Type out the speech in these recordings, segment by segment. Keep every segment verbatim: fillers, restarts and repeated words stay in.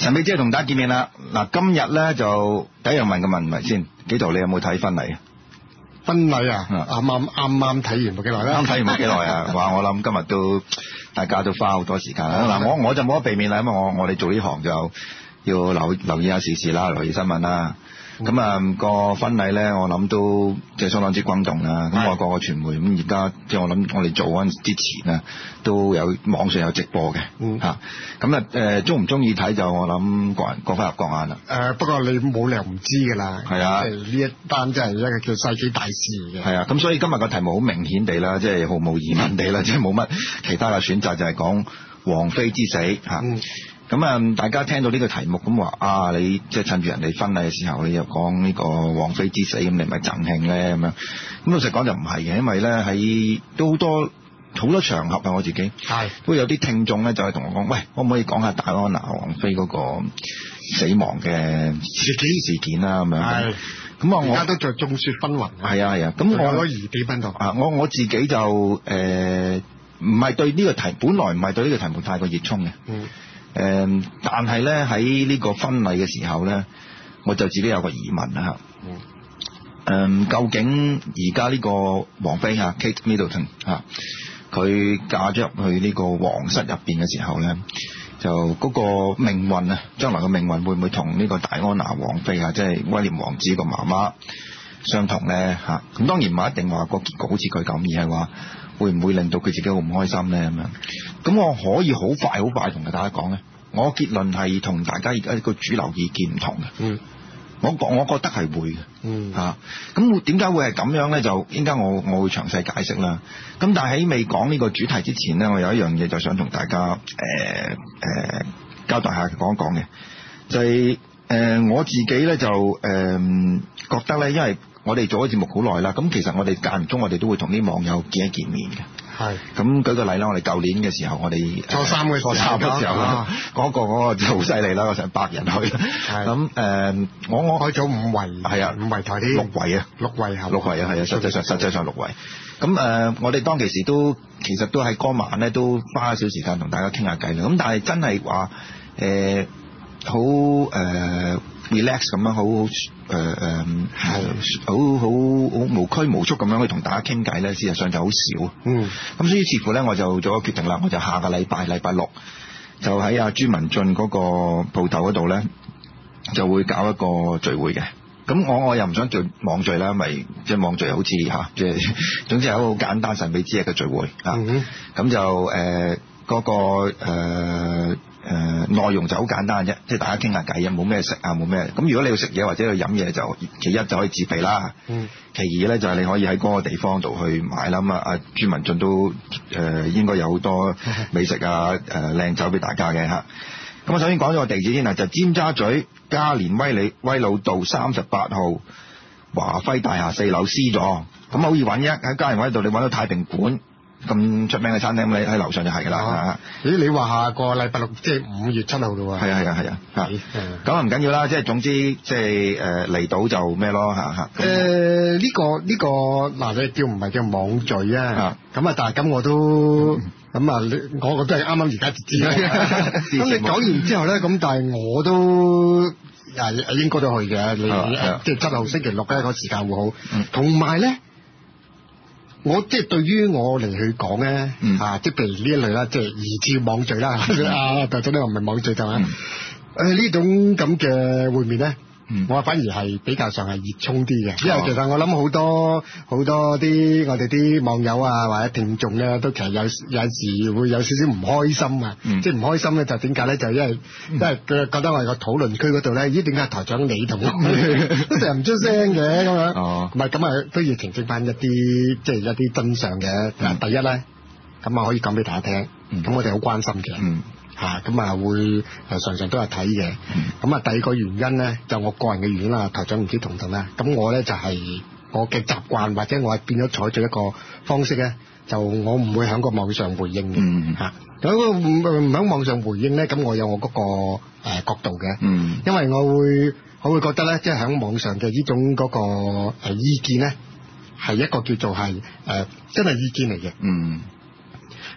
陳美姐同大家見面啦。嗱，今日咧就第一樣問個問題先，紀陶你有冇睇婚禮啊？ 婚禮啊，啱啱啱啱睇完冇幾耐啦。 啱睇完冇幾耐啊！話我諗今日都大家都花好多時間啦。嗱，我我就冇得避免啦，因為我我哋做呢行就要留留意下時事啦，留意新聞啦。咁啊個婚禮咧，我諗都即係相當之轟動啦。咁外國個傳媒咁而家即係我諗我哋做嗰陣之前啊，都有網上有直播嘅嚇。咁啊誒中唔中意睇就我諗個人各花入各眼啦。 誒不過你冇理由唔知㗎啦。係啊，呢一單真係一個叫世紀大事嚟嘅。係啊，咁所以今日個題目好明顯地啦，即係毫無疑問地啦，即係冇乜其他嘅選擇，就係講王菲之死嚇。咁啊，大家聽到呢個題目咁話啊，你即係趁住人哋婚禮嘅時候，你又講呢個王菲之死，咁你咪贈慶咧咁樣？咁老實講就唔係嘅，因為咧喺都好多好多場合啊，我自己係都有啲聽眾咧就係同我講，喂，可唔可以講下戴安娜王菲嗰個死亡嘅事件事件啦咁樣？係。咁啊，我而家都在眾說紛紜。係啊係啊，咁我有疑點喺度啊，我我自己就誒唔係對呢個題，本來唔係對呢個題目太過熱衷嘅。嗯。誒、嗯，但係咧喺呢個婚禮嘅時候咧，我就自己有個疑問啦嚇。嗯。誒、嗯，究竟而家呢個王菲嚇 Kate Middleton 嚇，佢嫁咗入去呢個皇室入邊嘅時候咧，就嗰個命運啊，將來嘅命運會唔會同呢個戴安娜王妃啊，即係威廉王子個媽媽相同咧嚇？咁當然唔係一定話個結局好似佢咁，而係話會唔會令到佢自己好唔開心咧咁樣？咁我可以好快好快同大家講咧，我結論係同大家而家個主流意見唔同嘅。嗯，我覺我覺得係會嘅。嗯嚇，咁點解會係咁樣咧？就應該我我會詳細解釋啦。咁但係喺未講呢個主題之前咧，我有一樣嘢就想同大家誒誒、呃呃、交代下講一講嘅，就係、是、誒、呃、我自己咧就誒、呃、覺得咧，因為我哋做咗節目好耐啦，咁其實我哋間唔中我哋都會同啲網友見一見面嘅。係，咁舉個例啦，我哋舊年嘅時候，我哋初三嘅初三嘅時候啦，嗰、啊嗰個嗰、嗰個就好犀利啦，我成百人去。係，咁誒、呃，我我開咗五圍，係啊，五圍台啲六圍啊， 六圍係， 六圍啊，係啊，實際上實際上六圍。咁誒、呃，我哋當其時都其實都喺嗰晚咧，都花咗少時間同大家傾下偈啦。咁但係真係話誒好誒 relax 咁樣，好誒誒係好好好無拘無束咁樣去同大家傾偈咧，事實上就好少。嗯，咁所以似乎咧，我就做咗決定啦，我就下個禮拜禮拜六就喺阿朱文進嗰個鋪頭嗰度咧，就會搞一個聚會嘅。咁我我又唔想做網聚啦，因為即係網聚好似嚇，即係總之係一個好簡單神秘之夜嘅聚會啊。咁、嗯、就誒嗰、呃那個誒。呃誒、呃、內容就好簡單啫，即係大家傾下偈啊，冇咩食啊，冇咩。咁如果你要食嘢或者去飲嘢，就其一就可以自備啦。嗯。其二咧就係、是、你可以喺嗰個地方度去買啦。咁啊，阿朱文進都誒、呃、應該有好多美食啊、誒、呃、靚酒俾大家嘅嚇。咁我首先講咗個地址先啦，就尖沙咀加連威里威老道三十八號華輝大廈四樓 C 座。咁好易揾一喺加連威道，你揾到太平館咁出名嘅餐廳，咁你喺樓上就係㗎啦。 咦？你話下個禮拜六即係五月七號㗎喎？ 係啊係啊係啊嚇。咁啊唔緊要啦，即係總之即係誒嚟到就咩咯嚇嚇。 誒呢個呢個嗱，你叫唔係叫網聚啊？咁啊，但係咁我都咁啊，我我都係啱啱而家知啦。咁你講完之後咧，咁但係我都啊應該都去嘅。你即係七號星期六咧，個時間會好。同埋咧。我即係對於我嚟去講咧，嗯、啊，即係譬如呢一類啦，即係疑似網聚啦，啊，但係呢個唔係網聚就係，誒呢、嗯、種咁嘅會面咧，嗯、我反而係比較上係熱衷啲嘅，因為其實我諗好多好多啲我哋啲網友啊或者聽眾咧，都其實有有時會有少少唔開心啊，嗯、即係唔開心咧就點解咧？就因為、嗯、因為佢覺得我哋個討論區嗰度咧，咦點解台長你同我都成日唔出聲嘅咁樣？哦，唔係咁啊，都要澄清翻一啲即係一啲真相嘅。嗯、第一咧，咁啊可以講俾大家聽，咁、嗯、我哋好關心嘅。嗯嚇咁啊會誒常常都係睇嘅，咁啊、嗯、第二個原因咧就我個人嘅原因啦，台長唔知同唔同啦。咁我咧就係、是、我嘅習慣，或者我係變咗採取一個方式咧，就我唔會喺個網上回應嘅嚇。咁唔唔喺網上回應咧，咁我有我嗰、那個誒、呃、角度嘅，嗯、因為我會我會覺得咧，即係喺網上嘅呢種嗰個誒意見咧，係一個叫做係誒、呃、真係意見嚟嘅。嗯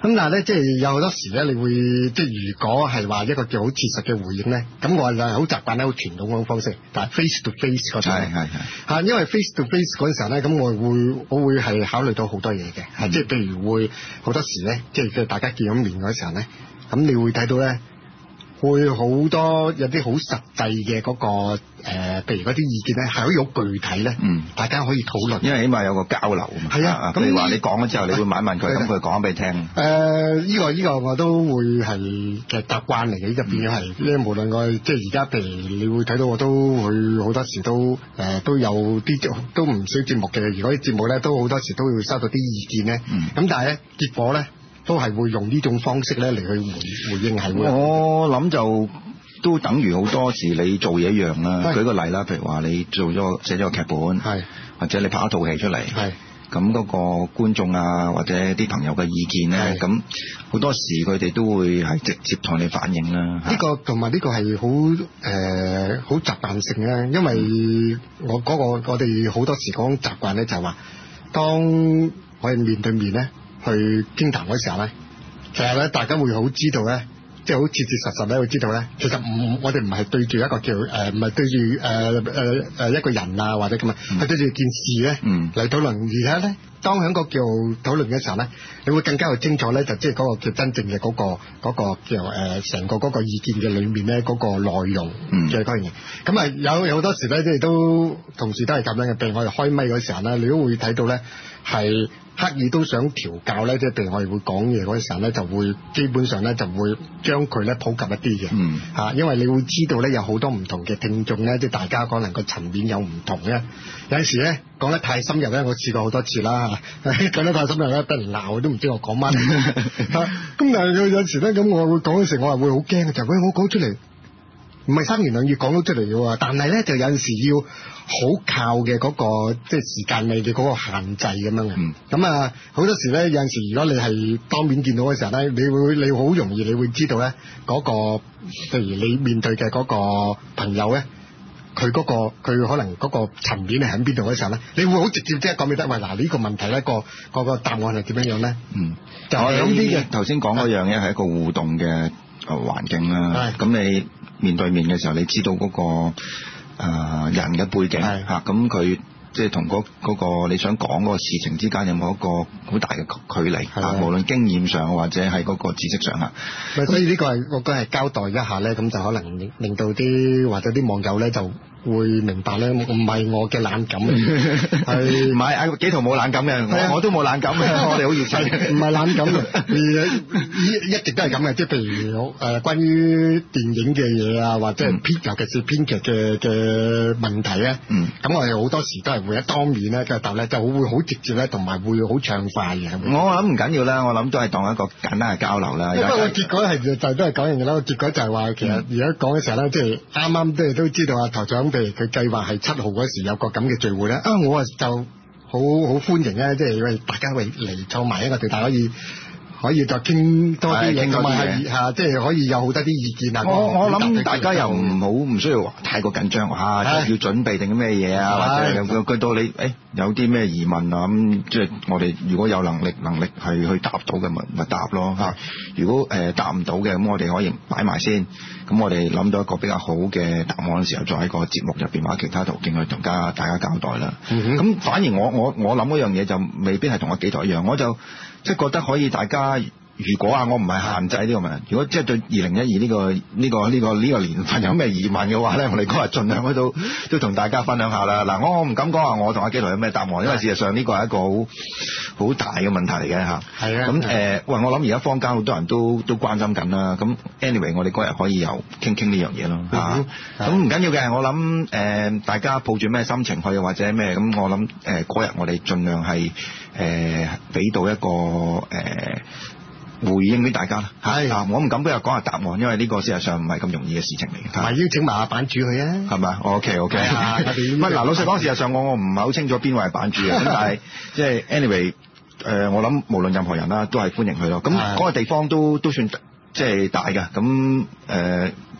咁但係咧，即係有好多時咧，你會即係如果係話一個叫好切實嘅回應咧，咁我係好習慣咧，好傳統嗰種方式，但係 face to face 嗰種係係係嚇，因為 face to face 嗰陣時候咧，咁我會我會係考慮到好多嘢嘅，嗯、即係譬如會好多時咧，即係大家見咗面嗰時候咧，咁你會睇到咧。會好多有啲好實際嘅嗰、那個誒、呃，譬如嗰啲意見咧，係可以好具體咧，嗯，大家可以討論， 因為起碼有個交流啊嘛。係啊，咁你話你講咗之後，你會問一問佢，咁佢講俾你聽。誒、 呃，依、這個依、這個我都會係嘅習慣嚟嘅，呢就變咗係，因為無論我即係而家譬如你會睇到我都會好多時都誒、呃、都有啲都唔少節目嘅，如果啲節目咧都好多時都會收到啲意見咧，咁、嗯、但係咧結果咧。都係會用呢種方式咧嚟去回回應係會。我諗就都等於好多時你做嘢一樣啦。舉個例啦，譬如話你做咗寫咗個劇本，係或者你拍一套戲出嚟，係咁嗰個觀眾啊或者啲朋友嘅意見咧，咁好多時佢哋都會係直接同你反映啦。呢、 呢個同埋呢個係好誒好習慣性咧，因為我嗰、嗰個我哋好多時講習慣咧就係話，當我哋面對面咧。去傾談嗰時候咧，其實咧大家會好知道咧，即係好切切實實咧會知道咧，其實唔我哋唔係對住一個叫誒唔係對住誒誒誒一個人啊或者咁啊，係、嗯、對住件事咧嚟討論。而且咧，當喺個叫討論嘅時候咧，你會更加去清楚咧，就即係嗰個叫真正嘅嗰、嗰個嗰、嗰個叫誒成、呃、個嗰個意見嘅裏面咧嗰、嗰個內容嘅嗰樣嘢。咁啊有有好多時咧，即係都同時都係咁樣嘅。譬如我哋開咪嗰時候咧，你都會睇到咧係。刻意都想調教咧，即係譬如我哋會講嘢嗰陣時候咧，就會基本上咧就會將佢咧普及一啲嘅，嗯嚇，因為你會知道咧有好多唔同嘅聽眾咧，即係大家可能個層面有唔同咧，有陣時咧講得太深入咧，我試過好多次啦，講得太深入咧，俾人鬧都唔知我講乜，咁但係有有時咧，咁我會講嗰時，我係會好驚嘅，就係喂我講出嚟，唔係三言兩語講到出嚟嘅喎，但係咧就有陣時要。好靠嘅嗰、那個即係時間內嘅嗰個限制咁樣嘅，咁、嗯、啊好多時咧有陣時如果你係當面見到嘅時候咧，你會你好容易你會知道咧嗰、那個譬如你面對嘅嗰個朋友咧，佢嗰、那個佢可能嗰個層面係喺邊度嘅時候咧，你會好直接即係講俾得喂嗱呢、這個問題咧個個個答案係點樣樣咧？嗯，就係咁啲嘅。頭先講嗰樣嘢係一個互動嘅環境啦，咁你面對面嘅時候，你知道嗰、那個。誒、呃、人嘅背景嚇，咁佢即係同嗰嗰個你想講嗰個事情之間有冇一個好大嘅距離啊？無論經驗上或者係嗰個知識上啊，所以呢個係我覺得係交代一下咧，咁就可能令令到啲或者啲網友咧就會明白咧，唔係我嘅冷感，係唔係啊？幾圖冇冷感嘅，我我都冇冷感嘅，我哋好熱情，唔係冷感嘅，一一直都係咁嘅，即係譬如誒、呃、關於電影嘅嘢啊，或者係編、嗯、尤其是編劇嘅嘅問題咧，咁、嗯、我哋好多時都係會喺當面咧嘅答咧，就會好直接咧，同埋會好暢快嘅。我諗唔緊要啦，我諗都係當一個簡單嘅交流啦。因為個結果係就係、都係講完嘅啦，個結果就係話其實而家講嘅時候咧，即係啱啱即係都知道啊台長。譬如佢計劃係七號嗰時有個咁嘅聚會咧，啊我啊就好好歡迎咧，即係喂大家會嚟坐埋一個地，大家可以可以再傾多啲嘢，咁啊嚇，即係可以有好多啲意見啊。我我諗大家又唔好唔需要太過緊張嚇，要準備定咩嘢啊，或者有佢到你誒、哎、有啲咩疑問啊咁，即係我哋如果有能力能力係去答到嘅咪咪答咯嚇。如果誒、呃、答唔到嘅咁，我哋可以擺埋先。咁我哋諗到一個比較好嘅答案嘅時候，再喺個節目入邊或者其他途徑去同家大家交代啦。咁、嗯、反而我我我諗嗰樣嘢就未必係同我幾台一樣，我就即係覺得可以大家。如果啊，我唔係限制呢個問題。如果即係對二零一二呢個呢、呢個呢、呢個呢、呢個年份有咩疑問嘅話咧，我哋嗰日盡量喺度都同大家分享下啦。嗱，我我唔敢講話我同阿基台有咩答案，因為事實上呢個係一個好好大嘅問題嚟嘅嚇。係啊。咁誒，喂、呃，我諗而家坊間好多人都都關心緊啦。咁 anyway，我哋嗰日可以又傾傾呢樣嘢咯嚇。咁唔緊要嘅，我諗誒、呃、大家抱住咩心情去或者咩咁，我諗誒嗰日我哋盡量係誒俾到一個誒。呃回應俾大家啦，係啊，我唔敢俾人講下答案，因為呢個事實上唔係咁容易嘅事情嚟嘅。同埋邀請埋阿版主去啊，係咪 ？OK OK。唔係嗱，老實講，事實上我我唔係好清楚邊位係版主嘅，咁但係即係 anyway，誒、呃，我諗無論任何人啦，都係歡迎佢咯。咁嗰個地方都都算即係大嘅，咁誒、呃、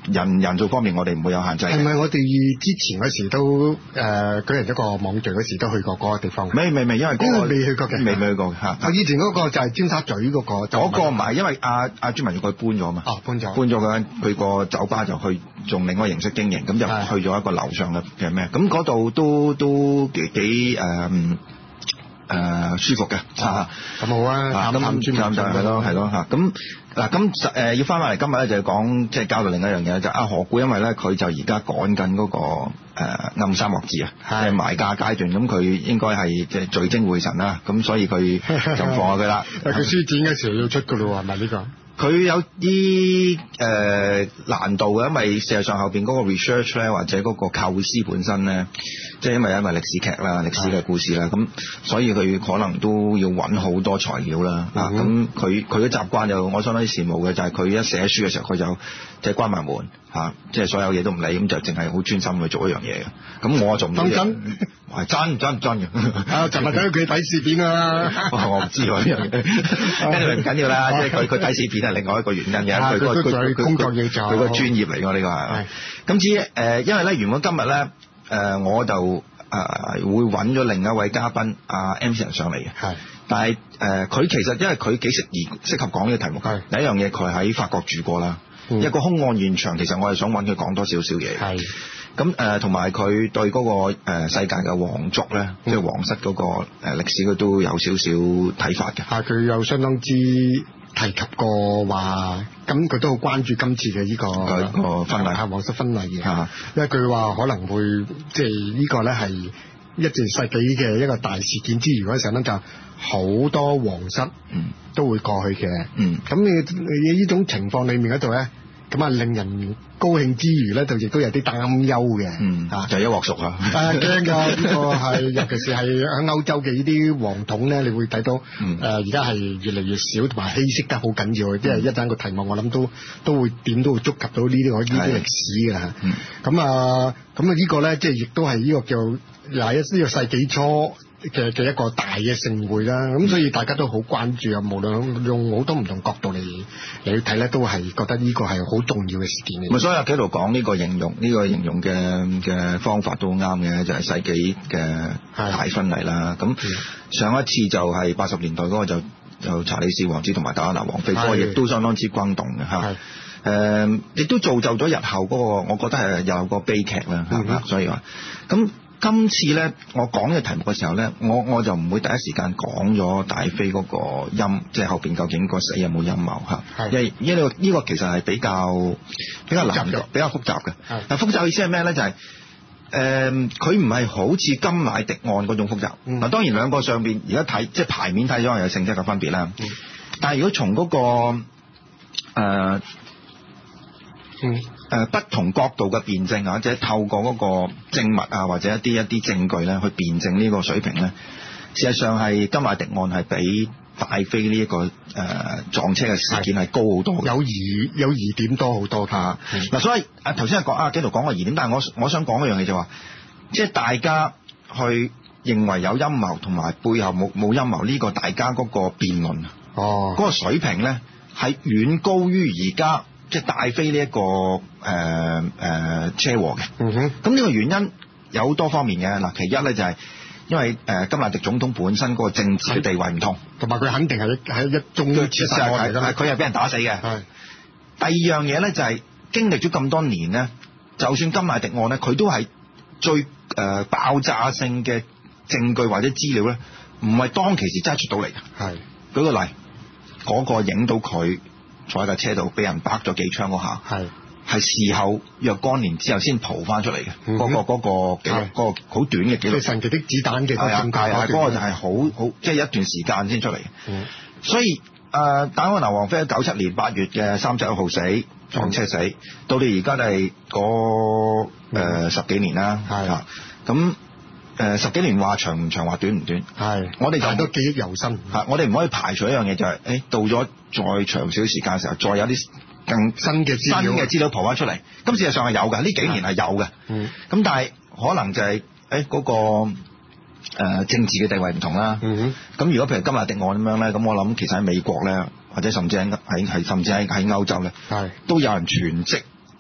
人人數方面我哋唔會有限制。 係咪我哋之前嗰時都誒、呃、舉行一個網聚嗰時都去過嗰個地方？ 未未未，因為嗰、那個未去過嘅， 未未去過嚇。 我以前嗰個就係尖沙咀嗰、那個， 嗰、那個唔係，因為阿阿朱文耀佢搬咗嘛。 哦，搬咗。 搬咗佢佢個酒吧就去用另外形式經營，咁就去咗一個樓上嘅嘅咩？咁嗰度都都幾幾誒誒舒服嘅嚇。咁好啊， 咁就係咯係咯嚇。咁嗱咁誒要翻返嚟今日咧就要講即係交代另一樣嘢，就阿何故，因為咧佢就而家趕緊嗰個誒暗三國志啊，即係埋架階段，咁佢應該係即係聚精會神啦，咁所以佢就放下佢啦。 佢書展嘅時候要出㗎咯喎，係咪呢個？ 佢有啲誒、呃、難度嘅，因為事實上後邊嗰個 research 咧，或者嗰個構思本身咧，即係因為因為歷史劇啦、歷史嘅故事啦，咁所以佢可能都要揾好多材料啦。啊、嗯，咁佢佢嘅習慣就我相當之羨慕嘅，就係、是、佢一寫書嘅時候，佢就即係關埋門嚇，即、啊、係、就是、所有嘢都唔理，咁就淨係好專心去做一樣嘢嘅。咁我做唔到。當真？係真真真嘅。 啊，尋日睇到佢底視片啊！ 我唔知喎呢樣嘢，跟住唔緊要啦，即係佢佢底視片係另外一個原因嘅，佢佢佢工作要做， 佢個專業嚟㗎呢個係。咁至於誒，因為咧原本今日咧誒，我就誒、呃、會揾咗另一位嘉賓阿 M C 人上嚟嘅。係。但係誒，佢、呃、其實因為佢幾適宜適合講呢個題目。係。第一樣嘢，佢喺法國住過啦。嗯、一個兇案現場，其實我係想揾佢講多少少嘢。係。咁誒，同埋佢對嗰個誒世界嘅皇族咧，即、嗯、係皇室嗰個誒歷史，佢都有少少睇法嘅。係，佢有相當之提及過話，咁佢都好關注今次嘅呢、這個、那個婚禮，皇室婚禮嘅。因為佢話可能會即係呢個咧係一段世紀嘅一個大事件之餘嗰陣咧，就好多皇室都會過去嘅。嗯，咁你你呢種情況裡面嗰度咧，咁啊令人高興之餘咧，就亦都有啲擔憂嘅。嗯，啊，就一鑊熟啊！啊，驚㗎！呢個係尤其是係喺歐洲嘅呢啲皇統咧，你會睇到誒而家係越嚟越少，同埋稀釋得好緊要。即、嗯、係一陣個題目，我諗都都會點都會觸及到呢啲呢啲歷史嘅。嗯，咁啊，咁啊呢個咧，即係亦都係呢個叫廿一呢個世紀初嘅嘅一個大嘅盛會啦，咁所以大家都好關注啊！無論用好多唔同角度嚟嚟去睇咧，都係覺得呢個係好重要嘅事件嚟。咁所以阿紀陶講呢個形容呢、呢個形容嘅嘅方法都啱嘅，就係、是、世紀嘅大婚禮啦。咁上一次就係八十年代嗰個就就查理士王子同埋戴安娜王妃，嗰個亦都相當之轟動嘅嚇。誒，亦、呃、都造就咗日後嗰、嗰個，我覺得係有個悲劇啦嚇。所以話咁。今次咧，我講呢個題目嘅時候咧，我我就唔會第一時間講咗大飛嗰個陰，即係後邊究竟個死有冇陰謀嚇。係，因為呢個呢個其實係比較比較難嘅，比較複雜嘅。係。嗱，複雜意思係咩咧？就係、是、誒，佢唔係好似甘迺迪案嗰種複雜。嗱、嗯，當然兩個上邊而家睇，即係牌面睇咗有性質嘅分別啦。嗯。但係如果從嗰、那個誒、呃、嗯。誒、呃、不同角度嘅辯證啊，或者透過嗰個證物啊，或者一啲一啲證據咧，去辯證呢個水平咧，事實上係甘迺迪案係比大飛呢、這、一個誒、呃、撞車嘅事件係高好多，有疑有疑點多好多㗎。嗱，所以啊頭先係講啊紀陶講個疑點，但係我我想講一樣嘢就話、是，即係大家去認為有陰謀同埋背後冇冇陰謀呢個大家嗰個辯論哦，嗰、那個水平咧係遠高於而家。即係大飛呢、這、一個誒誒、呃呃、車禍嘅，嗯哼，咁呢個原因有多方面嘅。嗱，其一咧就係因為誒甘迺迪總統本身嗰個政治嘅地位唔同，同埋佢肯定係喺一宗刺殺案嚟㗎嘛，佢係俾人打死嘅。係。第二樣嘢咧就係、是、經歷咗咁多年咧，就算甘迺迪案咧，佢都係最誒、呃、爆炸性嘅證據或者資料咧，唔係當其時真係出到嚟嘅。係。舉個例，嗰、那個影到佢坐喺架車度俾人打咗幾槍嗰下，係係事後若干年之後先蒲翻出嚟嘅，嗰、嗯那個嗰、那個嗰、那個好短嘅記錄，神奇的子彈嘅係係嗰個就係好好即係一段時間先出嚟嘅、嗯。所以誒，戴安娜王妃喺九七年八月嘅三十一號死撞車死，嗯、到你而家都係嗰誒十幾年啦，係啊咁。誒、呃、十幾年話長唔長話短唔短，係我哋就都記憶猶新嚇。我哋唔可以排除一樣嘢，就係、是、誒到咗再長少少時間嘅時候，再有啲更新嘅新嘅資料蒲翻出嚟。咁事實上係有嘅，呢幾年係有嘅。嗯，咁但係可能就係誒嗰個、呃、政治嘅地位唔同啦。嗯哼，咁如果譬如甘迺迪案咁樣咧，咁我諗其實喺美國咧，或者甚至喺喺係甚至喺喺歐洲咧，係都有人全職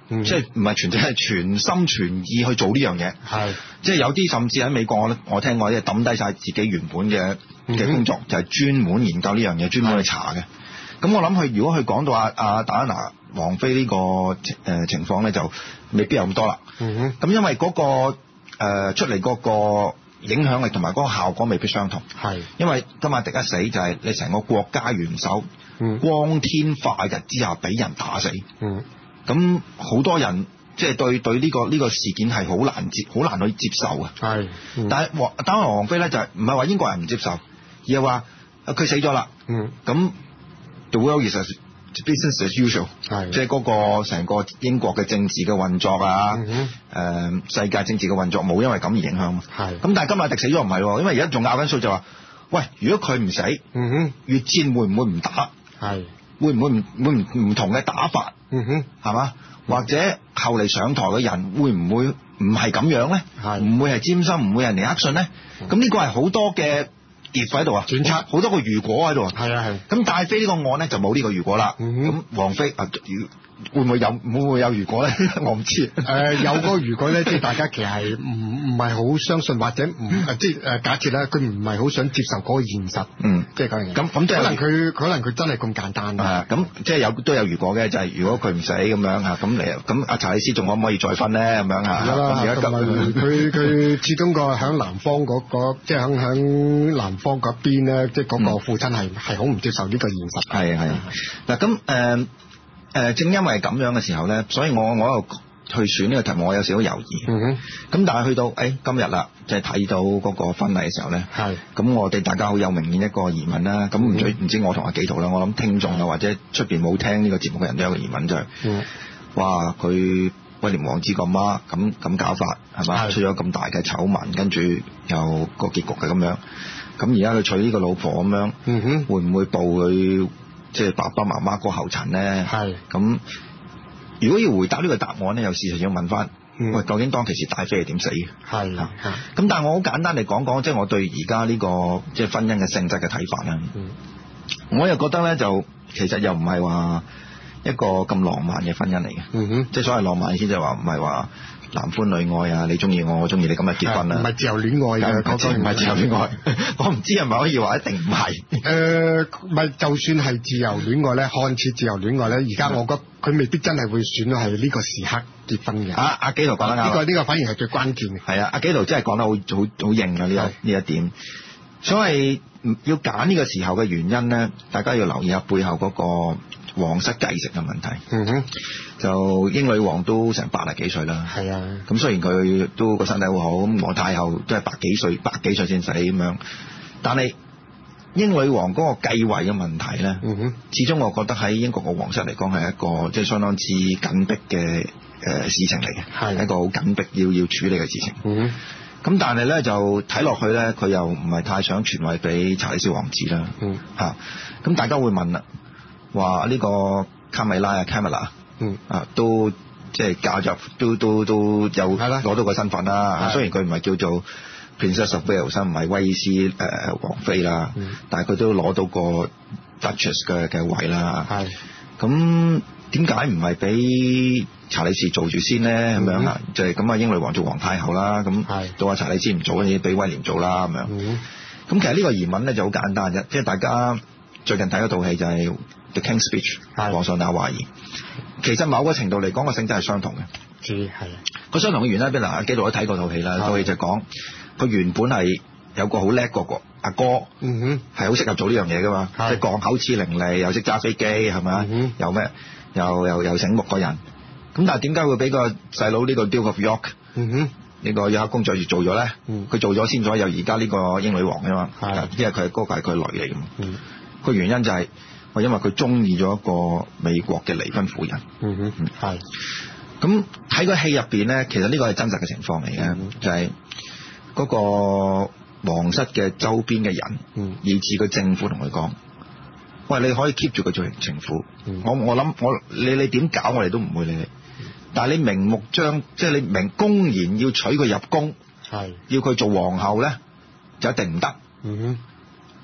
嗯、 即係唔係全係全心全意去做呢樣嘢。係，即係有啲甚至喺美國，我我聽過，即係抌低晒自己原本嘅嘅工作，嗯、就係專門研究呢樣嘢，專門去查嘅。咁我諗佢如果佢講到阿阿戴安娜王妃呢個誒情況咧，就未必有咁多啦。嗯咁因為嗰、嗰個、呃、出嚟嗰個影響力同埋嗰個效果未必相同。係，因為金馬迪一死就係你成個國家元首，嗯、光天化日之下俾人打死。嗯。咁好多人即係對對呢、呢個呢、呢個事件係好難接好難去接受嘅。係。嗯、但係王戴安娜王妃咧就係唔係話英國人唔接受，而係話佢死咗啦。嗯。咁。The world is business as usual，即係嗰個成個英國嘅政治嘅運作啊，誒、嗯呃、世界政治嘅運作冇因為咁而影響嘛。係。咁但係金馬迪死咗唔係喎，因為而家仲拗緊數就話，喂，如果佢唔死，嗯哼，越戰會唔會唔打？係。會唔會唔會唔唔同嘅打法？嗯哼，係嘛？或者後嚟上台嘅人會唔會唔係咁樣咧？係。唔會係尖心，唔會係尼克遜咧？咁呢個係好多嘅。跌喺度啊！轉測好多個如果喺度啊！係啊係。咁戴妃呢個案咧就冇呢個如果啦。咁、嗯、王妃啊，會唔會有會唔會有如果咧？我唔知。誒、呃、有嗰個如果咧，即係大家其實係唔唔係好相信，或者唔即係誒假設咧，佢唔係好想接受嗰個現實。嗯，即係嗰樣嘢。咁咁即係可能佢可能佢真係咁簡單。係咁即係有都有如果嘅，就係、是、如果佢唔死咁樣嚇，咁嚟咁阿查理斯仲可唔可以再婚咧？咁樣嚇。咁而家佢佢始終個喺南方嗰、那個即係喺喺南方嗰邊咧，即係嗰個父親係係好唔接受呢個現實。係係嗱咁誒。誒，正因為咁樣嘅時候咧，所以我我又去選呢個題目，我有少少猶豫。嗯哼。咁但係去到誒、哎、今日啦，即係睇到嗰個婚禮嘅時候咧，係。咁我哋大家好有明顯一個疑問啦。咁唔知唔知我同阿紀陶啦，我諗聽眾啊或者出邊冇聽呢個節目嘅人都有個疑問就係、是，嗯，哇佢威廉王子個媽咁咁搞法係嘛？出咗咁大嘅醜聞，跟住又個結局係咁樣。咁而家佢娶呢個老婆咁樣，嗯哼，會唔會報佢？即係爸爸媽媽個後塵咧，係咁。如果要回答呢個答案咧，有事實要問翻，喂、嗯，究竟當其時戴妃係點死嘅？係啊，咁但係我好簡單嚟講講，即係我對而家呢個即係婚姻嘅性質嘅睇法啦、嗯。我又覺得咧，就其實又唔係話一個咁浪漫嘅婚姻嚟嘅。嗯哼，即係所謂浪漫意思就係話唔係話男歡女愛啊，你中意我，我中意你，咁啊結婚啦，唔係自由戀愛嘅，嗰個唔係自由戀愛。我唔知係咪可以話一定唔係。誒、呃，唔係，就算係自由戀愛咧，看似自由戀愛咧，而家我覺得佢未必真係會選係呢個時刻結婚嘅。啊，阿紀陶講得啱，呢、這個呢、這個反而係最關鍵嘅。係啊，阿紀陶真係講得好好好硬啊呢呢一點。所謂要揀呢個時候嘅原因咧，大家要留意下背後嗰個皇室繼承嘅問題。嗯哼。就英女王都成八十幾歲啦，係啊，咁雖然佢都個身體好好，咁皇太后都係百幾歲，百幾歲先死咁樣，但係英女王嗰個繼位嘅問題咧，嗯哼，始終我覺得喺英國嘅皇室嚟講係一個即係相當之緊迫嘅誒事情嚟嘅，係一個好緊迫要要處理嘅事情。嗯哼，咁但係咧就睇落去咧，佢又唔係太想傳位俾查理斯王子啦。嗯，嚇，咁大家會問啦，話呢個卡米拉啊 Camilla 嗯啊，都即係嫁入，都都都有攞到個身份啦。雖然佢唔係叫做 Princess of Wales， 唔係威爾斯誒、呃、王妃啦、嗯，但係佢都攞到個 Duchess 嘅嘅位啦。係咁點解唔係俾查理斯做住先咧？咁、嗯、樣啊，就係咁啊，英女王做皇太后啦。咁到阿查理斯唔做，嘅嘢俾威廉做啦。咁樣咁、嗯、其實呢個疑問咧就好簡單啫，即係大家最近睇嗰套戲就係 The King's Speech， 皇上大話兒。其實某個程度嚟講，個性質係相同嘅。係啊，個相同嘅原因，譬如嗱，紀陶都睇過套戲啦。套戲就講佢原本係有個好叻個個阿哥，嗯哼，係好適合做呢樣嘢噶嘛，即係講口齒伶俐，又識揸飛機，係咪啊？又咩？又又又醒目個人。咁但係點解會俾個細佬呢個 Duke of York， 嗯哼，呢個約克公爵做咗咧？佢做咗先，咗有而家呢個英女王啊嘛。因為佢嗰個係佢女嚟嘅嘛。個原因就係、是。我因為佢中意咗一個美國嘅離婚婦人，嗯哼，係。咁喺個戲入邊咧，其實呢個係真實嘅情況嚟嘅、嗯，就係、是、嗰個皇室嘅周邊嘅人，嗯，以至個政府同佢講，喂，你可以 keep 住佢做情婦、嗯，我我諗我你你點搞我哋都唔會理你，嗯、但係你明目張，即係你明公然要娶佢入宮，係，要佢做皇后咧，就一定唔得，嗯哼。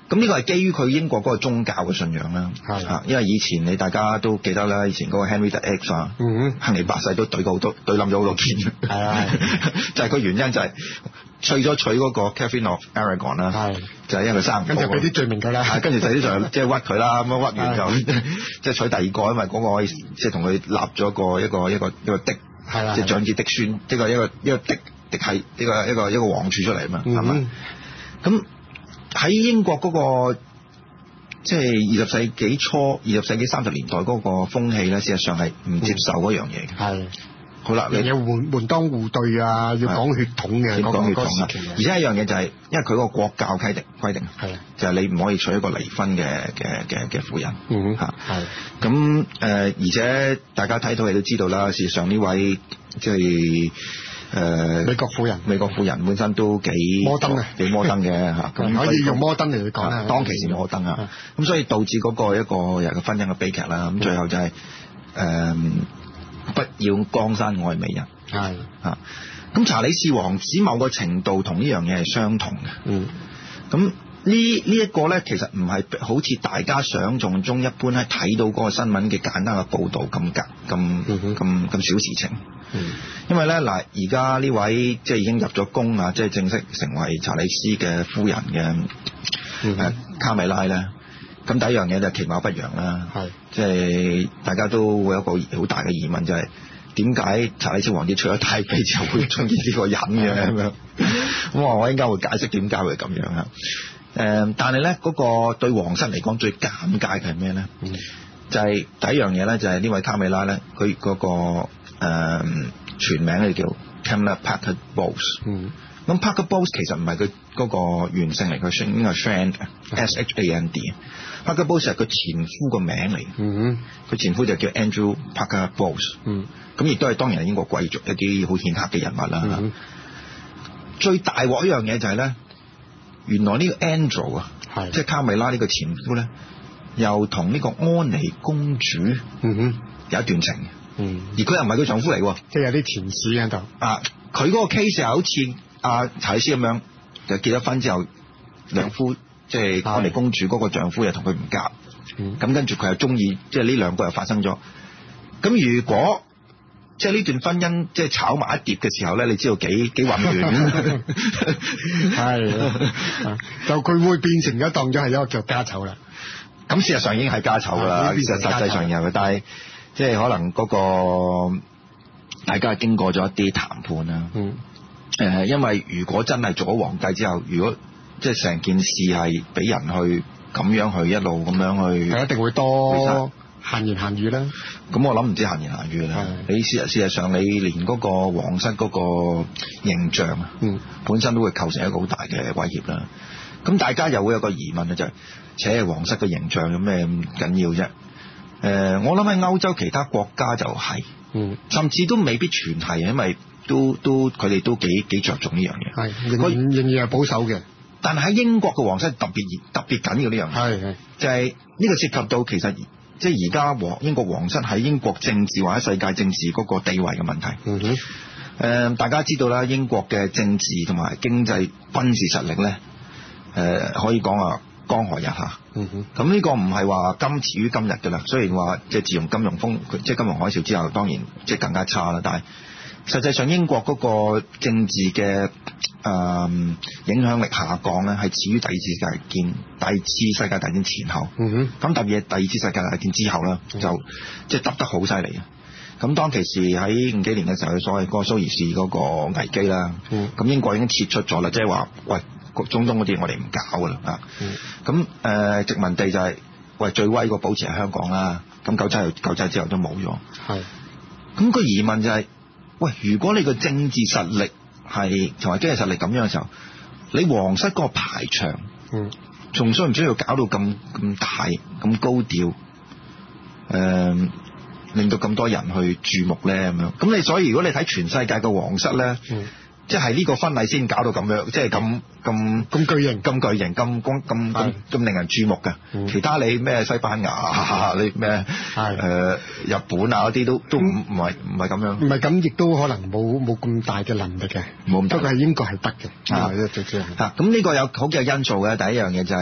咁呢個係基於佢英國嗰個宗教嘅信仰啦，係，因為以前你大家都記得啦，以前嗰個 Henry the Eighth 啊，嗯，亨利八世都對過好多，對冧咗好多件，係啊，就係個原因就係去咗娶嗰個 Catherine of Aragon 啦，係，就係因為佢生唔到，跟住俾啲罪名佢啦，跟住就啲就即係屈佢啦，咁樣屈完就即係娶第二個，因為嗰個可以即係同佢立咗個一個一個一個嫡，係啦，即係長子嫡孫，即係一個一個嫡嫡係呢個一個一個皇儲出嚟啊嘛，係咪？咁喺英國嗰個即係二十世紀初、二十世紀三十年代嗰個風氣咧，事實上係唔接受嗰樣嘢嘅。係，好啦，你要門門當戶對啊，要講血統嘅，要講血統啊。而且一樣嘢就係，因為佢個國教規定規定，係就係你唔可以娶一個離婚嘅嘅嘅嘅婦人。嗯，嚇係。咁誒，而且大家睇到你都知道啦，事實上呢位即係。誒、呃、美國婦人，美國婦人本身都幾摩登嘅，幾摩登嘅嚇，咁可以用摩登嚟講啦。當其時摩登啊，咁所以導致嗰個一個人嘅婚姻嘅悲劇啦。咁最後就係、是、誒、呃、不要江山愛美人，係嚇。咁查理士王子某個程度同呢樣嘢係相同嘅。嗯，咁呢呢一個咧，其實唔係好似大家想象中一般咧睇到嗰個新聞嘅簡單嘅報導咁格咁咁咁小事情。嗯，因為咧嗱，而家呢位即係已經入咗宮啊，即係正式成為查理斯嘅夫人嘅誒、嗯呃、卡米拉咧。咁第一樣嘢就其貌不揚啦，係即係大家都會有一個好大嘅疑問，就係點解查理斯王子娶咗太妃之後會中意呢個人嘅咁樣？咁我我應該會解釋點解會咁樣啊。誒、呃，但係咧嗰個對皇室嚟講最尷尬嘅係咩咧？嗯，就係、是、第一樣嘢咧，就係呢位卡米拉咧，佢嗰、那個誒、呃、全名咧叫 Camilla Parker Bowles。嗯，咁 Parker Bowles 其實唔係佢嗰個原姓嚟，佢應該係 Shand，S H A N D。Parker Bowles 係佢前夫個名嚟。嗯，佢前夫就叫 Andrew Parker Bowles。嗯，咁亦都係當然係英國貴族一啲好顯赫嘅人物啦。嗯，最大鑊一樣嘢就係咧，原來呢個 Andrew 啊，即係卡米拉呢個前夫咧，又同呢個安妮公主，嗯哼，有一段情。嗯，而佢又唔係佢丈夫嚟喎，即係有啲前史喺度。啊，佢嗰個 case 又好似阿查理斯咁樣，就結咗婚之後，良夫即係、就是、安妮公主嗰個丈夫又同佢唔夾，咁、嗯、跟住佢又中意，即係呢兩個又發生咗。咁如果即係呢段婚姻即係炒埋一碟嘅時候咧，你知道幾幾混亂。係，就佢會變成咗當咗係一個叫家醜啦。咁事實上已經係家醜噶啦，事實實際上有嘅，但係即係可能嗰個大家經過咗一啲談判啦。嗯。誒、呃，因為如果真係做咗皇帝之後，如果即係成件事係俾人去咁樣去一路咁樣去，係一定會多閒言閒語啦。咁我諗唔止閒言閒語啦。你事實事實上，你連嗰個皇室嗰個形象啊，嗯，本身都會構成一個好大嘅威脅啦。咁大家又會有個疑問咧，就係、是，且皇室嘅形象有咩咁緊要啫？誒、呃，我諗喺歐洲其他國家就係、是，嗯，甚至都未必全係，因為都都佢哋都幾幾着重呢樣嘢。係，仍仍然係保守嘅。但係喺英國嘅皇室特別特別緊要呢樣嘢。係係，就係、是、呢個涉及到其實即係而家皇英國皇室喺英國政治或者世界政治嗰個地位嘅問題。嗯哼。誒、呃，大家知道啦，英國嘅政治同埋經濟軍事實力咧。誒、呃、可以講啊，江河日下。嗯哼。咁呢個唔係話今時於今日嘅啦。雖然話即係自從金融風即係金融海嘯之後，當然即係更加差啦。但係實際上英國嗰個政治嘅誒、呃、影響力下降咧，係始於第二次世界戰第二次世界大戰前後。嗯哼。咁特別係第二次世界大戰之後啦，就即係耷得好犀利嘅。咁當其時喺五幾年嘅時候，所謂嗰個蘇伊士嗰個危機啦。嗯。咁英國已經撤出咗啦，即係話喂。中東嗰啲我哋唔搞噶啦啊！咁、嗯、誒、呃、殖民地就係、是、喂最威個保持係香港啦。咁九七九七之後都冇咗。係。咁、那個疑問就係、是、喂，如果你個政治實力係同埋經濟實力咁樣嘅時候，你皇室嗰個排場，嗯，仲需唔需要搞到咁咁大咁高調？誒、呃，令到咁多人去注目咧咁樣。咁你所以如果你睇全世界嘅皇室咧，嗯。即係呢個婚禮先搞到咁樣，即係咁咁咁巨型、咁巨型、咁咁咁咁令人注目嘅、嗯。其他你咩西班牙、你咩誒、呃、日本啊嗰啲都都唔唔係唔係咁樣。唔係咁，亦都可能冇冇咁大嘅能力嘅。冇咁大。不過係英國係得嘅。啊，最主要。嚇，咁呢個有好幾個因素嘅。第一樣嘢就係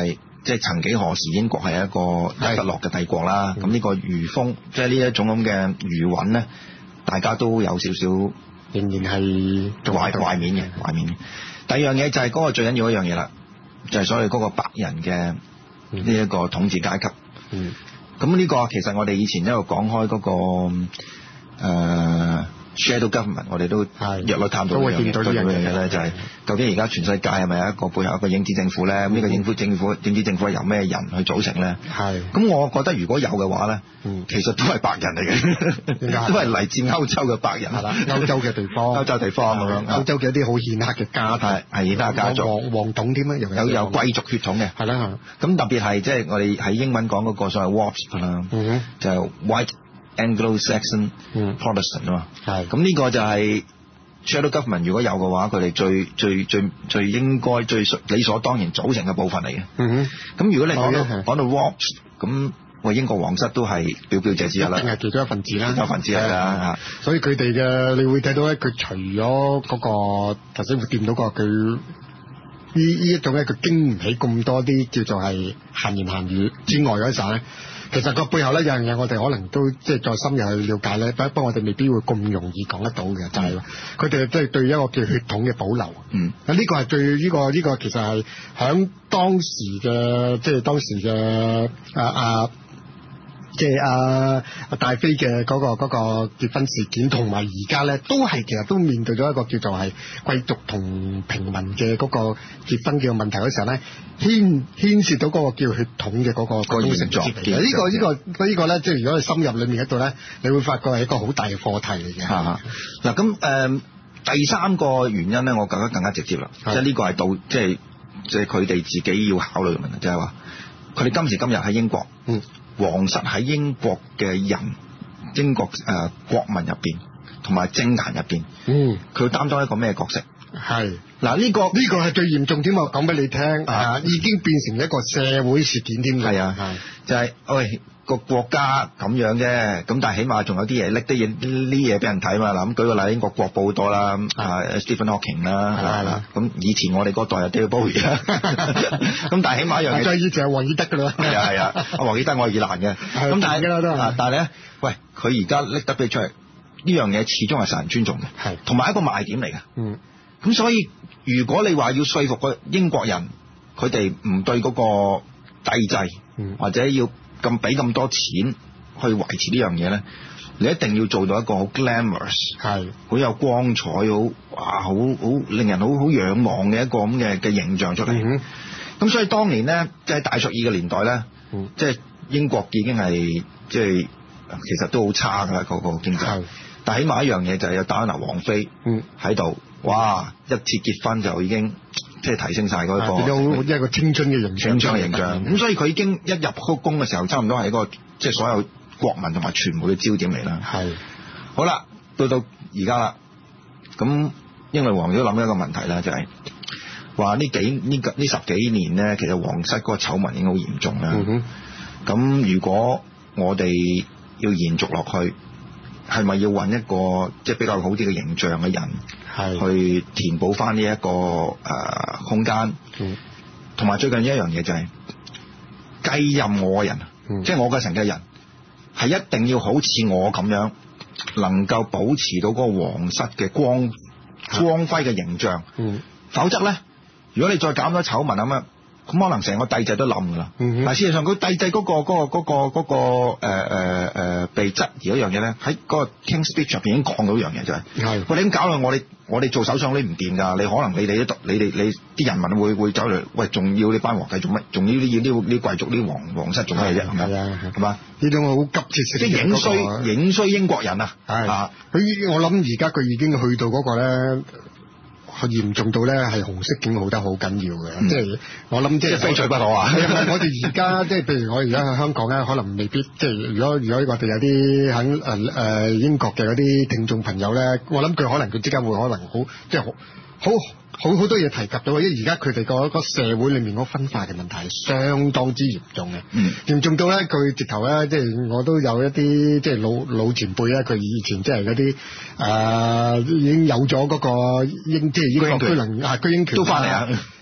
即係曾幾何時英國係一個不落嘅帝國啦。咁呢個餘風，即係呢一種咁嘅餘韻咧，大家都有少少仍然係懷懷緬嘅懷緬嘅。第二樣嘢就係嗰個最緊要一樣嘢啦，就係、是、所謂嗰個白人嘅呢一個統治階級。 嗯， 咁呢個其實我哋以前一路講開嗰、那個誒。呃Shadow government， 我哋都約略探討呢樣嘢，對呢樣嘢咧就係究竟而家全世界係咪有一個背後一個影子政府咧？咁、嗯、呢、這個影子政府、影子政府係由咩人去組成咧？係。咁我覺得如果有嘅話咧、嗯，其實都係白人嚟嘅，都係嚟自歐洲嘅白人。係啦，歐洲嘅地方，歐洲地方咁樣，歐洲嘅一啲好顯赫嘅家庭，係係顯赫家族，皇皇統添啊，有有貴族血統嘅。係啦，咁特別係即係我哋喺英文講嗰個所謂 W A P 啦、嗯，就係 White Anglo-Saxon Protestant 啊嘛，係咁呢個就係 shadow government 如果有嘅話，佢哋最最最最應該最理所當然組成嘅部分嚟嘅。嗯哼，咁如果你講到講到 W A P 咁，喂英國皇室都係表表姐之一啦，一定係其中一份子啦，其中一份子嚟㗎。所以佢哋嘅你會睇到咧，佢除咗嗰個頭先會見到個佢呢呢一種咧，佢經唔起咁多啲叫做係閒言閒語之外嗰陣咧。其實個背後咧有樣嘢，我哋可能都即係再深入去了解咧，不不過我哋未必會咁容易講得到嘅，就係佢哋即係對一個叫血統嘅保留。嗯，啊呢個係最呢個呢個其實係響當時嘅即係當時嘅啊啊。即係阿阿戴妃嘅嗰個嗰個結婚事件，同埋而家咧都係其實都面對咗一個叫做係貴族同平民嘅嗰個結婚嘅問題嗰時候咧，牽牽涉到嗰個叫血統嘅嗰個嗰種承接嚟嘅。呢個呢個呢個咧，即係如果你深入裏面嗰度咧，你會發覺係一個好大嘅課題嚟嘅。嚇嗱咁誒第三個原因咧，我覺得更加直接啦，即係呢個係到即係即係佢哋自己要考慮嘅問題，就係話佢哋今時今日喺英國。嗯。皇室喺英國嘅人，英國誒、呃、國民入邊，同埋政壇入邊，嗯，佢要擔當一個咩角色？係嗱呢個呢、這個係最嚴重添，我講俾你聽啊，已經變成一個社會事件添。係啊，係就係、是、喂個國家咁樣啫，咁但係起碼仲有啲嘢拎啲嘢呢嘢俾人睇嘛。嗱咁舉個例，英國國報好多啦，啊 Stephen Hawking 啦，係啦，咁以前我哋嗰代有 David Bowie 啦，咁但係起碼一樣嘢，再以前係王爾德噶啦，係啊係啊，阿王爾德愛爾蘭嘅，咁但係啊但係咧，喂佢而家拎得俾出嚟，呢樣嘢始終係受人尊重嘅，係同埋一個賣點嚟嘅，嗯，咁所以如果你話要說服個英國人，佢哋唔對嗰個帝制，嗯，或者要咁俾咁多錢去維持呢樣嘢咧，你一定要做到一個好 glamorous， 係好有光彩，好哇，好好令人好好仰望嘅一個咁嘅嘅形象出嚟。咁、嗯、所以當年咧，即係戴卓爾嘅年代咧，即、嗯、係、就是、英國已經係即係其實都好差噶啦，嗰個經濟。但係起碼一樣嘢就係有戴安娜王妃喺度，哇！一次結婚就已經即係提升晒嗰、那個，變咗一個青春嘅形象，青春嘅形象。咁所以佢已經一入宮嘅時候，差唔多係一個即係所有國民同埋傳媒嘅焦點嚟啦。係。好啦，到到而家啦，咁英女王都諗一個問題啦，就係話呢幾呢呢十幾年咧，其實皇室嗰個醜聞已經好嚴重啦。咁、嗯、如果我哋要延續落去，係咪要揾一個即係比較好啲嘅形象嘅人，係去填補翻呢一個誒、呃、空間？嗯，同埋最近一樣嘢就係、是、繼任我嘅人，嗯、即係我嘅承繼人，係一定要好似我咁樣，能夠保持到嗰個皇室嘅光光輝嘅形象。嗯，否則咧，如果你再搞多醜聞咁樣，咁可能成個帝制都冧噶啦。嗯，但係事實上佢帝制嗰、嗰個嗰、嗰個嗰、嗰個誒誒誒被質疑嗰樣嘢咧，喺嗰個 King's Speech 入邊已經講到一樣嘢就係、是，係喂你咁搞到我哋我哋做首相你唔掂㗎，你可能你哋啲你哋你啲人民會會走嚟，喂仲要呢班皇帝做乜？仲要呢要呢呢貴族呢皇皇室做乜嘢啫？係咪？係啊，係嘛？呢種好急切性，即係影衰影衰英國人啊！係啊，佢我諗而家佢已經去到嗰個咧。嚴重到咧係紅色警號得好緊要嘅、嗯，即係我諗即係非取不可啊！我哋而家即係譬如我而家喺香港咧，可能未必即係如果如果我哋有啲喺誒誒英國嘅嗰啲聽眾朋友咧，我諗佢可能佢即刻會可能好即係好好好好多嘢提及到，因為而家佢哋個個社會裏面嗰分化嘅問題係相當之嚴重嘅，嗯，嚴重到咧佢直頭咧即係我都有一啲即係老老前輩咧，佢以前即係嗰啲誒已經有咗嗰個英即係英國居能啊居英權都翻嚟啊，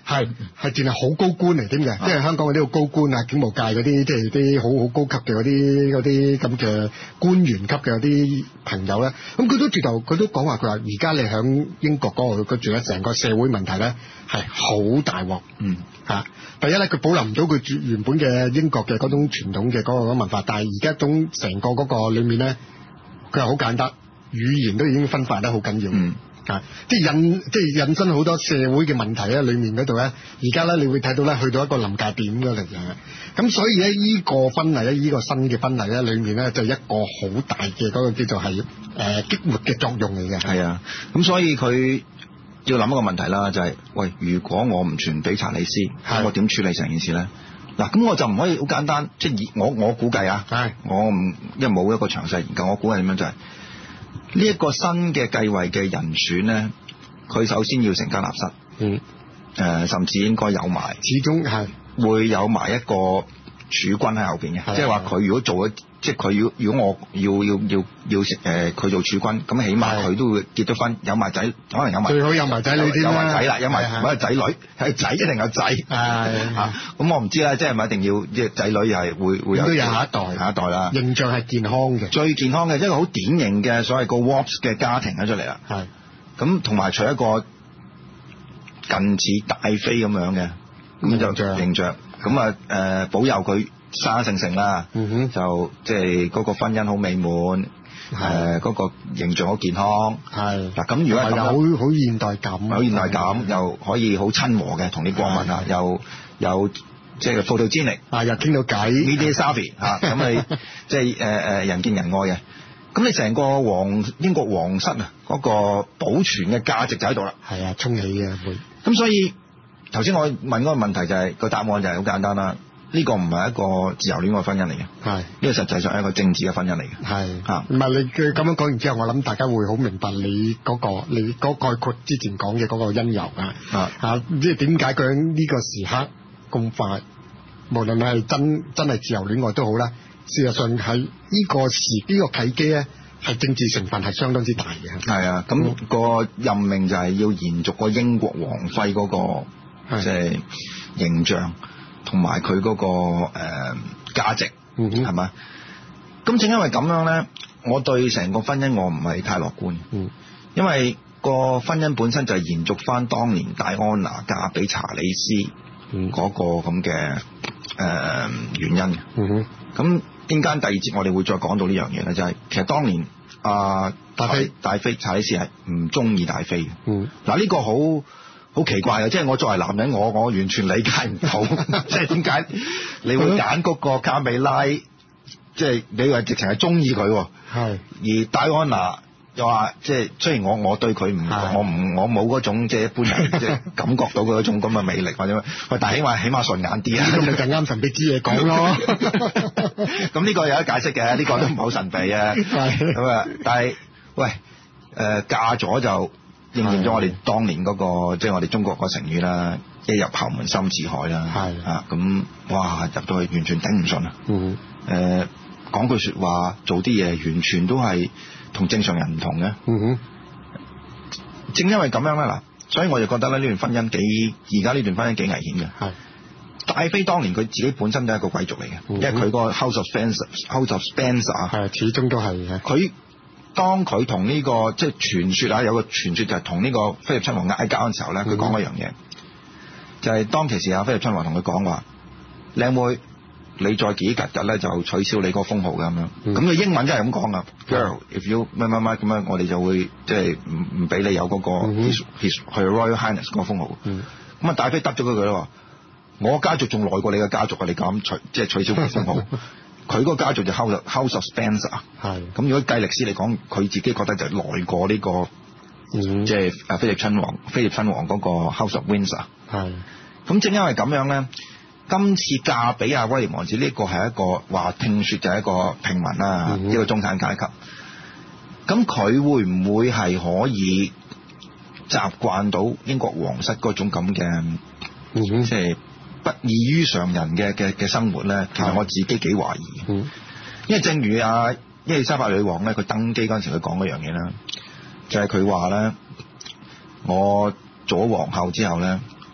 係係淨係好高官嚟添嘅，即係香港嗰啲好高官啊，警務界嗰啲，即係啲好好高級嘅嗰啲嗰啲咁嘅官員級嘅嗰啲朋友咧，咁佢都直頭佢都講話，佢話而家你響英國嗰度佢住咧，成個社會問題咧係好大鑊，嗯嚇。第一咧，佢保留唔到佢住原本嘅英國嘅嗰種傳統嘅嗰個文化，但係而家種成個嗰個裡面咧，佢係好簡單，語言都已經分化得好緊要。嗯啊！即係引，即係引申好多社會嘅問題咧，裡面嗰度咧，而家咧你會睇到咧，去到一個臨界點嘅嚟嘅。咁所以咧，依個婚禮咧，依個新嘅婚禮咧，裡面咧就一個好大嘅嗰個叫做係誒激活嘅作用嚟嘅。係啊， 咁所以佢要諗一個問題啦，就係、是、喂，如果我唔傳俾查理斯，我點處理成件事咧？嗱，咁我就唔可以好簡單，即係我我估計啊，我唔因為冇一個詳細研究，我估係點樣就係、是。呢一個新嘅繼位嘅人選咧，佢首先要成家立室，嗯，誒、呃，甚至應該有埋， 始終係會有埋一個儲君喺後邊嘅，即係話佢如果做咗，即係佢要如果我要要要要誒，佢、呃、做儲君，咁起碼佢都會結咗婚，有埋仔，可能有埋， 最好有埋仔女添啦， 有埋仔啦，有埋或者仔女，係仔一定有仔，係嚇，咁我唔知啦，即係咪一定要即係仔女係會會有， 都有下一代， 下一代啦， 形象係健康嘅， 最健康嘅一個好典型嘅所謂個 Wasp 嘅家庭喺出嚟啦，係，咁同埋除一個近似戴妃咁樣嘅咁就形象，咁啊誒保佑佢生生性性啦，嗯哼，就即係嗰個婚姻好美滿，誒嗰、呃嗰個形象好健康，係嗱咁如果係咁， 好好現代感， 好現代感，又可以好親和嘅同啲國民啊，又有即係 photogenic 啊，又傾到偈 media savvy 嚇，咁你即係誒誒人見人愛嘅，咁你成個皇英國皇室啊嗰個保存嘅價值就喺度啦， 係啊，衝起嘅會， 咁所以頭先我問嗰個問題就係、是、個答案就係好簡單啦。呢個唔係一個自由戀愛婚姻嚟嘅，係呢個實際上係一個政治嘅婚姻嚟嘅，係嚇。唔係你佢咁樣講完之後，我諗大家會好明白你嗰、嗰個你嗰概括之前講嘅嗰個因由啊，嚇即係點解佢喺呢個時刻咁快，無論係真真係自由戀愛都好啦，事實上喺呢個時呢、呢個契機咧，係政治成分係相當之大嘅。係啊，咁、嗯、個任命就係要延續個英國王妃嗰、嗰個即係形象。同埋佢嗰個誒價、呃、值，係嘛？咁正因為咁樣咧，我對成個婚姻我唔係太樂觀，嗯，因為個婚姻本身就係延續翻當年戴安娜嫁俾查理斯嗰個咁嘅誒原因，嗯哼。咁點解第二節我哋會再講到呢樣嘢咧？就係、是、其實當年啊戴妃戴妃查理斯係唔中意戴妃嘅，嗯，嗱呢個好。好奇怪啊！即係我作為男人，我我完全理解唔到，即係點解你會揀嗰個卡美拉？即係你話直情係中意佢，係而戴安娜又話，即係雖然我我對佢唔，我唔我冇嗰種即係一般人即係感覺到佢嗰種咁嘅魅力或者喂，但係起碼起碼順眼啲啊！咁你就啱神秘之嘢講咯。咁呢個有得解釋嘅，呢、呢個都唔係好神秘啊。咁啊，但係喂誒、呃、嫁咗就。應驗咗我哋當年嗰、那個，即係我哋中國個成語啦，一入侯門深似海啦，係啊，咁哇入到去完全頂唔順啊，嗯，誒、呃、講句說話，做啲嘢完全都係同正常人唔同嘅，嗯哼，正因為咁樣啦，嗱，所以我就覺得咧呢段婚姻幾，而家呢段婚姻幾危險嘅，係戴妃當年佢自己本身都係一個貴族嚟嘅、嗯，因為佢個 House of Spencer，House of Spencer 係始終都係嘅，佢。當佢同呢個即係傳說啊，有個傳說就係同呢個菲臘親王嗌交嘅時候咧，佢講一樣嘢，就係、是、當其時啊，菲臘親王同佢講話：靚妹，你再幾格格咧就取消你個封號嘅咁樣。咁、嗯、佢英文真係咁講噶 ，Girl，if you 乜乜乜咁樣，我哋就會即係唔唔俾你有嗰、那個 his his Her Royal Highness 嗰個封號。咁、嗯、啊，戴妃得咗佢佢啦，我家族仲耐過你嘅家族啊！你咁取即係取消佢封號。佢嗰個家族就 House House of Spencer，係咁。如果計歷史嚟講，佢自己覺得就耐過呢、這個，嗯、即係啊菲臘親王、菲臘親王嗰個 House of Windsor，係咁。正因為咁樣咧，今次嫁俾阿威廉王子呢、這個係一個話聽説就係一個平民啦，嗯、一個中產階級。咁佢會唔會係可以習慣到英國皇室嗰種咁嘅、嗯，即係？不異於常人嘅嘅嘅生活咧，其實我自己幾懷疑，嗯，因為正如阿伊麗莎白女王咧，佢登基嗰陣時佢講嗰樣嘢啦，就係佢話咧，我做咗皇后之後咧，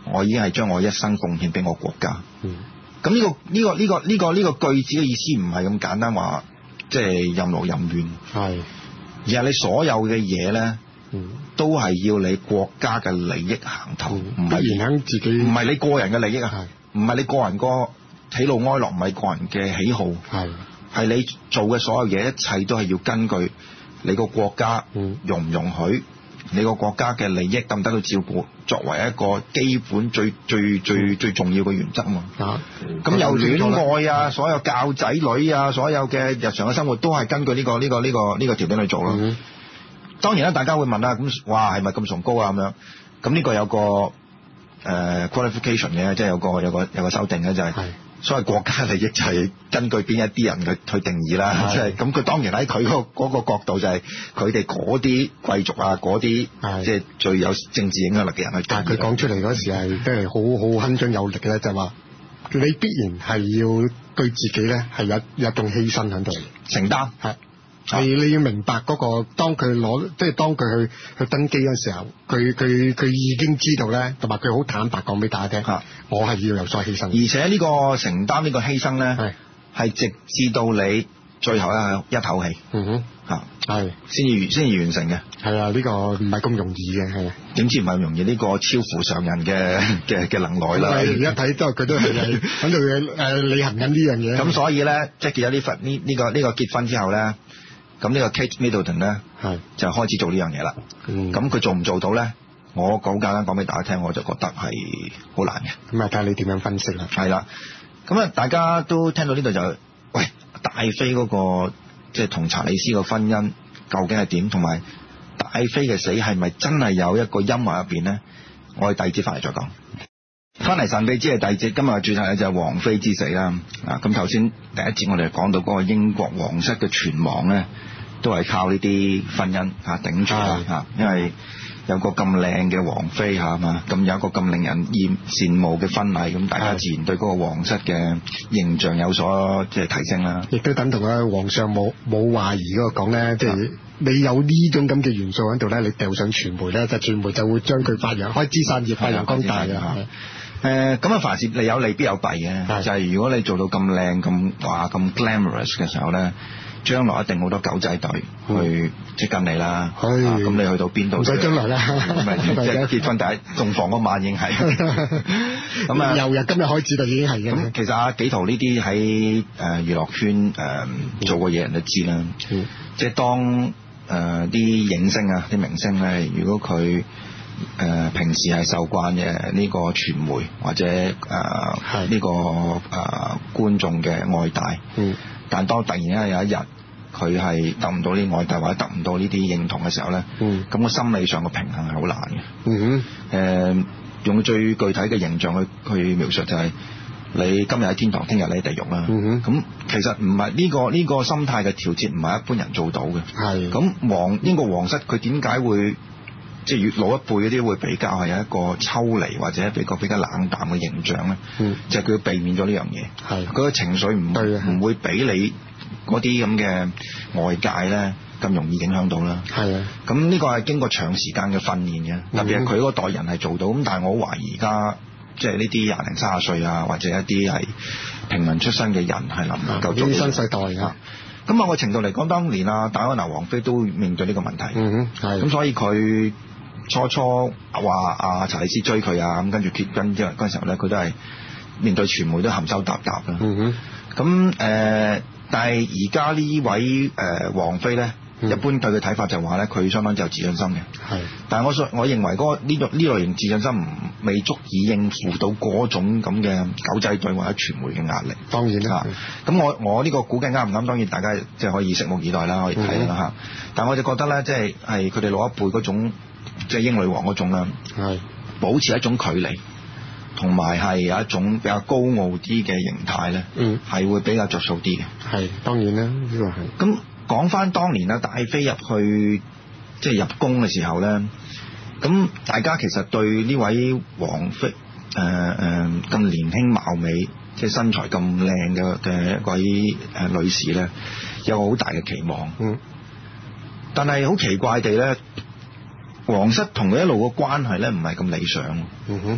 我已經係將我一生貢獻俾我國家。 嗯， 咁呢個呢個呢個呢個呢個句子嘅意思唔係咁簡單話，即係任勞任怨， 係， 而係你所有嘅嘢咧， 嗯， 都係要你國家嘅利益行頭，唔係影響自己， 唔係你個人嘅利益啊，唔係你個人個喜怒哀樂，唔係個人嘅喜好，係係你做嘅所有嘢，一切都係要根據你個國家容唔容許，你個國家嘅利益得唔得到照顧，作為一個基本最最最最重要嘅原則嘛。啊，咁由戀愛啊，所有教仔女啊，所有嘅日常嘅生活都係根據呢個呢個呢個呢個條件去做咯。嗯，當然啦，大家會問啦，咁哇係咪咁崇高啊咁樣？咁呢個有個誒、呃、qualification 嘅，即係有個有個有個修訂嘅就係、是。所謂國家利益就係根據邊一啲人去去定義啦，即係咁佢當然喺佢嗰嗰個角度就係佢哋嗰啲貴族啊，嗰啲即係最有政治影響力嘅人去。但係佢講出嚟嗰時係真係好好鏗鏘有力嘅咧，就話、是、你必然係要對自己咧係有有一種犧牲喺度，承擔係。你你要明白嗰、那個，當佢攞即係當佢去去登基嗰時候，佢佢佢已經知道咧，同埋佢好坦白講俾大家聽，我係要有所犧牲。而且呢個承擔呢個犧牲咧，係直至到你最後一一口氣，嗯哼，嚇係先至完先至完成嘅。係啊，呢、這個唔係咁容易嘅，係點知唔係咁容易？呢、這個超乎常人嘅嘅嘅能耐啦。一睇都佢都係喺度誒履行緊呢樣嘢。咁所以咧，即係結咗呢份呢呢個呢、這個結婚之後咧。咁呢個 Kate Middleton 咧，就開始做呢樣嘢啦。咁佢做唔做到咧？我好簡單講俾大家聽，我就覺得係好難嘅。咁啊，睇下你點樣分析啦。係啦，咁啊，大家都聽到呢度就，喂，戴妃嗰個即係同查理斯個婚姻究竟係點？同埋戴妃嘅死係咪真係有一個陰謀入邊咧？我哋第二節翻嚟再講。翻嚟神秘之夜第二節，今日嘅主題咧就係王妃之死啦。啊，咁頭先第一節我哋講到嗰個英國皇室嘅存亡咧，都係靠呢啲婚姻嚇頂住啦嚇，因為有個咁靚嘅王妃嚇嘛，咁有一個咁令人厭羨慕嘅婚禮，咁大家自然對嗰個皇室嘅形象有所即係提升啦。亦都等同啊皇上冇冇懷疑嗰個講咧，即係你有呢種咁嘅元素喺度咧，你掉上傳媒咧，就傳媒就會將佢發揚開枝散葉，發揚光大啊！誒咁啊，凡事利有利必有弊嘅，就係、是、如果你做到咁靚咁話咁 glamorous 嘅時候咧，將來一定好多狗仔隊去即跟你啦。咁、啊、你去到邊度？唔使將來啦，即係結婚第一洞房嗰晚已經係。咁啊，由日今日開始就已經係嘅。咁其實阿紀陶呢啲喺誒娛樂圈誒、呃、做過嘢人都知啦。嗯、即係當誒啲、呃、影星啊、啲明星咧，如果佢誒、呃、平時係受慣嘅呢個傳媒或者誒呢、呃這個誒、呃、觀眾嘅愛戴，嗯，但當突然間有一日佢係得唔到呢啲愛戴或者得唔到呢啲認同嘅時候咧，嗯，咁個心理上嘅平衡係好難嘅，嗯哼，誒、呃、用最具體嘅形象去去描述就係、是、你今日喺天堂，聽日你喺地獄啦，嗯哼，咁其實唔係呢個呢、這個心態嘅調節唔係一般人做到嘅，係，咁皇英國皇室佢點解會？即係越老一輩嗰啲會比較係有一個抽離或者比較比較冷淡嘅形象咧，嗯，就係佢要避免咗呢樣嘢，係佢個情緒唔唔會俾你嗰啲咁嘅外界咧咁容易影響到啦，係啊，咁呢個係經過長時間嘅訓練嘅，特別係佢嗰代人係做到，咁但係我懷疑而家即係呢啲廿零三十歲啊，或者一啲係平民出身嘅人係能唔能夠做到新世代啊？咁某個程度嚟講，當年啊戴安娜王妃都面對呢個問題，嗯哼，係，咁所以佢。初初話阿查理斯追佢啊，咁跟住結婚之後嗰陣時候咧，佢都係面對傳媒都含羞答答啦。嗯哼，咁誒、呃，但係而家呢位誒、呃、王妃咧，嗯、一般對佢睇法就話咧，佢相當之有自信心嘅。係，但係我我認為嗰呢個呢類型自信心唔未足以應付到嗰種咁嘅狗仔隊或者傳媒嘅壓力。當然啦，咁我我呢個估計啱唔啱？當然大家即係可以拭目以待啦，可以睇啦嚇。但係我就覺得咧，即係係佢哋老一輩嗰種。即係英女王嗰種啦，係保持一種距離，同埋係有一種比較高傲啲嘅形態咧，嗯，係會比較着數啲嘅。係當然啦，呢個係。咁講翻當年啦，戴妃入去即係入宮嘅時候咧，咁大家其實對呢位王妃誒誒咁年輕貌美，即係身材咁靚嘅嘅一位誒女士咧，有好大嘅期望。嗯，但係好奇怪地咧。皇室同佢一路嘅關係咧，唔係咁理想。嗯哼，嚇，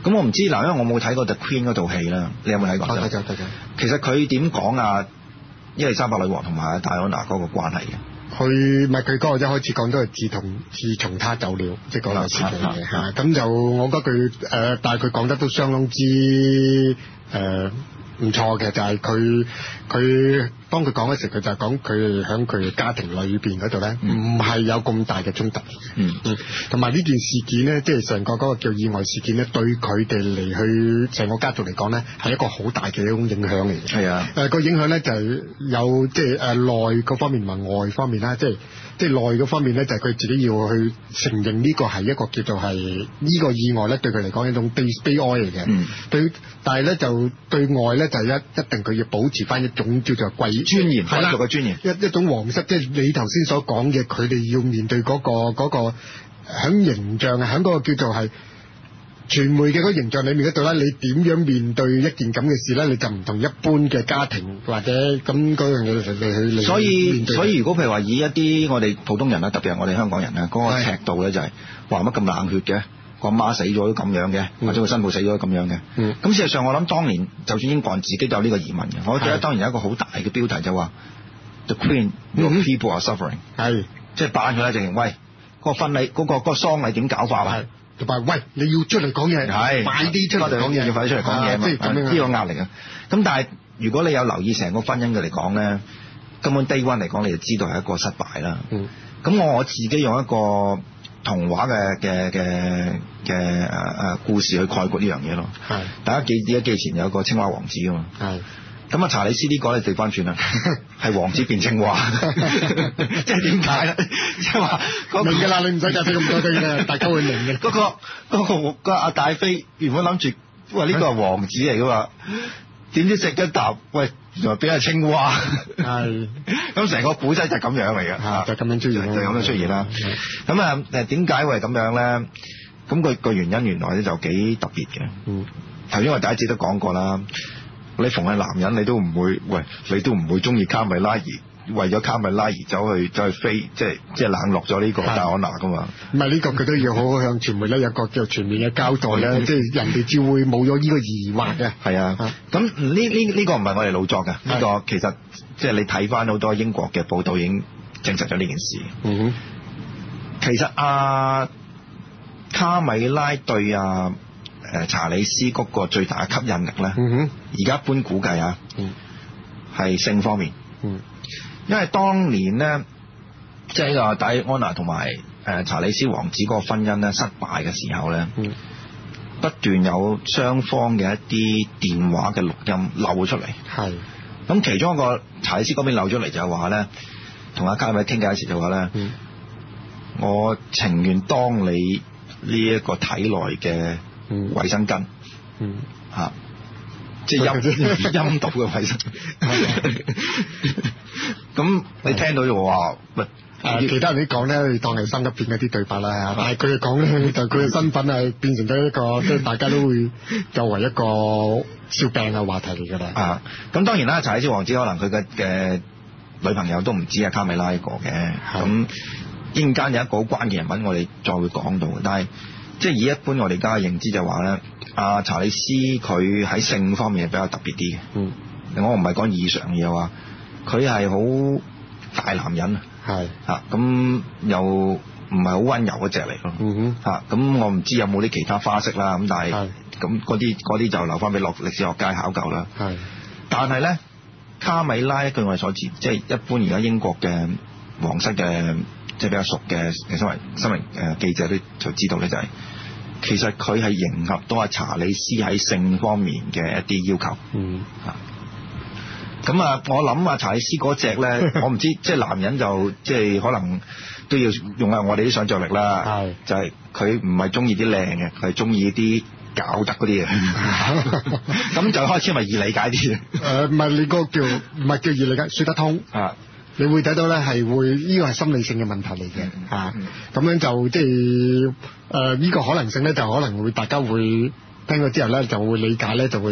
咁我唔知嗱，因為我冇睇過 The Queen 嗰套戲啦，你有冇睇過？ 睇咗睇咗。 其實佢點講啊？伊麗莎白女王同埋戴安娜嗰個關係嘅？ 佢唔係佢嗰個一開始講都係自從自從他走了，即係嗰個時期嘅嚇。咁就我覺得佢誒、呃，但係佢講得都相當之誒。呃唔錯嘅，就係佢佢當佢講嘅時候，佢就係講佢喺佢家庭裏邊嗰度咧，唔係有咁大嘅衝突。 嗯嗯， 同埋呢件事件咧，即係成個嗰個叫意外事件咧，對佢哋嚟去成個家族嚟講咧，係一個好大嘅一種影響嚟嘅。係啊，誒個影響咧就係有即係誒內嗰方面同埋外方面啦，即係。即係內嗰方面咧，就係、是、佢自己要去承認呢個係一個叫做係呢個意外咧，對佢嚟講係一種悲悲哀嚟嘅。嗯。對，但係咧就對外咧就係一一定佢要保持翻一種叫做貴尊嚴， 家族嘅尊嚴，一一種皇室，即係你頭先所講嘅，佢哋要面對嗰、嗰個嗰、嗰個喺形象啊，喺嗰個叫做係。傳媒嘅嗰個形象裏面嗰度咧，你點樣面對一件咁嘅事咧？你就唔同一般嘅家庭或者咁嗰樣嘢嚟去。所以所以如果譬如話以一啲我哋普通人啦，特別係我哋香港人咧，嗰、嗰個尺度咧就係話乜咁冷血嘅，個媽死咗都咁樣嘅，或者個新抱死咗都咁樣嘅。嗯。咁事實上我諗當年就算英國人自己都有呢個疑問嘅，我記得當然有一個好大嘅標題就話 The Queen，Your people are suffering。係。即係扮佢啦，直情喂，嗰個婚禮嗰個嗰個喪禮點搞法啊？ 同埋喂，你要出嚟講嘢，係快啲出嚟講嘢， 要快啲出嚟講嘢嘛，即係咁樣呢個壓力啊。咁但係如果你有留意成個婚姻嘅嚟講咧，根本 day one 嚟講，你就知道係一個失敗啦。嗯。咁我我自己用一個童話嘅嘅嘅嘅誒誒故事去概括呢樣嘢咯。係。大家記記得記前有個青蛙王子啊嘛。係。咁啊，查理斯呢個咧調翻轉啦，係王子變青蛙，即係點解咧？即係話明㗎啦，你唔使解釋咁多嘅，大家會明嘅。嗰、嗰個嗰、嗰個阿大飛原本諗住，喂呢個係王子嚟㗎嘛，點知食一啖，喂原來變係青蛙。係。咁成個古仔就係咁樣嚟嘅，嚇就咁樣出現，就咁樣出現啦。咁啊誒點解會係咁樣咧？咁佢個原因原來咧就幾特別嘅。嗯。頭先我第一節都講過啦。你逢係男人，你都唔會，喂，你都唔會中意卡米拉而為咗卡米拉而走去走去飛，即係即係冷落咗呢個戴安娜噶嘛？唔係呢個佢都要好好向傳媒咧有個叫全面嘅交代咧，即係人哋只會冇咗呢個疑惑嘅。係啊，咁呢呢呢個唔係我哋老作嘅，呢、呢個其實即係你睇翻好多英國嘅報道已經證實咗呢件事。嗯哼，其實阿、啊、卡米拉對啊。誒查理斯嗰個最大嘅吸引力咧，而、嗯、家一般估計啊，係、嗯、性方面，嗯、因為當年咧，即係個戴安娜同埋誒查理斯王子嗰個婚姻咧失敗嘅時候咧、嗯，不斷有雙方嘅一啲電話嘅錄音漏出嚟，係，咁其中一個查理斯嗰邊漏出嚟就係話咧，同阿卡米傾偈時就話咧、嗯，我情願當你呢一個體內嘅。嗯、衛生巾，嗯嚇、啊，即係陰陰道嘅衛生。咁你聽到就話，喂，誒其他人啲講咧，你當係三級片嗰啲對白啦，但係佢哋講咧，就佢嘅身份係變成咗一個，即係大家都會作為一個笑柄嘅話題嚟㗎啦。啊，咁當然啦，查理斯王子可能佢嘅嘅女朋友都唔止係卡米拉一個嘅，咁一陣間有一個好關鍵人物，我哋再會講到嘅，但係。即係以一般我哋而家嘅認知就話咧，阿查理斯佢喺性方面係比較特別啲嘅。嗯，我唔係講異常嘢話，佢係好大男人啊。係嚇，咁又唔係好溫柔嗰隻嚟咯。嗯哼，嚇，咁我唔知有冇啲其他花式啦。咁但係咁嗰啲嗰啲就留翻俾歷歷史學家考究啦。係，但係咧卡米拉據我哋所知，即係一般而家英國嘅皇室嘅。即係比較熟嘅新聞新聞誒記者都就知道咧，就係其實佢係迎合到阿查理斯喺性方面嘅一啲要求。嗯啊，咁啊，我諗阿查理斯嗰隻咧，我唔知即係男人就即係可能都要用下我哋啲想像力啦。係就係佢唔係中意啲靚嘅，佢係中意啲搞得嗰啲嘅。咁就開始咪易理解啲。誒唔係你個叫唔係叫易理解，説得通啊。你會睇到咧，係會呢個係心理性嘅問題嚟嘅嚇，咁樣就即係誒呢個可能性咧，就可能會大家會聽過之後咧，就會理解咧，就會表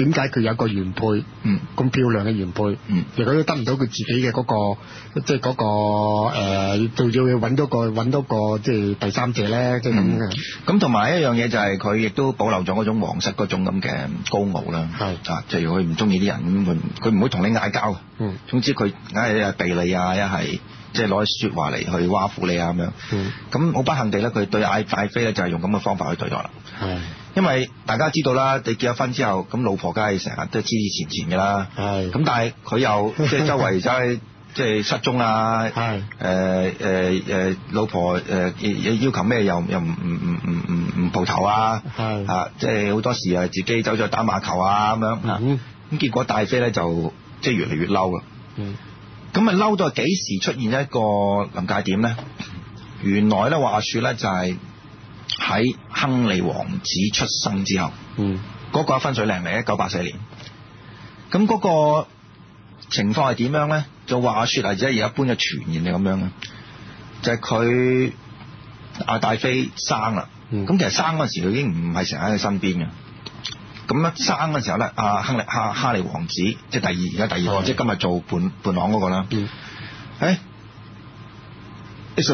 點解佢有個原配， 嗯， 咁漂亮嘅原配， 嗯， 亦都得唔到佢自己嘅嗰、嗰個，即係嗰個誒，仲、呃、要揾到個揾到個即係第三者咧，即係咁嘅。 咁同埋一樣嘢就係佢亦都保留咗嗰種皇室嗰種咁嘅高傲啦，係啊，即係佢唔中意啲人咁，佢佢唔會同你嗌交，嗯，總之佢硬係避你啊，一係。即係攞啲説話嚟去挖苦你啊咁樣，咁好、嗯、不幸地咧，佢對戴戴妃咧就係用咁嘅方法去對待啦。係，因為大家知道啦，你結咗婚之後，咁老婆梗係成日都係黐黐纏纏嘅啦。係，咁但係佢又即係周圍走去即係失蹤啊。係，誒誒誒，老婆誒、呃、要求咩又又唔唔唔唔唔唔蒲頭啊。係，啊，即係好多時啊自己走咗去打馬球啊咁樣。嗯，咁結果戴妃咧就即係越嚟越嬲啦。嗯。咁啊嬲到係幾時出現一個臨界點咧？原來咧話說咧就係喺亨利王子出生之後，嗯，嗰個分水嶺嚟，一九八四年。咁嗰個情況係點樣咧？就話說啊，即係而一般嘅傳言係咁樣嘅，就係佢阿戴妃生啦。咁、嗯、其實生嗰陣時佢已經唔係成日喺佢身邊嘅。咁一生嘅時候咧，阿亨利哈哈利王子，即係第二而家第二個，即係今日做伴伴郎嗰個啦。嗯，誒、hey,，It's a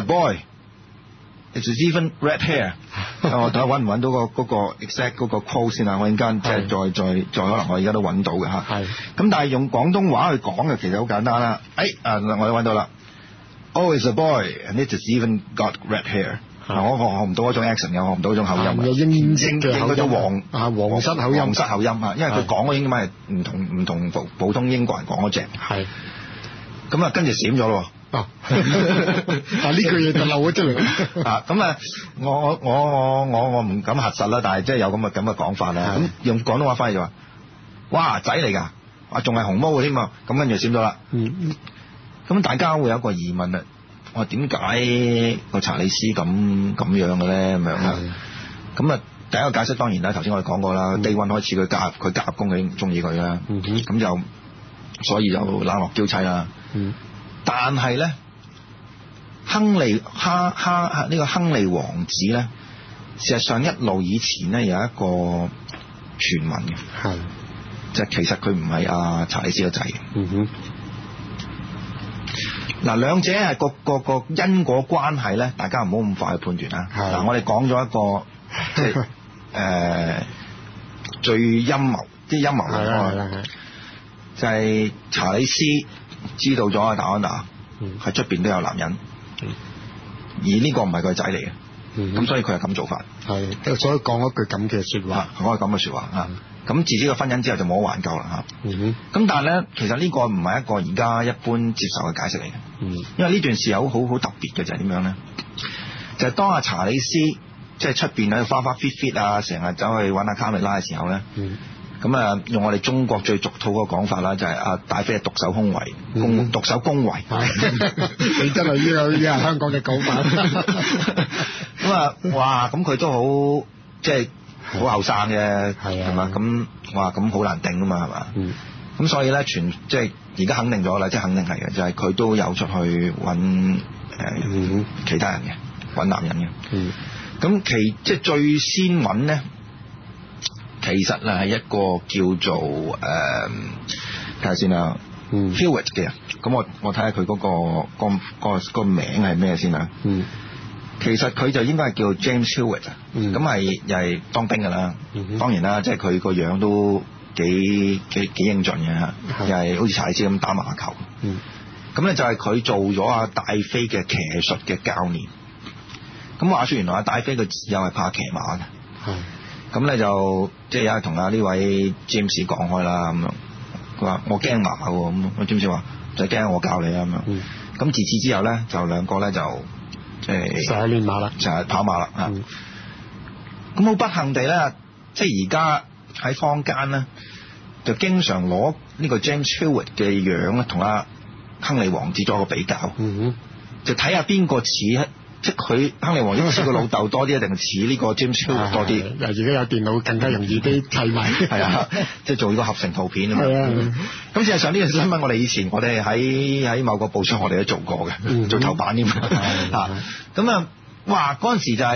boy，It's even red hair 。我睇下揾唔揾到、嗰個嗰、嗰個 exact 嗰個 quote 先啊，我陣間即係再再再可能我而家都揾到嘅嚇。係。咁但係用廣東話去講嘅其實好簡單啦。誒、哎，啊，我都揾到啦。Oh, it's a boy，and it has even got red hair。嗱，我學學唔到嗰種 accent 嘅，學唔到嗰種口音嘅，英英英嗰種皇啊皇室口音，皇室口音啊，因為佢講嗰英文係唔同唔同普普通英國人講嗰隻。係。咁啊，跟住閃咗咯。哦。啊！呢句嘢就漏咗出嚟。啊，咁啊，我我我我我我唔敢核實啦，但係即係有咁嘅咁嘅講法啦。咁用廣東話翻譯就話：哇，仔嚟㗎，啊仲係紅毛嘅添啊！咁跟住閃咗啦。嗯。咁大家會有一個疑問啊。我點解個查理斯咁咁樣嘅咧？咁樣啊？咁啊，第一個解釋當然啦，頭先我哋講過啦。Day One開始佢加入佢加入宮，佢已經中意佢啦。咁、嗯、就所以就冷落嬌妻啦。嗯、但係咧，亨利哈哈呢、這個亨利王子咧，事實上一路以前咧有一個傳聞嘅，係就其實佢唔係阿查理斯個仔。嗯哼。嗱，兩者係個個個因果關係咧，大家唔好咁快去判斷啊！嗱，我哋講咗一個即係誒最陰謀，啲陰謀嚟就係查理斯知道咗阿戴安娜喺出邊都有男人，嗯、而呢個唔係佢仔嚟嘅，咁、嗯、所以佢係咁做法。係，所以講一句咁嘅説話，講一句咁嘅説話啊！咁自己個婚姻之後就冇得挽救啦嚇。咁、嗯、但係咧，其實呢個唔係一個而家一般接受嘅解釋嚟嘅。嗯、因為呢段事有好好特別嘅就係點樣咧？就係、是、當阿查理斯即係出邊喺度花花 fit fit 啊，成日走去揾阿卡米拉嘅時候咧，咁、嗯、啊用我哋中國最俗套嗰個講法啦，就係阿戴妃係獨守空位，嗯、獨守宮位。你真係呢個呢個香港嘅講法。咁啊，哇！咁佢都好即係。好後生嘅，係嘛？咁哇，咁好難頂啊嘛，係嘛？咁、嗯、所以咧，全即係而家肯定咗啦，即係肯定係嘅，就係、是、佢都有出去揾誒、呃嗯、其他人嘅，揾男人嘅。咁、嗯、其即係最先揾咧，其實咧係一個叫做誒睇下先啦 Hewitt 嘅人。咁我我睇下佢嗰個個個個名係咩先啊？嗯其實佢就應該係叫 James Hewitt 啊、嗯，咁係又係當兵㗎啦。嗯、當然啦，即係佢個樣都幾幾幾英俊嘅嚇，又係好似查理斯咁打麻球。咁咧、嗯、就係佢做咗阿戴妃嘅騎術嘅教練。咁話説原來阿戴妃佢又係怕騎馬嘅。咁咧、嗯、就即係有同阿呢位 James 講開啦咁樣。佢話我驚馬喎，咁我 James 話就驚我教你啊咁樣。咁、嗯、自此之後咧，就兩個咧就。即係成日練馬啦，成日跑馬啦啊！咁好、嗯、不幸地咧，即係而家喺坊間咧，就經常攞呢個 James Hewitt 嘅樣咧，同阿亨利王子做一個比較，嗯、就睇下邊個似，即係佢亨利王子似個老豆多啲，定似呢個 James Hewitt 多啲？而家有電腦更加容易啲砌埋，係啊，即係做呢個合成圖片啊嘛。咁事實上呢個新聞，我哋以前我哋喺喺某個報章，我哋都做過嘅，嗯、做頭版添啊。咁啊，哇！嗰陣時就係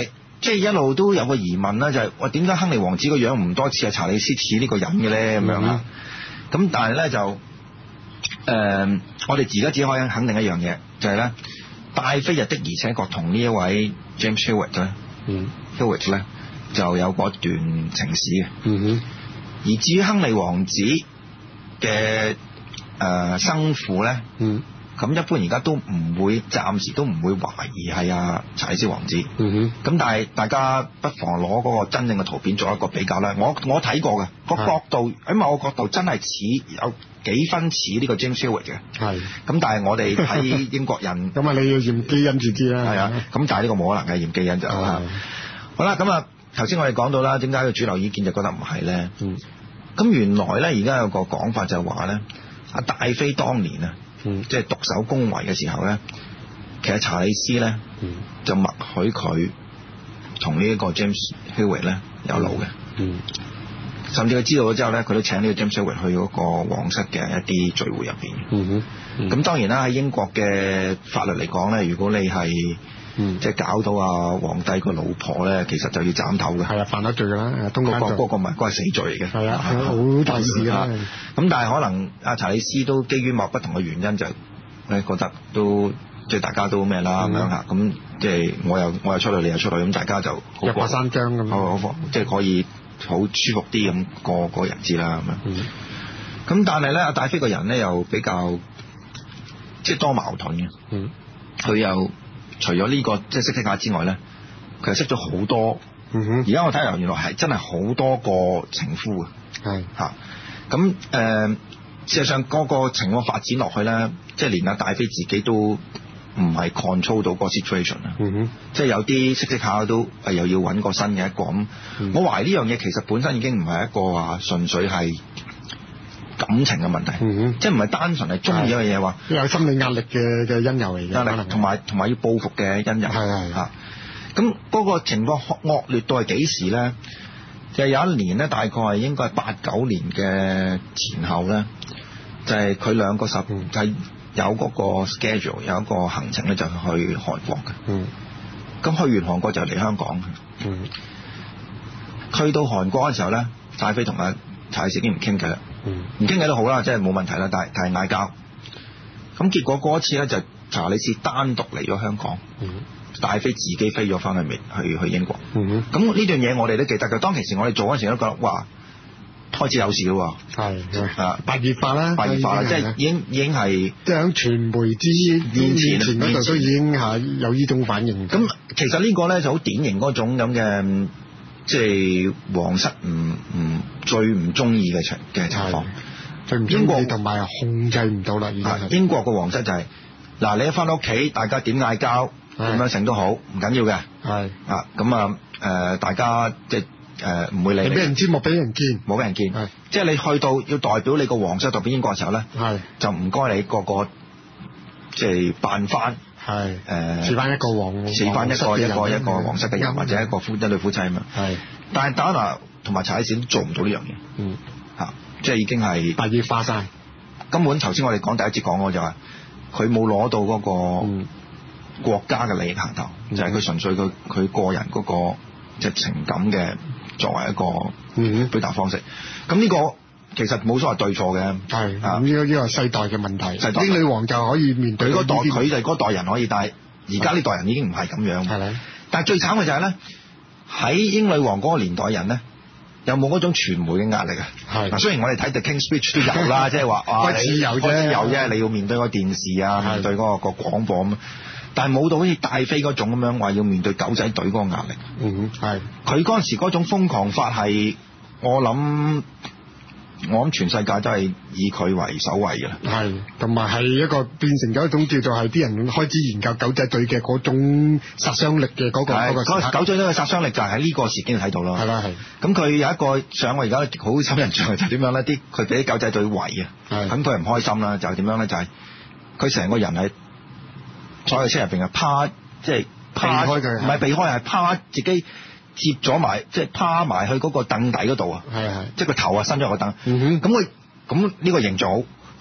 即係一路都有個疑問啦，就係話點解亨利王子個樣唔多似係查理斯似呢個人嘅咧咁樣啊？咁但係咧就誒、呃，我哋而家只可以肯定一樣嘢，就係、是、咧戴妃日的而且確同呢一位 James Hewitt 咧、嗯、，Hewitt 咧就有嗰段情史嘅。嗯哼。而至於亨利王子嘅誒生父咧，嗯。咁一般而家都唔會，暫時都唔會懷疑係阿查理斯王子。嗯哼。咁但係大家不妨攞嗰個真正嘅圖片做一個比較啦。我我睇過嘅個角度喺某個角度真係似有幾分似呢個 James Hewitt 嘅。係。咁但係我哋睇英國人，咁啊你要驗基因至知啦。係啊。咁但係呢個冇可能嘅驗基因就。好啦，咁啊頭先我哋講到啦，點解個主流意見就覺得唔係咧？嗯。咁原來咧而家有個講法就係話咧，阿戴妃當年啊。嗯、即係獨守宮闈嘅時候咧，其實查理斯咧、嗯、就默許佢同呢一個 James Hewitt 咧有路嘅，嗯、甚至佢知道咗之後咧，佢都請呢個 James Hewitt 去嗰個皇室嘅一啲聚會入邊。咁、嗯嗯、當然啦，喺英國嘅法律嚟講咧，如果你係、嗯、即係搞到啊皇帝個老婆咧，其實就要斬頭嘅。係啊，犯得罪㗎啦，通過嗰個唔係嗰係死罪嚟嘅。係啊，好大事啊！咁但係可能阿查理斯都基於某不同嘅原因就咧覺得都即係大家都咩啦咁樣嚇，咁即係我又我又出去你又出去，咁大家就好過山張咁，好好即係可以好舒服啲咁過過日子啦咁樣。咁、嗯、但係咧阿戴妃個人咧又比較即係多矛盾嘅。嗯，佢又除咗呢、這個即係識識下之外咧，佢又識咗好多。嗯哼，而家我睇嚟原來係真係好多個情夫嘅。係嚇。咁誒、呃，事實上嗰個情況發展落去咧，即係連阿戴妃自己都唔係 control 到個 situation 啊。嗯哼，即係有啲識識下都係又要揾個新嘅一個咁。嗯、我懷疑呢樣嘢其實本身已經唔係一個話純粹係感情嘅問題。嗯哼，即係唔係單純係中意一樣嘢話，有心理壓力嘅嘅因由嚟嘅。壓力同埋同埋要報復嘅因由。係係嚇。咁嗰個情況惡劣到係幾時咧？就係有一年咧，大概係應該係八九年嘅前後咧，就係佢兩個十就係有嗰個 schedule 有一個行程咧，就去韓國嘅。嗯。咁去完韓國就嚟香港嘅。嗯。去到韓國嘅時候咧，戴妃同阿查理斯已經唔傾偈啦。嗯。唔傾偈都好啦，即係冇問題啦，但係但係嗌交。咁結果嗰一次咧，就查理斯單獨嚟咗香港。嗯。戴妃自己飛咗翻去美去去英國，咁呢、嗯、段嘢我哋都記得嘅。當其時我哋做嗰陣時都覺得哇，開始有事咯，係啊，白熱化啦，白熱化啦，即係已經已經係即係喺傳媒之面前嗰度都已經係有呢種反應。咁其實呢個咧就好典型嗰種咁嘅，即係皇室唔唔最唔中意嘅情嘅情況。英國同埋控制唔到啦，而家英國個皇室就係、是、嗱，你一翻到屋企，大家點嗌交？點樣成都好，唔緊要嘅。係啊，咁啊，誒、呃，大家即係誒，唔會理你。俾人知，冇俾人見，冇俾人見。係，即係你去到要代表你個皇室代表英國嘅時候咧，係就唔該你個個即係扮翻，係誒，似翻一個皇，似翻一個一個一個皇室嘅人，或者一個夫一對夫妻啊嘛。係，但係戴安娜同埋查理斯都做唔到呢樣嘢。嗯，吓、啊，即係已經係白熱化晒。根本頭先我哋講第一節講過就係，佢冇攞到嗰、那個。嗯國家嘅利益行頭，就係佢純粹佢佢個人嗰個即係情感嘅作為一個表達方式。咁呢個其實冇所謂對錯嘅，係啊，呢個呢個世代嘅問題。英女王就可以面對佢嗰代，佢哋嗰代人可以，但係而家呢代人已經唔係咁樣。係啦，但係最慘嘅就係咧，喺英女王嗰個年代人咧，有冇嗰種傳媒嘅壓力啊？係嗱，雖然我哋睇 The King's Speech 都有啦，即係話啊，自由啫，自由啫，你要面對個電視啊，面對嗰個個廣播咁。但係冇到好似戴妃嗰種咁樣話要面對狗仔隊嗰個壓力。嗯，係。佢嗰陣時嗰種瘋狂法係，我諗我諗全世界都係以佢為首位嘅。係，同埋係一個變成咗一種叫做係啲人開始研究狗仔隊嘅嗰種殺傷力嘅嗰、嗰個嗰個。嗰個狗仔隊嘅殺傷力就係喺呢個事件睇到咯。係啦，係。咁佢有一個相我而家好深印象就點樣咧？啲佢俾啲狗仔隊圍啊，咁佢唔開心啦，就係點樣咧？就係佢成個人係。坐喺車入邊啊，趴即係趴開佢，唔係避開，係趴自己接咗埋，即係趴埋去嗰個凳底嗰度啊。係係，即係個頭啊伸咗個凳。嗯哼，咁佢咁呢個形象好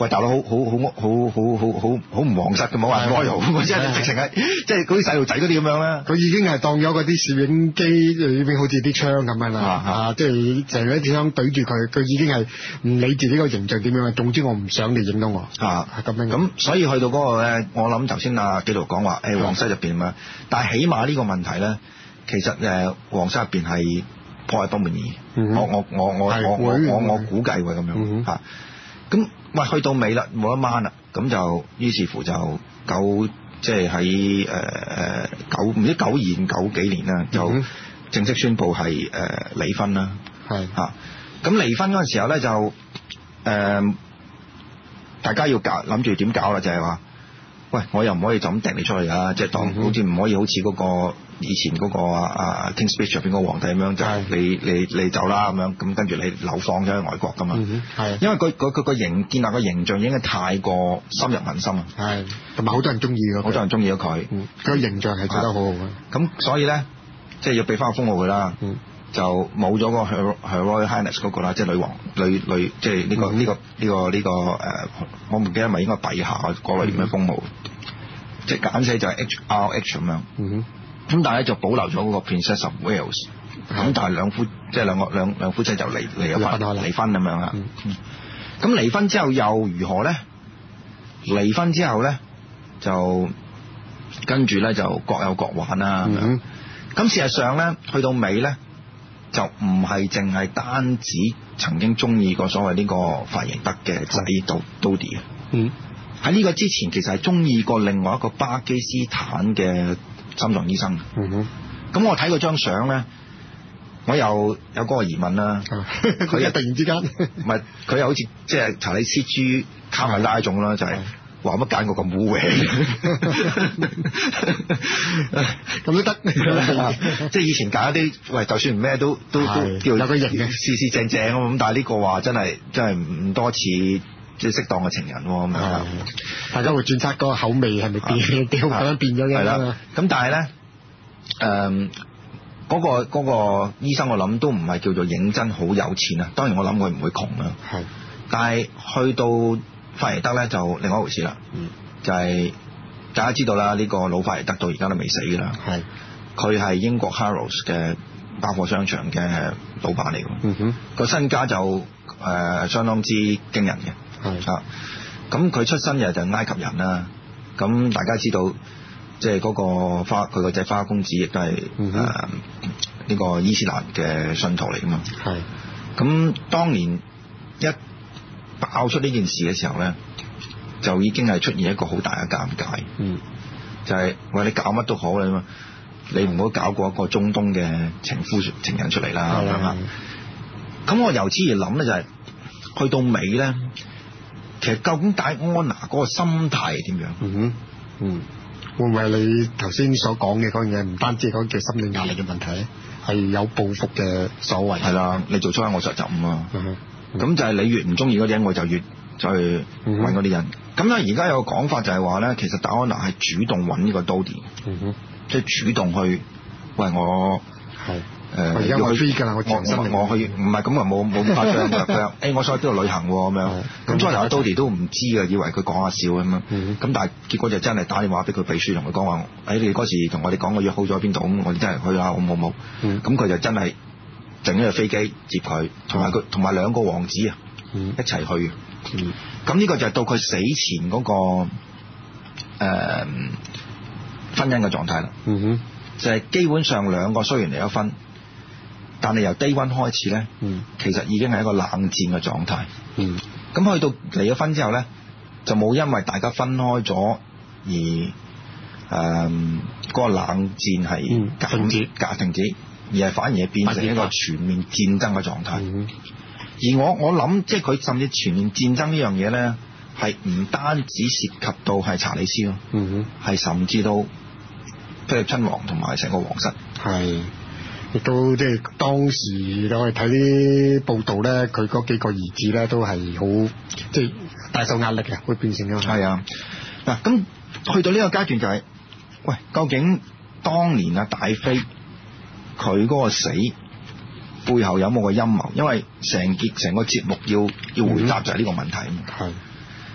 喂大佬好好好好好好好好唔皇室嘅，冇話 royal， 即係直情係即係嗰啲細路仔嗰啲咁樣咧。 佢已經係當咗嗰啲攝影機裏邊好似啲槍咁樣啦，啊，即係成日啲槍對住佢，佢已經係唔理自己個形象點樣，總之我唔想你影到我啊，係咁樣。 咁所以去到嗰個咧，我諗頭先阿紀陶講話，誒皇室入邊啊，但係起碼呢個問題咧，其實誒皇室入邊係破壞不滿意。嗯、我我我我我我我我估計會咁樣嚇。咁、嗯、喂去到尾啦，冇得掹啦，咁就於是乎就九即係喺誒誒九唔知九二九幾年啦，就正式宣布係誒、呃、離婚啦。係嚇。咁離婚嗰陣時候咧就誒、呃、大家要搞諗住點搞啦，就係、是、話喂我又唔可以就咁掟你出去啊，即係當好似唔可以好似嗰、那個。以前嗰、那個啊 King's Speech 入邊嗰個皇帝咁樣就你你你走啦咁樣，咁跟住你流放咗喺外國噶嘛，係、嗯、因為佢佢佢個形建立個形象已經係太過深入民心啊，係同埋好多人中意嘅，好多人中意咗佢，佢、嗯、個形象係做得好好嘅。咁所以咧，即係要俾翻個封號佢啦，嗯、就冇咗個 Her Her Royal Highness 嗰個啦，即係女王女女即係呢個呢、嗯這個呢、這個呢、這個誒、呃，我唔記得係咪應該陛下嗰類咁嘅封號，嗯、即係簡寫就係 H R H 咁樣。嗯咁但係咧就保留咗嗰個 Princess of Wales，咁但係兩夫即係兩個兩兩夫妻就離離咗婚離婚咁樣啦。咁、嗯嗯、離婚之後又如何咧？離婚之後咧就跟住咧就各有各玩啦。咁、嗯嗯、事實上咧去到尾咧就唔係淨係單止曾經中意過所謂呢個法贏德嘅仔杜杜迪啊。喺呢個之前其實係中意過另外一個巴基斯坦嘅心臟醫生，嗯哼，咁我睇嗰張相咧，我又有嗰個疑問啦。佢又突然之間，唔係佢又好似即係查理斯朱卡米拉種啦，就係話乜揀個咁污穢，咁都得。即係以前揀一啲，喂，就算唔咩都都都叫有個型嘅，四四正正咁。但係呢個話真係真係唔多似。即係適當嘅情人喎，咁樣大家會轉測嗰個口味係咪變變咁樣變咗嘅？係啦，咁但係咧，誒、呃、嗰、嗰個嗰、嗰個醫生我諗都唔係叫做認真好有錢啊。當然我諗佢唔會窮啦。係，但係去到法耶德咧就另外一回事啦。嗯，就係、是、大家知道啦，呢、呢個老法耶德到而家都未死㗎啦。係，佢係英國 Harrods 嘅百貨商場嘅老闆嚟㗎。嗯哼，個身家就誒、呃、相當之驚人嘅。係啊，咁佢出身又就埃及人啦，咁大家知道，即係嗰個花佢個仔花公子亦都係誒呢個伊斯蘭嘅信徒嚟噶嘛。係，咁當年一爆出呢件事嘅時候咧，就已經係出現一個好大嘅尷尬。嗯，就係、是、喂你搞乜都好啦，你唔好搞過一個中東嘅情夫情人出嚟啦咁啊。咁我由此而諗咧，就係、是、去到尾咧。其實究竟戴安娜嗰個心態係點樣？嗯哼，嗯，會唔會係你頭先所講嘅嗰樣嘢？唔單止係嗰個心理壓力嘅問題，係有報復嘅所謂。係啦，你做出嚟我實就咁啊。咁、嗯、就係你越唔中意嗰啲人，我就越再去揾嗰啲人。咁咧而家有個講法就係話咧，其實戴安娜係主動揾呢個 Dodi，嗯哼，即係主動去喂我係。誒、呃，而家我飛㗎啦，我我我去，唔係咁啊，冇冇咁誇張㗎。佢話誒，我想去邊度旅行咁樣。咁初頭阿 Dodi 都唔知㗎，以為佢講下笑咁樣。咁、嗯、但係結果就真係打電話俾佢秘書，同佢講話：誒、哎，你嗰時同我哋講我約好咗喺邊度，咁我哋真係去下好冇冇？咁、嗯、佢就真係整咗架飛機接佢，同埋佢同埋兩個王子啊、嗯，一齊去。咁、嗯、呢個就係到佢死前嗰、那個誒、呃、婚姻嘅狀態啦。嗯哼，就係、是、基本上兩個雖然離咗婚。但係由低溫開始咧、嗯，其實已經係一個冷戰嘅狀態。嗯，咁去到離咗婚之後咧，就冇因為大家分開咗而誒嗰、呃那個冷戰係停止，隔停止，而係反而係變成一個全面戰爭嘅狀態。嗯、而我我諗，即係佢甚至全面戰爭呢樣嘢咧，係唔單止涉及到係查理斯咯，嗯，係甚至到菲臘親王同埋成個皇室係。亦都即係當時我哋睇啲報道咧，佢嗰幾個兒子咧都係好即係大受壓力嘅，會變成咁。係啊，嗱咁去到呢個階段就係、是，喂，究竟當年啊大妃佢嗰個死背後有冇個陰謀？因為成結成個節目要要回答就係呢個問題啊嘛。係、嗯，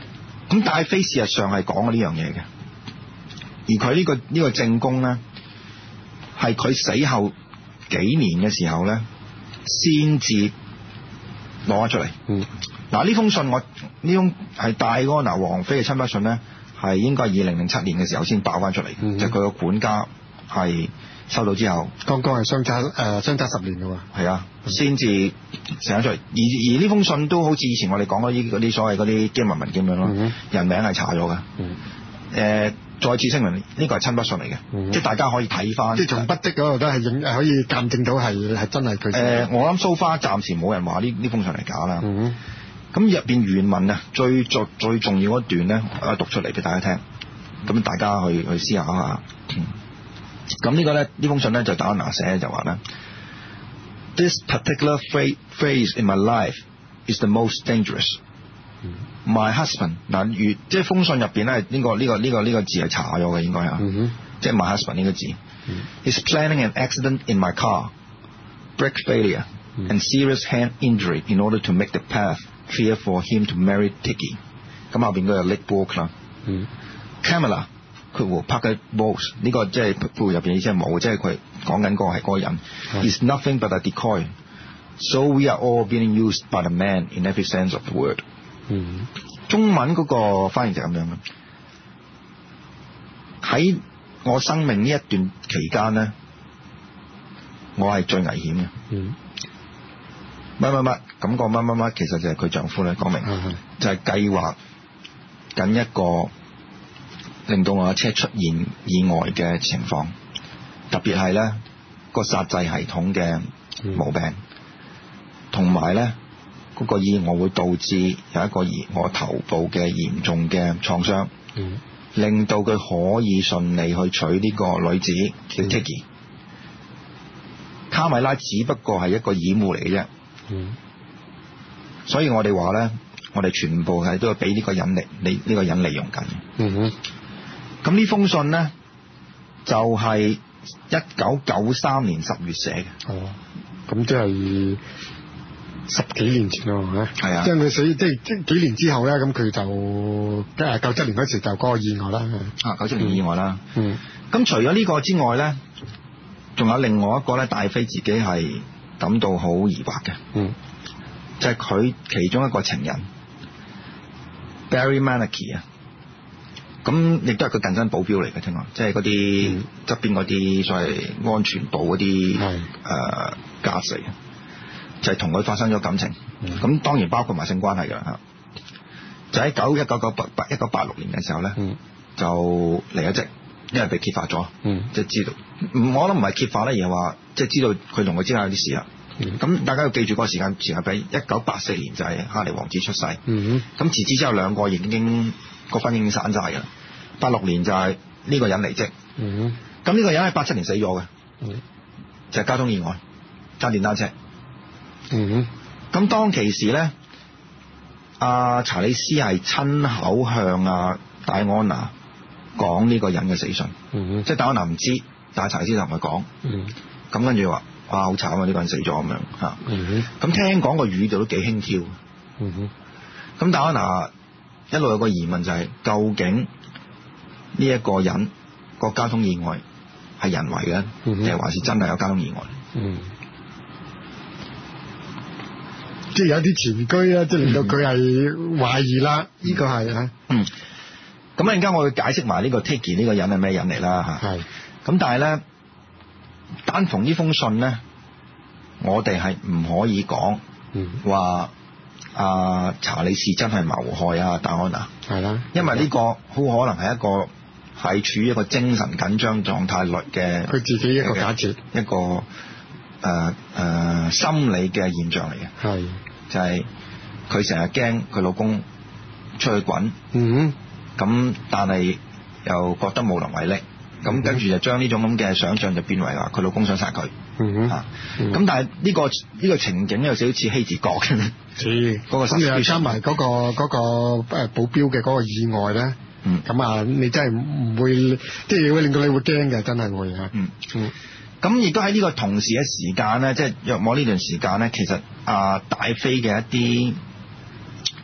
咁戴妃事實上係講過呢樣嘢嘅，而佢呢、這個呢、這個證供咧，係佢死後幾年嘅時候咧，先至攞翻出嚟。嗯，嗱呢封信我呢封係戴安娜王妃嘅親筆信咧，係應該係二零零七年嘅時候先爆翻出嚟，嗯、就係佢個管家係收到之後，剛剛係相差誒、呃、相差十年噶嘛，係啊，先至寫出嚟。而而呢封信都好似以前我哋講嗰啲嗰啲所謂嗰啲機密文件咁樣咯，嗯、人名係查咗嘅。誒、嗯呃，再次聲明呢個係親筆信嚟嘅，嗯、即係大家可以睇翻，即係從筆跡嗰度都係影可以鑑證到係係真係佢。誒、呃，我諗 so far 暫時冇人話呢呢封信係假啦。咁入邊原文啊，最最最重要嗰段咧，我讀出嚟俾大家聽，咁大家去去思考下。咁呢個咧，呢封信咧就戴安娜寫就話咧 ，This particular phase in my life is the most dangerous. My husband 嗱，如即係封信入邊咧，呢個呢個呢個呢個字係查咗嘅應該啊，即係 my husband 呢個字 is planning an accident in my car, brake failure and serious hand injury in order to make the path clear for him to marry Tiki。咁後邊嗰個 Lake Book 啦 ，Camilla。佢和 Parker Bowles 呢個即係副入邊意思係冇，即係佢講緊個係嗰個人。Is nothing but a decoy. So we are all being used by the man in every sense of the word。嗯，中文嗰個翻譯就咁樣嘅。喺我生命呢一段期間咧，我係最危險嘅。嗯，乜乜乜咁個乜乜乜，其實就係佢丈夫咧講明，嗯、就係計劃緊一個。令到我嘅車出現意外嘅情況，特別係咧個剎制系統嘅毛病，同埋咧嗰個意外會導致有一個嚴我頭部嘅嚴重嘅創傷，嗯、令到佢可以順利去娶呢個女子叫 Tiki。卡米拉只不過係一個掩護嚟嘅啫，嗯、所以我哋話咧，我哋全部係都要俾呢個人利，你、這、呢個人利用緊。嗯哼。咁呢封信咧就係一九九三年十月寫嘅。哦，咁即係十幾年前咯，係咪？係啊，即係佢死，即係即係幾年之後咧，咁佢就誒九七年嗰時就嗰個意外啦。啊，九七年意外啦。嗯。咁除咗呢個之外咧，仲有另外一個咧，戴妃自己係感到好疑惑嘅。嗯。就係佢其中一個情人 Barry Manaki 啊。咁亦都係佢近身保鏢嚟嘅，聽講，即係嗰啲側邊嗰啲所謂安全部嗰啲誒家屬，就係同佢發生咗感情。咁、嗯、當然包括埋性關係㗎啦。就喺九一九九八八一九八六年嘅時候咧，嗯、就離咗職，因為被揭發咗，嗯、即係知道。我諗唔係揭發咧，而係話即係知道佢同佢之間有啲事啦。咁、嗯、大家要記住嗰個時間，前係比一九八四年就係哈利王子出世。咁、嗯、自此之後兩個已經。個婚姻已經散晒㗎啦，八六年就係呢個人離職，咁呢、嗯、個人係八七年死咗嘅，嗯、就係交通意外，揸電單車。咁、嗯、當其時咧，阿查理斯係親口向阿戴安娜講呢個人嘅死訊，嗯、即係戴安娜唔知，但係查理斯同佢講，咁、嗯、跟住話哇好慘啊，呢、呢個人死咗咁樣嚇，咁、嗯、聽講個語調都幾輕佻，咁、嗯、戴安娜。一路有個疑問就係、是、究竟呢一個人個交通意外係人為嘅，定係、嗯、還是真係有交通意外？嗯，即係有啲前居啦，即係令到佢係懷疑啦。呢、嗯、個係啊，嗯。咁一陣間我會解釋埋呢個 Tiki 呢個人係咩人嚟啦嚇。係是。咁但係咧，單逢呢封信咧，我哋係唔可以講話。阿、啊、查理士真係謀害啊戴安娜，係啦，因為呢個好可能係一個係處於一個精神緊張狀態內嘅，佢自己一個假設，一個誒誒、呃呃、心理嘅現象嚟嘅，係的就係佢成日驚佢老公出去滾，嗯，咁但係又覺得無能為力。咁、嗯、跟住就將呢種咁嘅想像就變為話佢老公想殺佢，嗯嚇，咁、嗯啊、但係呢、呢個呢、呢個情景有少少似希治閣嘅，似嗰個，咁你又加埋嗰個嗰個誒保鏢嘅嗰個意外咧，嗯，咁啊你真係唔會，即係會令到你會驚嘅，真係會嚇，嗯嗯，咁亦都喺呢個同時嘅時間咧，即係約莫呢段時間咧，其實啊戴妃嘅一啲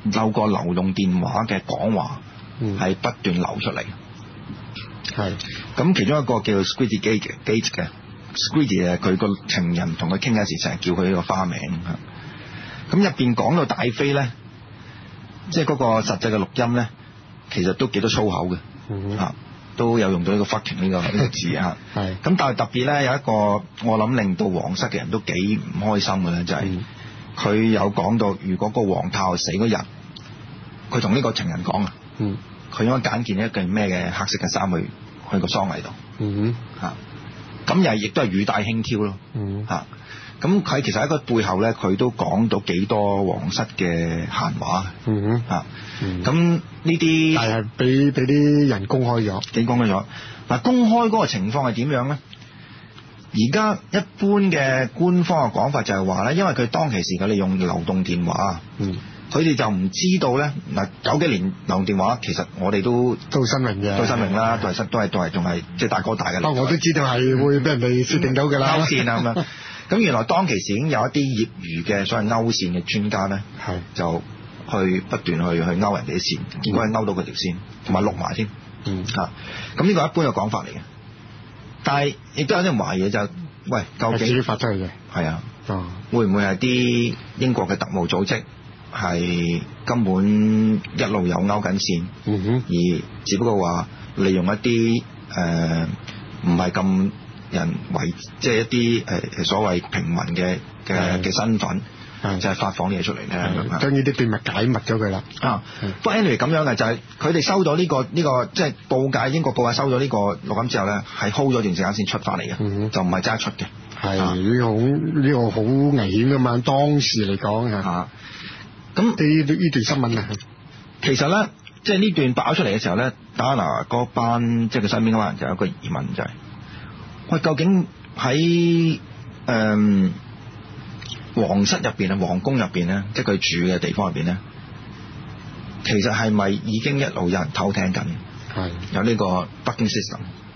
透過流動電話嘅講話係不斷流出嚟。 係咁其中一個叫 Squiddy Gate 嘅 Gate 嘅 Squiddy 佢個情人同佢傾嘅時成日叫佢呢個花名。咁入邊講到大飛咧，即係嗰個實際嘅錄音咧，其實都幾多粗口嘅， 嗯嚇都有用到呢個 fucking 呢個呢個字嚇。 係咁但係特別咧有一個我諗令到皇室嘅人都幾唔開心嘅咧，就係、是、佢、嗯、有講到如果個皇太后死嗰日，佢同呢個情人講啊， 嗯， 佢應該揀件一件咩嘅黑色嘅衫去去個喪禮度， 嗯嚇，咁又亦都係語帶輕佻咯， 嗯嚇。咁佢其實喺個背後咧，佢都講到幾多皇室嘅閒話， 嗯啊，咁呢啲但係俾俾啲人公開咗， 點公開咗？嗱，公開嗰個情況係點樣咧？而家一般嘅官方嘅講法就係話咧，因為佢當其時佢哋用流動電話， 嗯，佢哋就唔知道咧。嗱，九幾年流動電話其實我哋都都新穎嘅， 都新穎啦，都係都係都係仲係即係大哥大嘅。 不過我都知道係會俾人哋設定到㗎啦， 勾線啊咁樣。咁原來當其時已經有一啲業餘嘅所謂勾線嘅專家咧，係就去不斷去去勾人哋啲線，結果係勾到佢條線，同埋錄埋添。嗯嚇，咁呢個一般嘅講法嚟嘅，但係亦都有啲人懷疑就係，喂，究竟自己發出嚟嘅？係啊，哦， 會唔會係啲英國嘅特務組織係根本一路有勾緊線， 嗯哼， 而只不過話利用一啲誒唔係咁人為，即係一啲誒、呃、所謂平民嘅嘅嘅身份，就係發放啲嘢出嚟咧， 將呢啲秘密解密咗佢啦。啊， 不過 anyway 咁樣嘅就係佢哋收到呢、呢個呢、呢個即係報界英國報界收到呢個錄音之後咧，係 hold 咗段時間先出翻嚟嘅，嗯、就唔係即刻出嘅。係呢、啊呢個好呢、呢個好危險噶嘛，當時嚟講嚇。咁呢呢段新聞啊，其實咧即係呢段爆出嚟嘅時候咧，戴安娜嗰班即係佢身邊嗰班人就有一個疑問就係、是。喂，究竟喺誒、嗯、皇室入邊啊，皇宮入邊咧，即係佢住嘅地方入邊咧，其實係咪已經一路有人偷聽緊？係有呢個 Bucking System。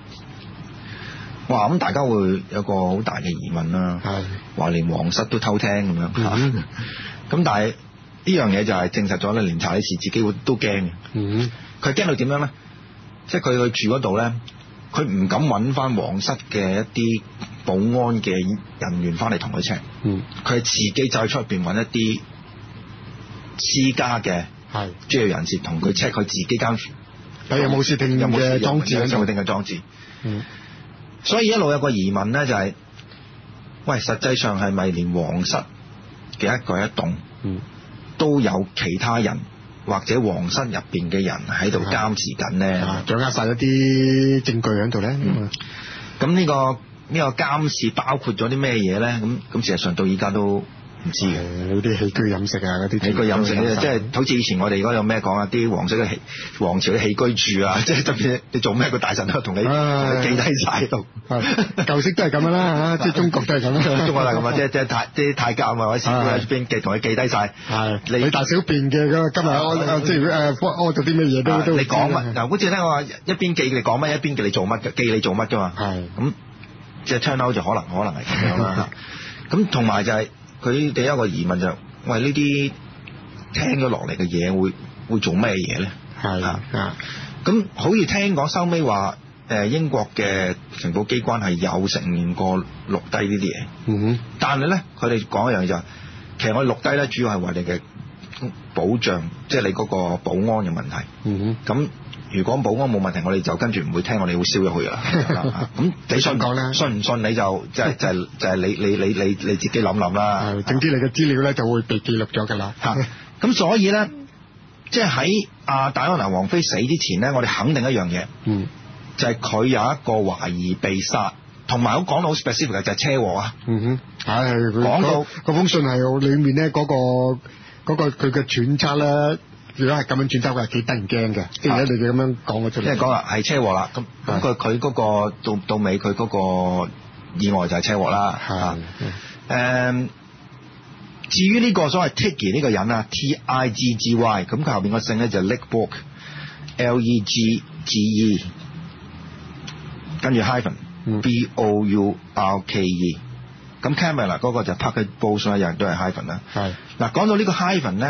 哇！咁大家會有個好大嘅疑問啦。係話連皇室都偷聽咁樣。咁、嗯、但係呢樣嘢就係證實咗咧，連查理士自己會都驚嘅。嗯，佢驚到點樣咧？即係佢去住嗰度咧。佢唔敢揾翻皇室嘅一啲保安嘅人員翻嚟同佢 check，嗯，佢係自己走去出邊揾一啲私家嘅係專業人士同佢 check 佢自己間，睇有冇竊聽嘅裝置，有冇竊聽嘅裝置，嗯，所以一路有個疑問咧就係、是，喂，實際上係咪連皇室嘅一舉一動，嗯，都有其他人？或者皇室入邊嘅人喺度監視緊咧，掌握晒一啲證據喺度咧。咁、嗯、呢、呢個呢、呢個監視包括咗啲咩嘢咧？咁咁事實上到依家都唔知嘅。嗰啲起居飲食啊，嗰啲起居飲食咧，即係好似以前我哋而家有咩講啊？啲皇室嘅起皇朝嘅起居住啊，即係特別你做咩個大臣都同你記低晒喺度。舊式都係咁樣啦，即係中國都係咁樣。中國係咁啊，即係即係太啲太監啊或者士官喺邊記同佢記低晒。係你大小便嘅嗰今日屙即係誒屙咗啲咩嘢都都。你講乜嗱？好似咧我話一邊記你講乜，一邊記你做乜嘅，記你做乜㗎嘛。係咁即係 turn out 就可能可能係咁樣啦。咁同埋就係、是。佢哋有一個疑問就係、是：喂，呢啲聽咗落嚟嘅嘢會會做咩嘢咧？係啊，咁好似聽講收尾話，誒英國嘅情報機關係有承認過錄低呢啲嘢。嗯哼。但係咧，佢哋講一樣嘢就係、是，其實我哋錄低咧，主要係為你嘅保障，即、就、係、是、你嗰個保安嘅問題。嗯哼。咁如果保安冇問題，我哋就跟住唔會聽，我哋會燒咗佢啦。咁你信講咧？信唔信你就即係就係、是、就係、是、你你你你你自己諗諗啦。係，總之你嘅資料咧就會被記錄咗㗎啦。嚇，咁所以咧，即係喺阿戴安娜王妃死之前咧，我哋肯定一樣嘢，嗯，就係、是、佢有一個懷疑被殺，同埋我講到好 specific 嘅就係車禍啊。嗯哼，係講到嗰封信係裡面咧嗰、那個嗰、那個佢嘅揣測咧。如果係咁樣轉走嘅，幾得人驚嘅。即係你哋咁樣講嘅出嚟，即係講啦，係車禍啦。咁咁佢佢嗰個到到尾，佢嗰個意外就係車禍啦。係誒、嗯，至於呢個所謂 Tiggy 呢個人啊 ，T I G G Y， 咁佢後邊個姓咧就 Legborg，L E G G E， 跟住 hyphen，B O U R K E。咁 Camilla 嗰個就 Parker Bowles 一樣都係 hyphen 啦。係嗱，講到呢個 hyphen 咧。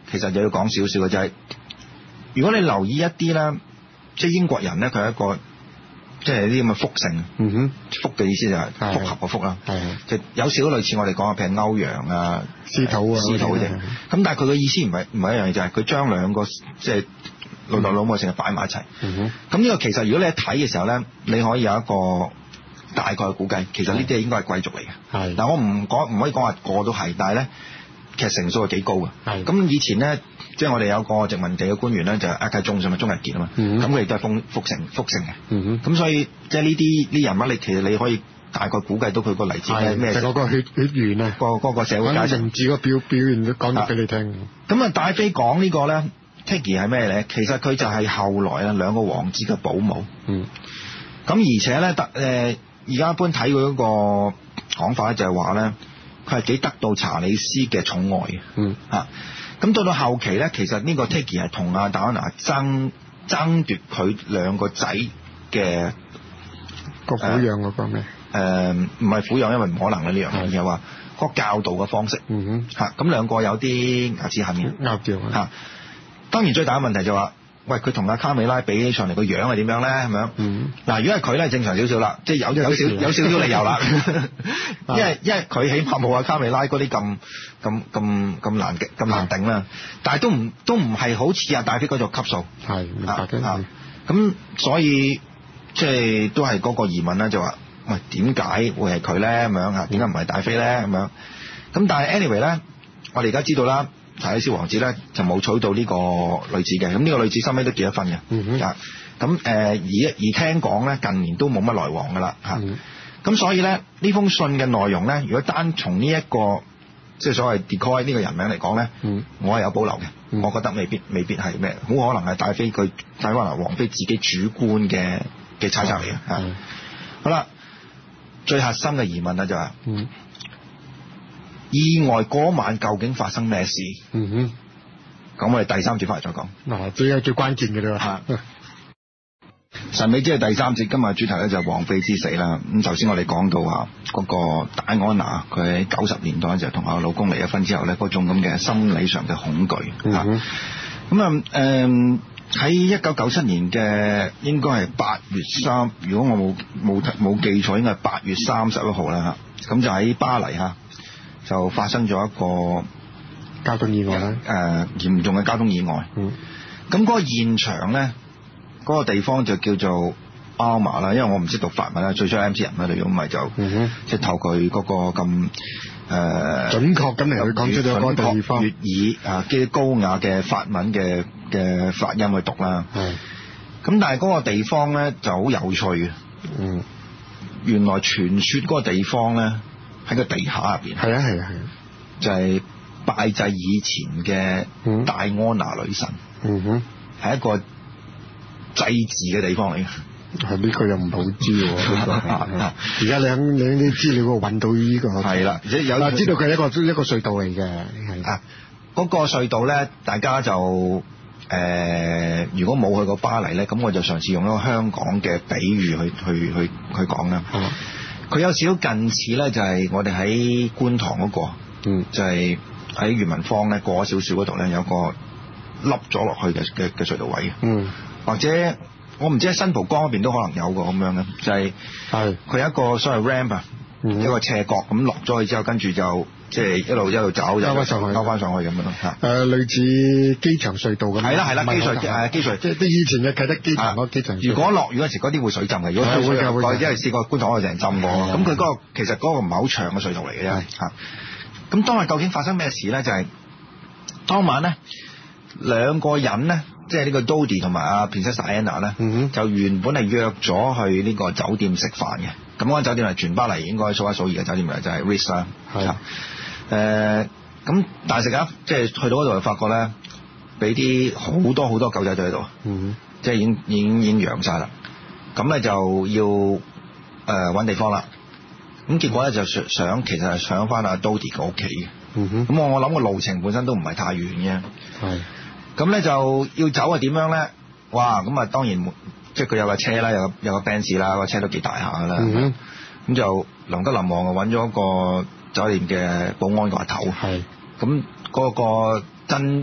其實就要講少少嘅就係、是，如果你留意一啲咧，即係英國人咧，佢係一個即係啲咁嘅複姓， 嗯哼， 複嘅意思就係複合嘅複啦， 係就有少少類似我哋講嘅譬如歐陽啊、 司徒啊、 司徒嗰啲，咁但係佢嘅意思唔係唔係一樣嘢，就係、是、佢將兩個即係老豆老母成日擺埋一齊。 嗯哼， 咁呢個其實如果你一睇嘅時候咧，你可以有一個大概嘅估計，其實呢啲係應該係貴族嚟嘅。 係， 但我唔講唔可以講話個個都係，但係咧其實成數係幾高嘅。 係， 咁以前咧，即係我哋有個殖民地嘅官員咧，就係阿契中上咪鍾逸傑啊嘛。咁佢亦都係複複姓複姓嘅。咁、嗯、所以即係呢啲呢人物，你其實你可以大概估計到佢個嚟自係咩？ 就嗰個血血緣啊， 個嗰個社會階層。名字個表表現都講得俾你聽。 咁啊，戴妃講呢個咧 Tiggy 係咩咧？其實佢就係後來啊兩個王子嘅保姆。嗯。咁而且咧，得誒而家一般睇佢嗰個講法咧，就係話咧，佢係幾得到查理斯嘅寵愛嘅。嗯。嚇。咁到到後期咧，其實呢個 Tiggy 係同阿戴安娜爭爭奪佢兩個仔嘅個撫養嗰個咩？ 誒唔係撫養，因為唔可能啦呢樣嘢，而係話個教導嘅方式。嗯哼。嚇，咁兩個有啲牙齒痕嘅。拗撬嚇。當然最大嘅問題就話、是，喂佢同阿卡美拉比起上嚟個樣係點樣咧？係咪啊？嗯。嗱，如果係佢咧，正常少少啦，即係有有少有少少理由啦。因為因為佢起碼冇阿卡美拉嗰啲咁咁咁咁難咁難頂啦。但係都唔都唔係好似阿戴妃嗰種級數。係明白嘅。嚇。咁所以即係都係嗰個疑問啦，就話喂點解會係佢咧？咁樣嚇，點解唔係戴妃咧？咁樣。咁但係 anyway 咧，我哋而家知道啦。查理斯王子咧就冇娶到呢個女子嘅，咁呢個女子收尾都結咗婚嘅。嗯啊，咁誒而而聽講咧近年都冇乜來往噶啦嚇。咁、嗯、所以咧呢封信嘅內容咧，如果單從呢、這、一個即係所謂 decoy 呢個人名嚟講咧，嗯、我係有保留嘅、嗯。我覺得未必未必係咩，好可能係戴妃佢戴安娜王妃自己主觀嘅嘅猜測嚟嘅嚇。好啦，最核心嘅疑問咧就係、是。嗯意外嗰晚究竟發生咩事？嗯哼，咁我哋第三節翻嚟再講。 嗱，最係最關鍵嘅啦。 神秘之夜第三節，今日主題咧就係王妃之死啦。咁頭先我哋講到啊，嗰個戴安娜佢喺九十年代就同阿老公離咗婚之後咧，嗰種咁嘅心理上嘅恐懼。嗯咁啊，誒喺一九九七年嘅應該係八月三，如果我冇冇冇記錯，應該係八月三十一號啦嚇。咁就喺巴黎嚇。就發生咗一個交通意外啦， 誒、呃、嚴重嘅交通意外。嗯，咁嗰個現場咧，嗰、嗰個地方就叫做阿瑪啦，因為我唔識讀法文啦，最初 M C 人啦，如果唔係就，嗯、即係透過佢嗰個咁誒、呃、 準確咁嚟去講出咗嗰個地方粵語啊，嘅高雅嘅法文嘅嘅發音去讀啦。係，咁但係嗰個地方咧就好有趣嘅。嗯，原來傳說嗰個地方咧。喺個地下入邊，係啊係啊係啊，就係、是、拜祭以前嘅戴安娜女神，嗯哼，係一個祭祀嘅地方嚟嘅。 係呢個又唔好知喎，而家你喺你啲資料度揾到呢、這個係啦，而且有嗱知道佢係一個一個隧道嚟嘅，係啊， 嗰、那個隧道咧，大家就誒、呃，如果冇去過巴黎咧，咁我就嘗試用一個香港嘅比喻去去去去講啦。嗯佢有少少近似咧，就係我哋喺觀塘嗰、那個，嗯，就係喺裕民坊咧過咗少少嗰度咧，有個凹咗落去嘅嘅嘅隧道位嘅，嗯，或者我唔知喺新蒲崗嗰邊都可能有個咁樣嘅，就係係佢有一個所謂 ramp 啊、嗯，一個斜角咁落咗去之後，跟住就即係一路一路走，兜翻上去，兜翻上去咁樣咯嚇。 誒，類似機場隧道咁。係啦係啦，機隧誒機隧，即係啲以前嘅啟德機場嗰機場。如果落雨嗰時，嗰啲會水浸嘅。如果會會會，因為試過觀塘嗰度成浸過。咁佢嗰個其實嗰個唔係好長嘅隧道嚟嘅啫嚇。咁當日究竟發生咩事咧？就係、是、當晚咧，兩個人咧，即係呢個 Dodi 同埋阿 Princess Diana 咧、嗯，就原本係約咗去呢個酒店食飯嘅。咁嗰間酒店係全巴黎應該數一數二嘅酒店嚟，就係 Ritz 啦。係。誒咁，但係食間即係去到嗰度就發覺咧，俾啲好多好多狗仔隊喺度，嗯，即係已經已經已經揚晒啦。咁咧就要誒揾、呃、地方啦。咁結果咧就想其實係上翻阿 Dodi 個屋企嘅。嗯哼。咁我我諗個路程本身都唔係太遠嘅。係。咁咧就要走係點樣咧？哇！咁啊當然即係佢有架車啦，有個有個 Benz 啦，個車都幾大下噶啦。嗯哼。咁就臨急臨忙啊揾咗個酒店嘅保安個頭，係咁嗰個真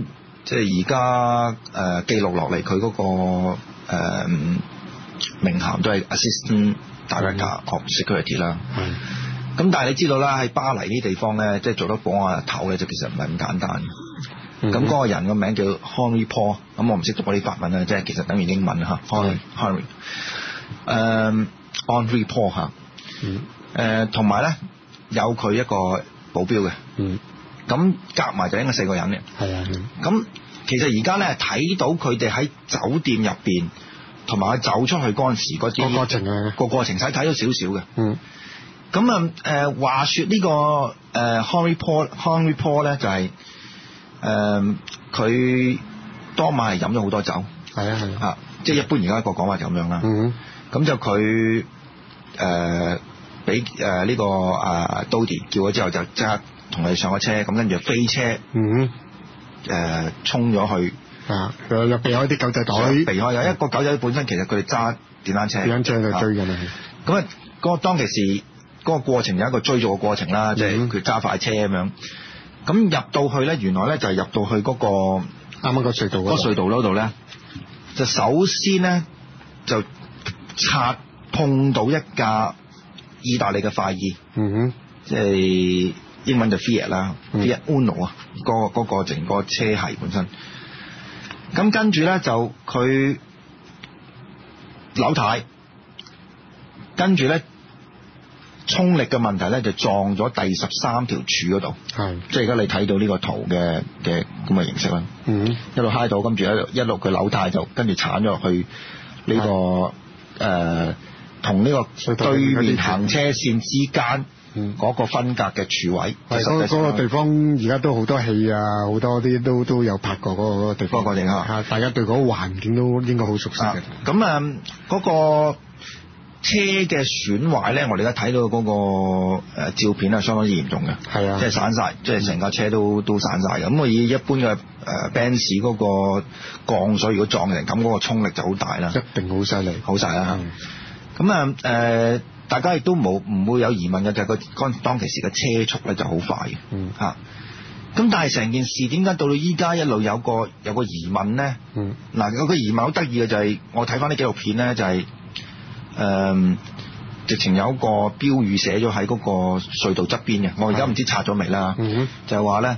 即係而家誒記錄落嚟佢嗰個、呃、名銜都係 Assistant Director of Security 啦。咁、嗯、但係你知道啦，喺巴黎呢啲地方咧，即係做得保安日頭咧，就其實唔係咁簡單。咁、嗯、嗰、那個人個名叫 Henri Paul， 咁我唔識讀嗰啲法文啊，即係其實等於英文嚇。Henri Henri 誒 Henri Paul 嚇。誒同埋咧有佢一個保鏢嘅。嗯。咁夾埋就應該四個人嘅。係啊。咁其實而家咧睇到佢哋喺酒店入邊，同埋佢走出去嗰陣時嗰啲個過程啊，個過程使睇到少少嘅。嗯。咁啊誒話説呢、這個誒、呃、Henri Paul Henri Paul 咧就係誒佢當晚係飲咗好多酒。係啊係啊。即係一般而家個講話就咁樣啦。嗯。咁就佢誒俾誒呢個啊 Dodi 叫咗之後，就即刻同佢上咗車，咁跟住飛車。嗯。誒衝咗去。啊！又又避開啲狗仔隊，避開有一個狗仔本身其實佢哋揸電單車，電單車就追緊啦。咁啊，嗰個當其時嗰個過程有一個追逐嘅過程啦，即係佢揸快車咁樣。咁入到去咧，原來咧就係入到去嗰個啱啱個隧道嗰個隧道嗰度咧，就首先咧就擦碰到一架意大利嘅快意，嗯哼，即係英文就 Fiat 啦，Fiat Uno 啊，嗰個嗰個整個車系本身。咁跟住咧就佢扭軚，跟住咧衝力嘅問題咧就撞咗第十三條柱嗰度，係即係而家你睇到呢個圖嘅嘅咁嘅形式啦。嗯，一路揩到，跟住一路一路佢扭軚就跟住鏟咗落去呢、這個誒同呢個對面行車線之間。嗯，嗰、那個分隔嘅柱位，係嗰嗰個地方，而家都好多戲啊，好多啲都都有拍過嗰個地方。嗰個地方啊，大家對嗰個環境都應該好熟悉嘅。咁啊，嗰、那個車嘅損壞咧，我哋而家睇到嗰、那個誒、呃、照片係相當之嚴重嘅。係啊，即係散晒，即係成架車都都散晒嘅。咁我以一般嘅誒 Benz 嗰個鋼水如果撞成咁，嗰、那個衝力就好大啦。一定好犀利，好晒啦。咁啊誒。大家亦都冇唔會有疑問嘅，就係個當當其時嘅車速咧就好快嘅，嗯嚇。咁但係成件事點解到到依家一路有個有個疑問咧？嗯，嗱有個疑問好得意嘅就係、是、我睇翻啲紀錄片咧，就係、是、誒、呃、直情有一個標語寫咗喺嗰個隧道側邊嘅，我而家唔知拆咗未啦。嗯，就係話咧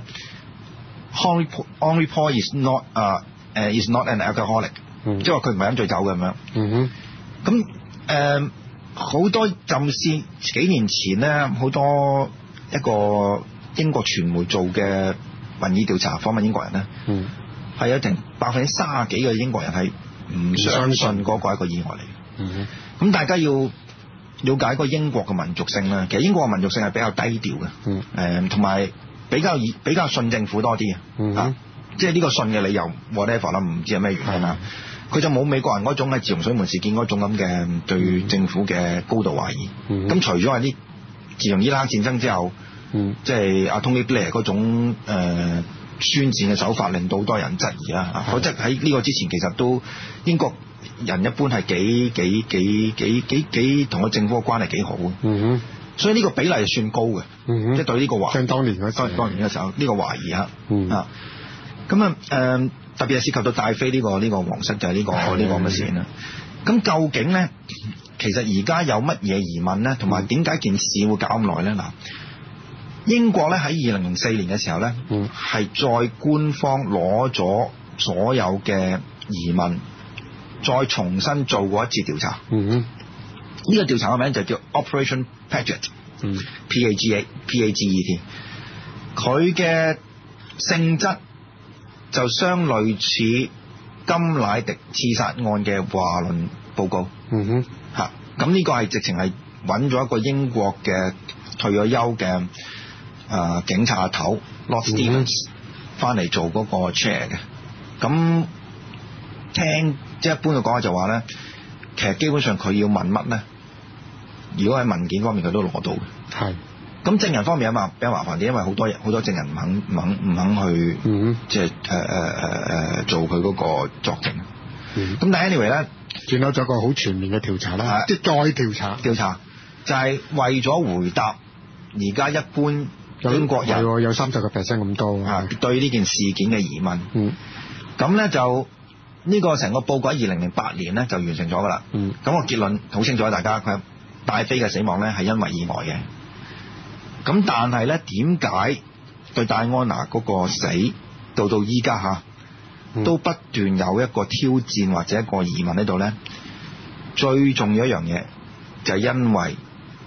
Henri Henri Paul is not 啊、uh, 誒 is not an alcoholic，即係話佢唔係飲醉酒嘅咁樣。嗯哼，咁誒。呃好多陣時幾年前咧，好多一個英國傳媒做嘅民意調查訪問英國人咧，嗯，係有成百分之三十幾嘅英國人係唔相信嗰個係一個意外嚟嘅。嗯，咁大家要了解個英國嘅民族性啦。其實英國嘅民族性係比較低調嘅，嗯，誒同埋比較以比較信政府多啲嘅，嗯，啊，即係呢個信嘅理由 whatever 啦，唔知係咩原因啦。佢就冇美國人嗰種係自從水門事件嗰種咁嘅對政府嘅高度懷疑。咁、嗯、除咗係啲自從伊拉克戰爭之後，嗯、即係阿 Tony Blair 嗰種、呃、宣戰嘅手法，令到好多人質疑啦。否則喺呢個之前，其實都英國人一般係幾幾幾幾幾幾同個政府嘅關係幾好嘅。嗯、所以呢個比例係算高嘅。嗯、即係對呢個懷疑。像當年嗰當當年嘅時候，呢、呢個懷疑啊。嗯、啊，咁啊誒。特別係涉及到戴妃呢、這個呢、這個皇室就係呢、這個呢、這個咁嘅事啦。咁究竟咧，其實而家有乜嘢疑問咧？同埋點解件事會搞咁耐咧？嗱，英國咧喺二零零四年嘅時候咧，係、嗯、再官方攞咗所有嘅疑問，再重新做過一次調查。嗯，呢、這個調查嘅名就叫 Operation Paget，嗯 P A G A P A G E T。佢嘅性質就相類似甘乃迪刺殺案嘅華倫報告。嗯哼，嚇，咁呢個係直情係揾咗一個英國嘅退咗休嘅誒、呃、警察頭 Lord Stevens 翻嚟做嗰個 chair 嘅。咁聽即係一般嘅講法就話咧，其實基本上佢要問乜咧，如果喺文件方面佢都攞到嘅。係。咁證人方面啊嘛，比較麻煩啲，因為好多好多證人唔肯唔肯唔肯去，嗯、即係誒誒誒誒做佢嗰個作證。咁、嗯、但係 anyway 咧，見到咗個好全面嘅調查啦，即係再調查調查，就係、是、為咗回答而家一般英國人有三十個 percent 咁多啊，對呢件事件嘅疑問。 嗯， 咁咧就呢個成個報告喺二零零八年咧就完成咗噶啦。 嗯， 咁個結論好清楚，大家佢戴妃嘅死亡咧係因為意外嘅。咁但係咧點解對戴安娜嗰個死到到依家嚇都不斷有一個挑戰或者一個疑問喺度咧？最重要一樣嘢就係因為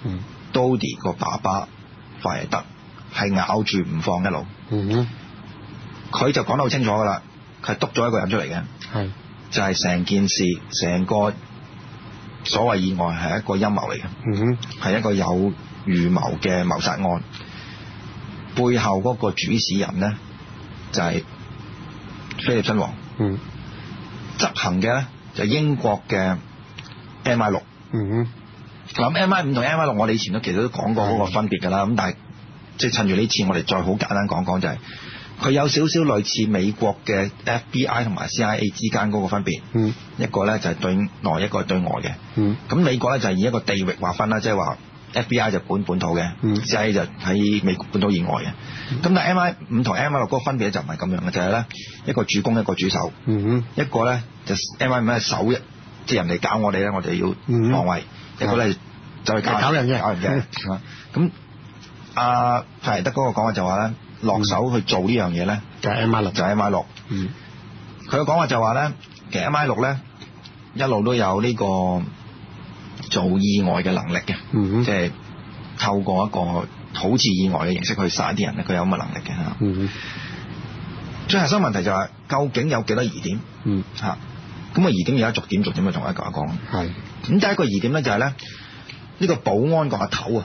Dodi 個爸爸法耶德係咬住唔放一路。嗯，佢就講得好清楚噶啦，佢係督咗一個人出嚟嘅，係就係成件事成個所謂意外係一個陰謀嚟嘅。嗯，係一個有預謀嘅謀殺案，背後嗰個主使人咧就係菲臘親王。嗯，執行嘅咧就係英國嘅 M I 六。嗯，咁 M I 五同 M I 六我哋以前都其實都講過嗰個分別㗎啦，咁但係即係趁住呢次我哋再好簡單講講，就係佢有少少類似美國嘅 F B I 同埋 C I A 之間嗰個分別。嗯，一個咧就係對內，一個係對外嘅。嗯，咁美國咧就係以一個地域劃分啦，即係話 F B I 就管本土嘅。嗯，C I A 就喺美國本土以外嘅。咁、嗯、但係 M I 五同 M I 六嗰個分別就唔係咁樣嘅，就係、是、咧一個主攻一個主守。嗯，一個咧就 M I 五係守一，即係人哋搞我哋咧，我哋要防衛。嗯、一個咧就係搞，搞人嘅，搞人嘅。咁阿法耶德嗰個講話就話咧，落手去做呢樣嘢咧，就係 M I 六，就係 M I 六。嗯，佢嘅講話就話咧，其實 M I 六咧一路都有呢個做意外嘅能力嘅。嗯，即係透過一個好似意外嘅形式去殺啲人咧，佢有咁嘅能力嘅嚇。嗯，最核心問題就係、是、究竟有幾多疑點？嗯，嚇，咁啊疑點而家逐點逐點去同大家講。係，咁第一個疑點咧就係、是、咧，呢、這個保安個阿頭啊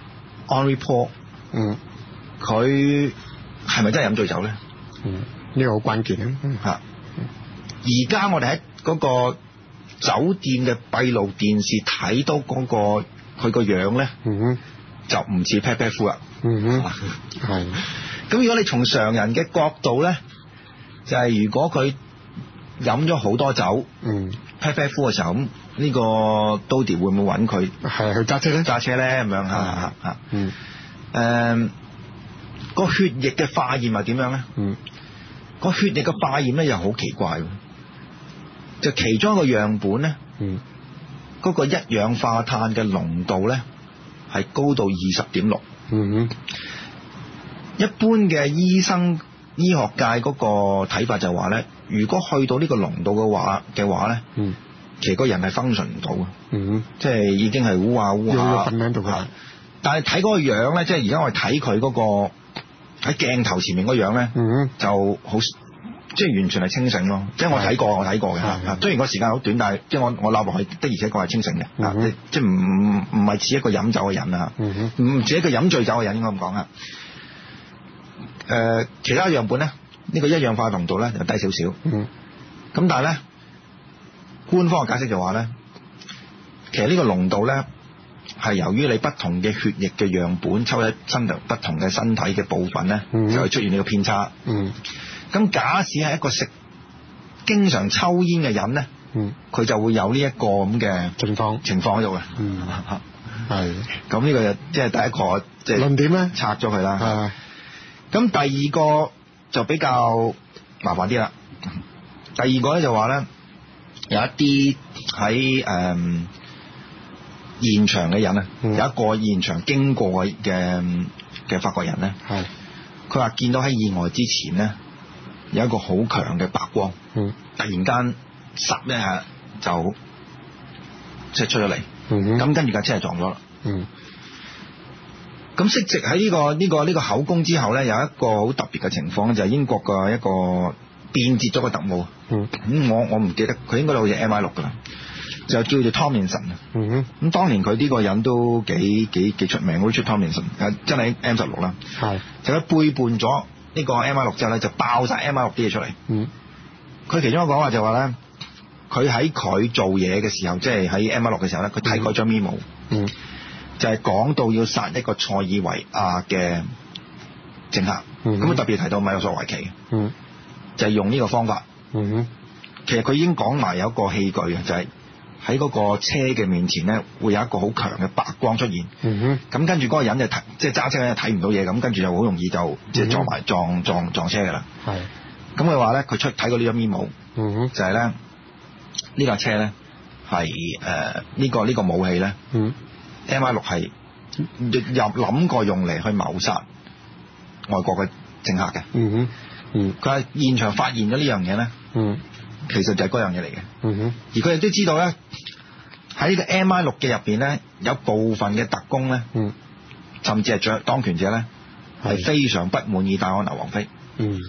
Henry Paul， 嗯，佢係咪真係飲醉酒咧？嗯，呢、這個好關鍵啊！嚇、嗯，而家我哋喺嗰個酒店嘅閉路電視睇到嗰、那個佢個樣咧，嗯，就唔似啤啤夫啦。嗯哼，係。咁如果你從常人嘅角度咧，就係、是、如果佢飲咗好多酒，嗯，啤啤夫嘅時候，咁呢個 Dodi 會唔會揾佢？係去揸車咧？揸車咧咁樣嚇嚇嚇。嗯。誒，個、呃、血液嘅化驗係點樣咧？嗯。個血液嘅化驗咧又好奇怪喎，就其中一個樣本咧，嗯，嗰、那個一氧化碳嘅濃度咧係高到二十點六。嗯哼。一般嘅醫生醫學界嗰個睇法就話咧，如果去到呢個濃度嘅話嘅話咧，嗯，其實個人係 function 唔到嘅，嗯，即係已經係烏下烏下瞓喺度嘅。但係睇嗰個樣咧，即係而家我哋睇佢嗰個喺鏡頭前面嗰樣咧，嗯，就好即係完全係清醒咯。即係我睇過，我睇過嘅嚇。雖然個時間好短，但係即係我我攬落去的而且確係清醒嘅，嗯，即係唔唔唔係似一個飲酒嘅人啊，唔唔似一個飲醉酒嘅人應該咁講啊。誒、呃，其他樣本咧，呢、這個一氧化濃度咧就低少少。嗯。咁但係咧，官方嘅解釋就話咧，其實呢個濃度咧係由於你不同嘅血液嘅樣本抽喺身體不同嘅身體嘅部分咧，嗯，就會出現呢個偏差。嗯。咁假使係一個食經常抽煙嘅人咧，嗯，佢就會有呢一個咁嘅情況情況喺度嘅。嗯。係。咁呢個就即係第一個即係論點咧，拆咗佢啦。係。咁第二個就比較麻煩啲啦。第二個咧就話咧，有一啲喺誒現場嘅人啊，嗯，有一個現場經過嘅嘅嘅法國人咧，係佢話見到喺意外之前咧有一個好強嘅白光，嗯，突然間霎一下就即係出咗嚟，咁，嗯，跟住架車係撞咗啦。嗯。咁息直喺呢個呢、這個呢、這個口供之後咧，有一個好特別嘅情況就係、是、英國嘅一個變節咗個特務。嗯。咁我我唔記得佢應該好似 M I 六噶啦，就叫做 Tomlinson。嗯哼。咁當年佢呢個人都幾幾幾出名，Richard Tomlinson，真係 M 十六啦。係。就佢背叛咗呢個 M I 六之後咧，就爆晒 M I 六啲嘢出嚟。嗯。佢其中一個講話就話咧，佢喺佢做嘢嘅時候，即係喺 M I 六嘅時候咧，佢睇過張 memo。嗯。就係、是、講到要殺一個塞爾維亞嘅政客，咁、嗯、特別提到米洛索維奇，嗯、就係、是、用呢個方法。嗯、其實佢已經講埋有一個器具嘅，就係、是、 喺嗰個車嘅面前咧，會有一個好強嘅白光出現。 嗯哼。 咁跟住嗰個人就睇，即係揸車咧睇唔到嘢，咁跟住就好容易就即係撞埋撞撞撞車㗎啦。 係。 咁佢話咧，佢出睇過呢張 memo， 嗯哼， 就係咧呢架車咧係誒呢個呢個武器咧， 嗯 M I 六係入諗過用嚟去謀殺外國嘅政客嘅。 嗯哼，嗯， 佢喺現場發現咗呢樣嘢咧， 嗯， 其實就係嗰樣嘢嚟嘅。 嗯哼， 而佢亦都知道咧，喺呢個 M I 六嘅入邊咧，有部分嘅特工咧， 嗯， 甚至係掌當權者咧，係非常不滿意戴安娜王妃。 嗯。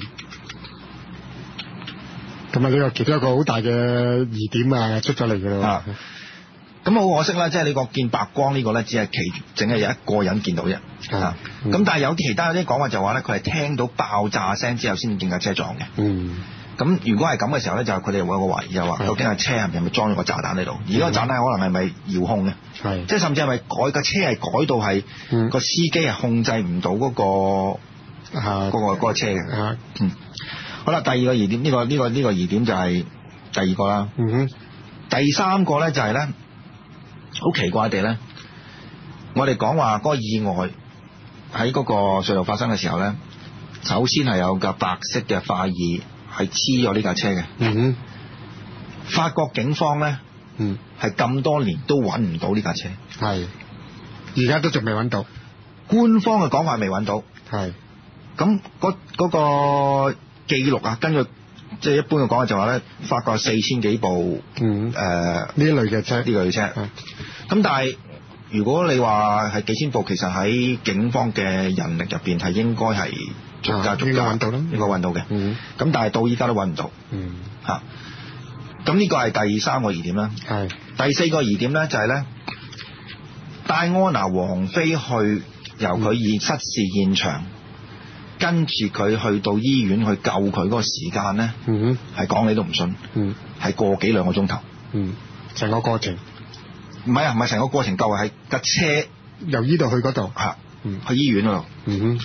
咁啊，呢個其中一個好大嘅疑點啊，出咗嚟㗎啦。 咁好可惜啦，即係你個見白光呢個咧，只係其淨係有一個人見到啫。啊，咁、嗯、但係有啲其他有啲講話就話咧，佢係聽到爆炸聲之後先見架車撞嘅。嗯。咁如果係咁嘅時候咧，就佢哋會有個懷疑，就話究竟係車係咪裝咗個炸彈喺度？而嗰個炸彈可能係咪遙控嘅？係。即係甚至係咪改架車係改到係個、嗯、司機係控制唔到嗰個嗰、嗰個嗰、嗰個車嘅？啊。嗯。好啦，第二個疑點，呢、呢個呢、呢個呢、呢個疑點就係第二個啦。嗯哼。第三個咧就係咧，好奇怪地咧，我哋講話嗰個意外喺嗰個隧道發生嘅時候咧，首先係有架白色嘅快意係黐咗呢架車嘅。嗯哼。法國警方咧，嗯，係咁多年都揾唔到呢架車。係。而家都仲未揾到。官方嘅講法未揾到。係。咁嗰嗰個記錄啊，根據即係一般嘅講法就話咧，法國四千幾部嗯誒呢一類嘅車，呢類車。咁、嗯、但係如果你話係幾千部，其實喺警方嘅人力入邊係應該係逐家逐家揾到啦，應該揾到嘅。嗯。咁但係到依家都揾唔到。嗯。嚇。咁呢個係第三個疑點啦。係。第四個疑點咧就係咧，戴安娜王妃去由佢以失事現場。嗯跟住佢去到醫院去救佢嗰個時間咧，嗯，係講你都唔信，嗯，係個幾兩個鐘頭，嗯，成個過程，唔係啊，唔係成個過程夠啊，係架車由呢度去嗰度，嚇，嗯，去醫院嗰度，嗯哼。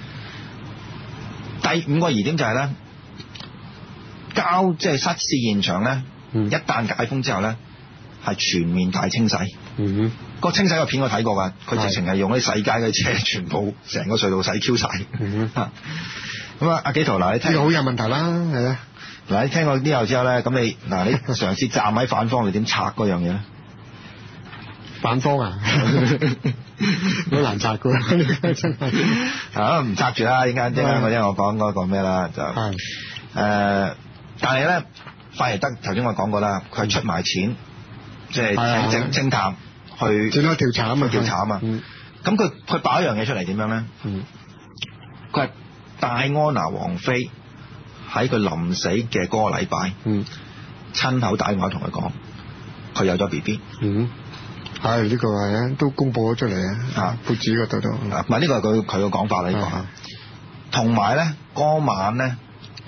第五個疑點就係咧，交即係失事現場咧，嗯，一旦解封之後咧，係全面大清洗，嗯哼。個清洗個片我睇過㗎，佢直情係用啲洗街嘅車，全部成個隧道洗 Q 晒。嗯哼。咁啊，阿紀陶嗱，你聽呢個好有問題啦，係啊。嗱，你聽過呢後之後咧，咁你嗱你嘗試站喺反方，你點拆嗰樣嘢咧？反方啊，好難拆㗎，真係。啊，唔拆住啦，依家即係我因為我講嗰個咩啦，就係誒、呃，但係咧，費耶德頭先我講過啦，佢係出埋錢，即係請偵偵探。去整多調查啊嘛，調查啊嘛。咁佢佢爆一樣嘢出嚟點樣咧？佢係戴安娜王妃喺佢臨死嘅嗰個禮拜，嗯，親口打電話同佢講，佢有咗 B B。嗯，係呢、呢個係啊，都公佈咗出嚟啊。啊，報紙嗰度都。唔係呢個係佢佢嘅講法啦，呢個。同埋咧，嗰晚咧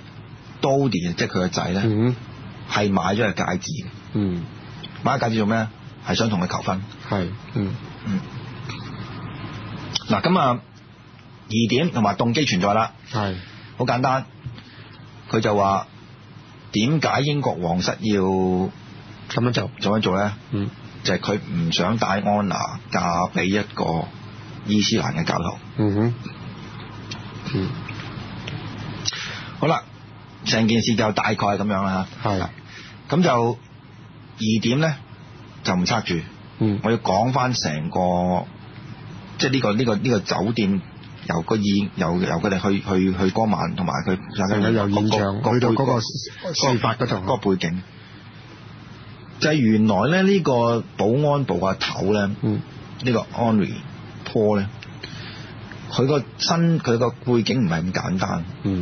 Dodi 即係佢個仔咧，係買咗個戒指。嗯，買個戒指做咩？係想同佢求婚，係，嗯嗯。嗱咁啊，疑點同埋動機存在啦，係，好簡單。佢就話點解英國皇室要咁樣做，咁樣做咧？嗯，就係佢唔想戴安娜嫁俾一個伊斯蘭嘅教徒。嗯哼，嗯。好啦，成件事就大概係咁樣啦，係。咁就疑點咧。就唔拆住，嗯，我要講翻成個，即係呢個呢個呢個酒店由個意由由佢哋去去去嗰晚，同埋佢由現場去到嗰個事發嗰度嗰個背景，就係原來咧呢個保安部嘅頭咧，嗯，呢個 Henry Paul 咧，佢個身佢個背景唔係咁簡單，嗯，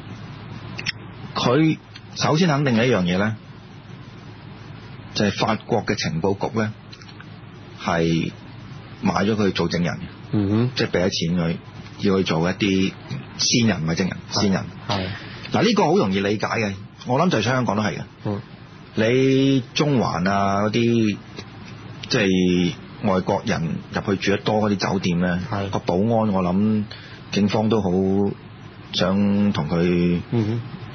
佢首先肯定嘅一樣嘢咧。就係、是、法國嘅情報局咧，係買咗佢做證人，嗯哼，即係俾咗錢佢，要去做一啲先人，唔係證人，先人。係嗱呢個好容易理解嘅，我諗就係香港都係嘅。嗯，你中環啊嗰啲，即係外國人入去住得多嗰啲酒店咧，係個保安我諗警方都好想同佢，嗯哼，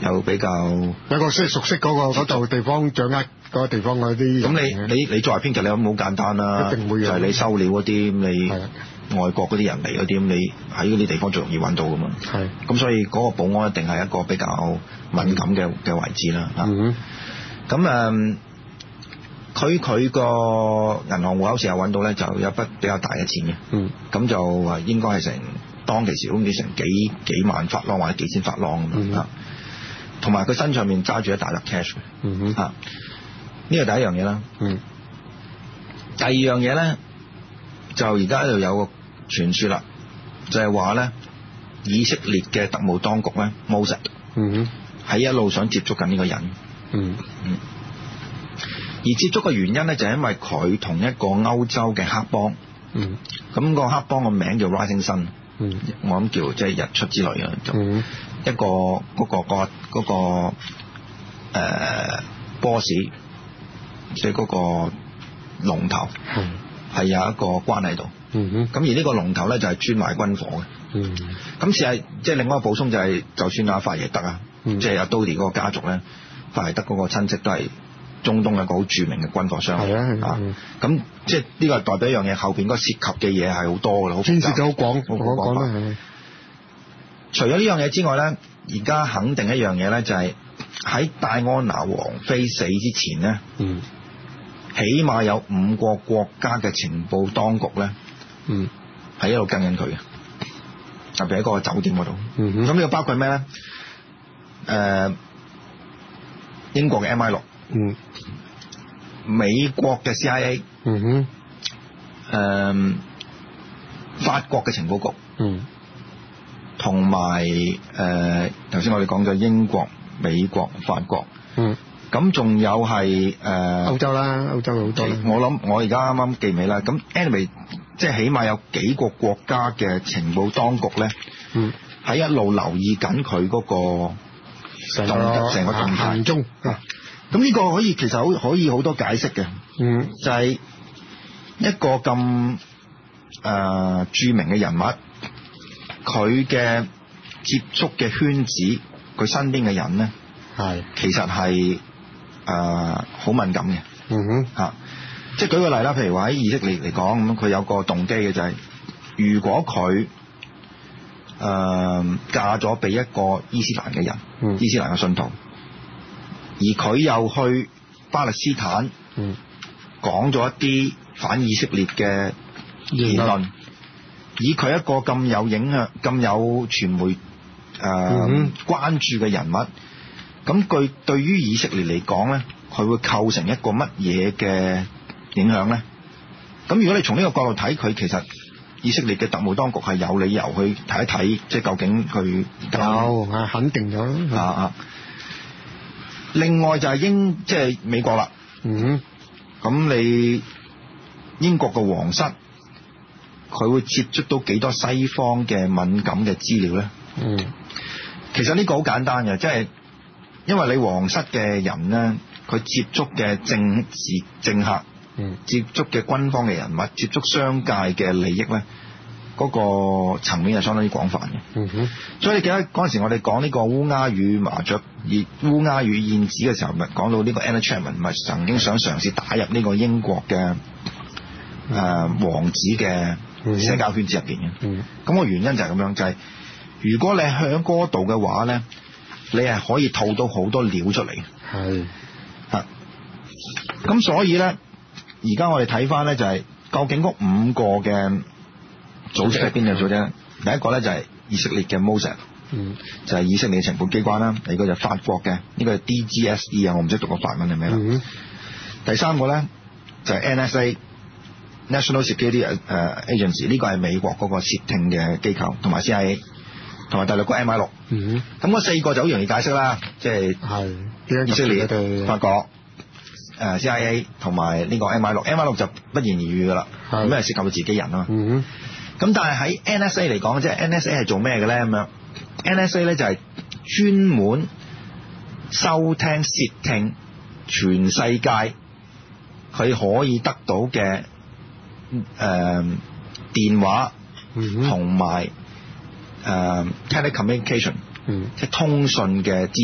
有比較有個識熟悉嗰、嗰個嗰度地方，掌握嗰個地方嗰啲。 咁你你你作為編劇，你諗好簡單啦， 一定會有就係、是、你收料嗰啲，你外國嗰啲人嚟嗰啲，咁你喺嗰啲地方最容易揾到噶嘛。係。咁所以嗰個保安一定係一個比較敏感嘅嘅位置啦。嗯。咁誒，佢佢個銀行戶口時候揾到咧，就有一筆比較大嘅錢嘅。嗯。咁就誒應該係成當其時好似成幾幾萬法郎或者幾千法郎咁啊。同埋佢身上面揸住一大粒 cash 嘅。嗯哼。啊，呢個第一樣嘢啦。嗯。第二樣嘢咧，就而家喺度有個傳說啦，就係話咧，以色列嘅特務當局咧 Mossad 嗯喺一路想接觸緊呢個人。嗯嗯。而接觸嘅原因咧，就係因為佢同一個歐洲嘅黑幫。嗯。咁個黑幫個名叫 Rising Sun。嗯。我諗叫即係日出之類啊。嗯。一個嗰、嗰個、嗰個嗰、嗰個誒、呃、boss，即係嗰個龍頭，係、嗯、有一個關係度。嗯哼。咁而呢個龍頭咧就係專賣軍火嘅。嗯。咁事係即係另外一個補充就係、是，就算阿法耶德啊，即係阿多迪嗰個家族咧，法耶德嗰個親戚都係中東一個好著名嘅軍火商。係啊係啊。咁即係呢個代表一樣嘢，後邊嗰個涉及嘅嘢係好多嘅，好牽涉得好廣，好廣泛。除咗呢樣嘢之外咧，而家肯定一樣嘢咧，就係喺戴安娜王妃死之前咧，嗯，起碼有五個國家嘅情報當局咧，嗯，喺一路跟緊佢嘅，特別喺嗰個酒店嗰度。嗯哼，咁呢個包括咩咧？誒、呃，英國嘅 M I 六，嗯，美國嘅 C I A，嗯哼，誒、呃，法國嘅情報局，嗯。同埋誒頭先我哋講咗英國、美國、法國，嗯，咁仲有係誒、呃、歐洲啦，歐洲好多。我諗我而家啱啱記尾啦。咁 anyway， 即係起碼有幾個國家嘅情報當局咧，嗯，喺一路留意緊佢嗰個成個成個動態行蹤啊。咁呢個可以其實好可以好多解釋嘅，嗯，就係、是、一個咁誒、呃、著名嘅人物。佢嘅接觸嘅圈子，佢身邊嘅人咧，係其實係誒好敏感嘅。嗯哼，嚇、啊，即係舉個例啦，譬如話喺以色列嚟講，咁佢有個動機嘅就係、是，如果佢誒、呃、嫁咗俾一個伊斯蘭嘅人，嗯、伊斯蘭嘅信徒，而佢又去巴勒斯坦，嗯，講咗一啲反以色列嘅言論。以佢一個咁有影響、咁有傳媒誒、呃嗯、關注嘅人物，咁佢對於以色列嚟講咧，佢會構成一個乜嘢嘅影響咧？咁如果你從呢個角度睇，佢其實以色列嘅特務當局係有理由去睇一睇，即係究竟佢有啊，肯定咗啊啊！另外就係英即係美國啦，嗯，咁你英國嘅皇室。佢會接觸到幾多西方嘅敏感嘅資料咧？嗯，其實呢個好簡單嘅，即係因為你皇室嘅人咧，佢接觸嘅政治政客，嗯，接觸嘅軍方嘅人物，接觸商界嘅利益咧，嗰個層面係相當之廣泛嘅。嗯哼，所以你記得嗰陣時我哋講呢個烏鴉與麻雀、烏鴉與燕子嘅時候，咪講到呢個 Anna Chapman 咪曾經想嘗試打入呢個英國嘅誒、呃、王子嘅社交圈子入邊嘅，咁、嗯那個原因就係咁樣，就係、是、如果你喺嗰度嘅話咧，你係可以套到好多料出嚟嘅。係，嚇，咁所以咧，而家我哋睇翻咧就係、是、究竟嗰五個嘅組織係邊個組織？第一個咧就係以色列嘅 Mossad，嗯，就係以色列嘅情報機關啦。第二個就係法國嘅，呢、這個係 D G S E 啊，我唔識讀個法文係咩啦。嗯，第三個咧就係 N S A。National Security 誒 Agency 呢個係美國嗰個竊聽嘅機構，同埋 C I A， 同埋第六個 M I 六。嗯，咁嗰四個就好容易解釋啦，即係係以色列、法國、誒 C I A 同埋呢個 M I 六。M I 六就不言而喻噶啦，咁係涉及到自己人啊嘛。嗯，咁但係喺 N S A 嚟講，即係 N S A 係做咩嘅咧？咁樣 N S A 咧就係專門收聽竊聽全世界佢可以得到嘅。誒、呃、電話同埋誒 telecommunication，嗯，即係通訊嘅資訊。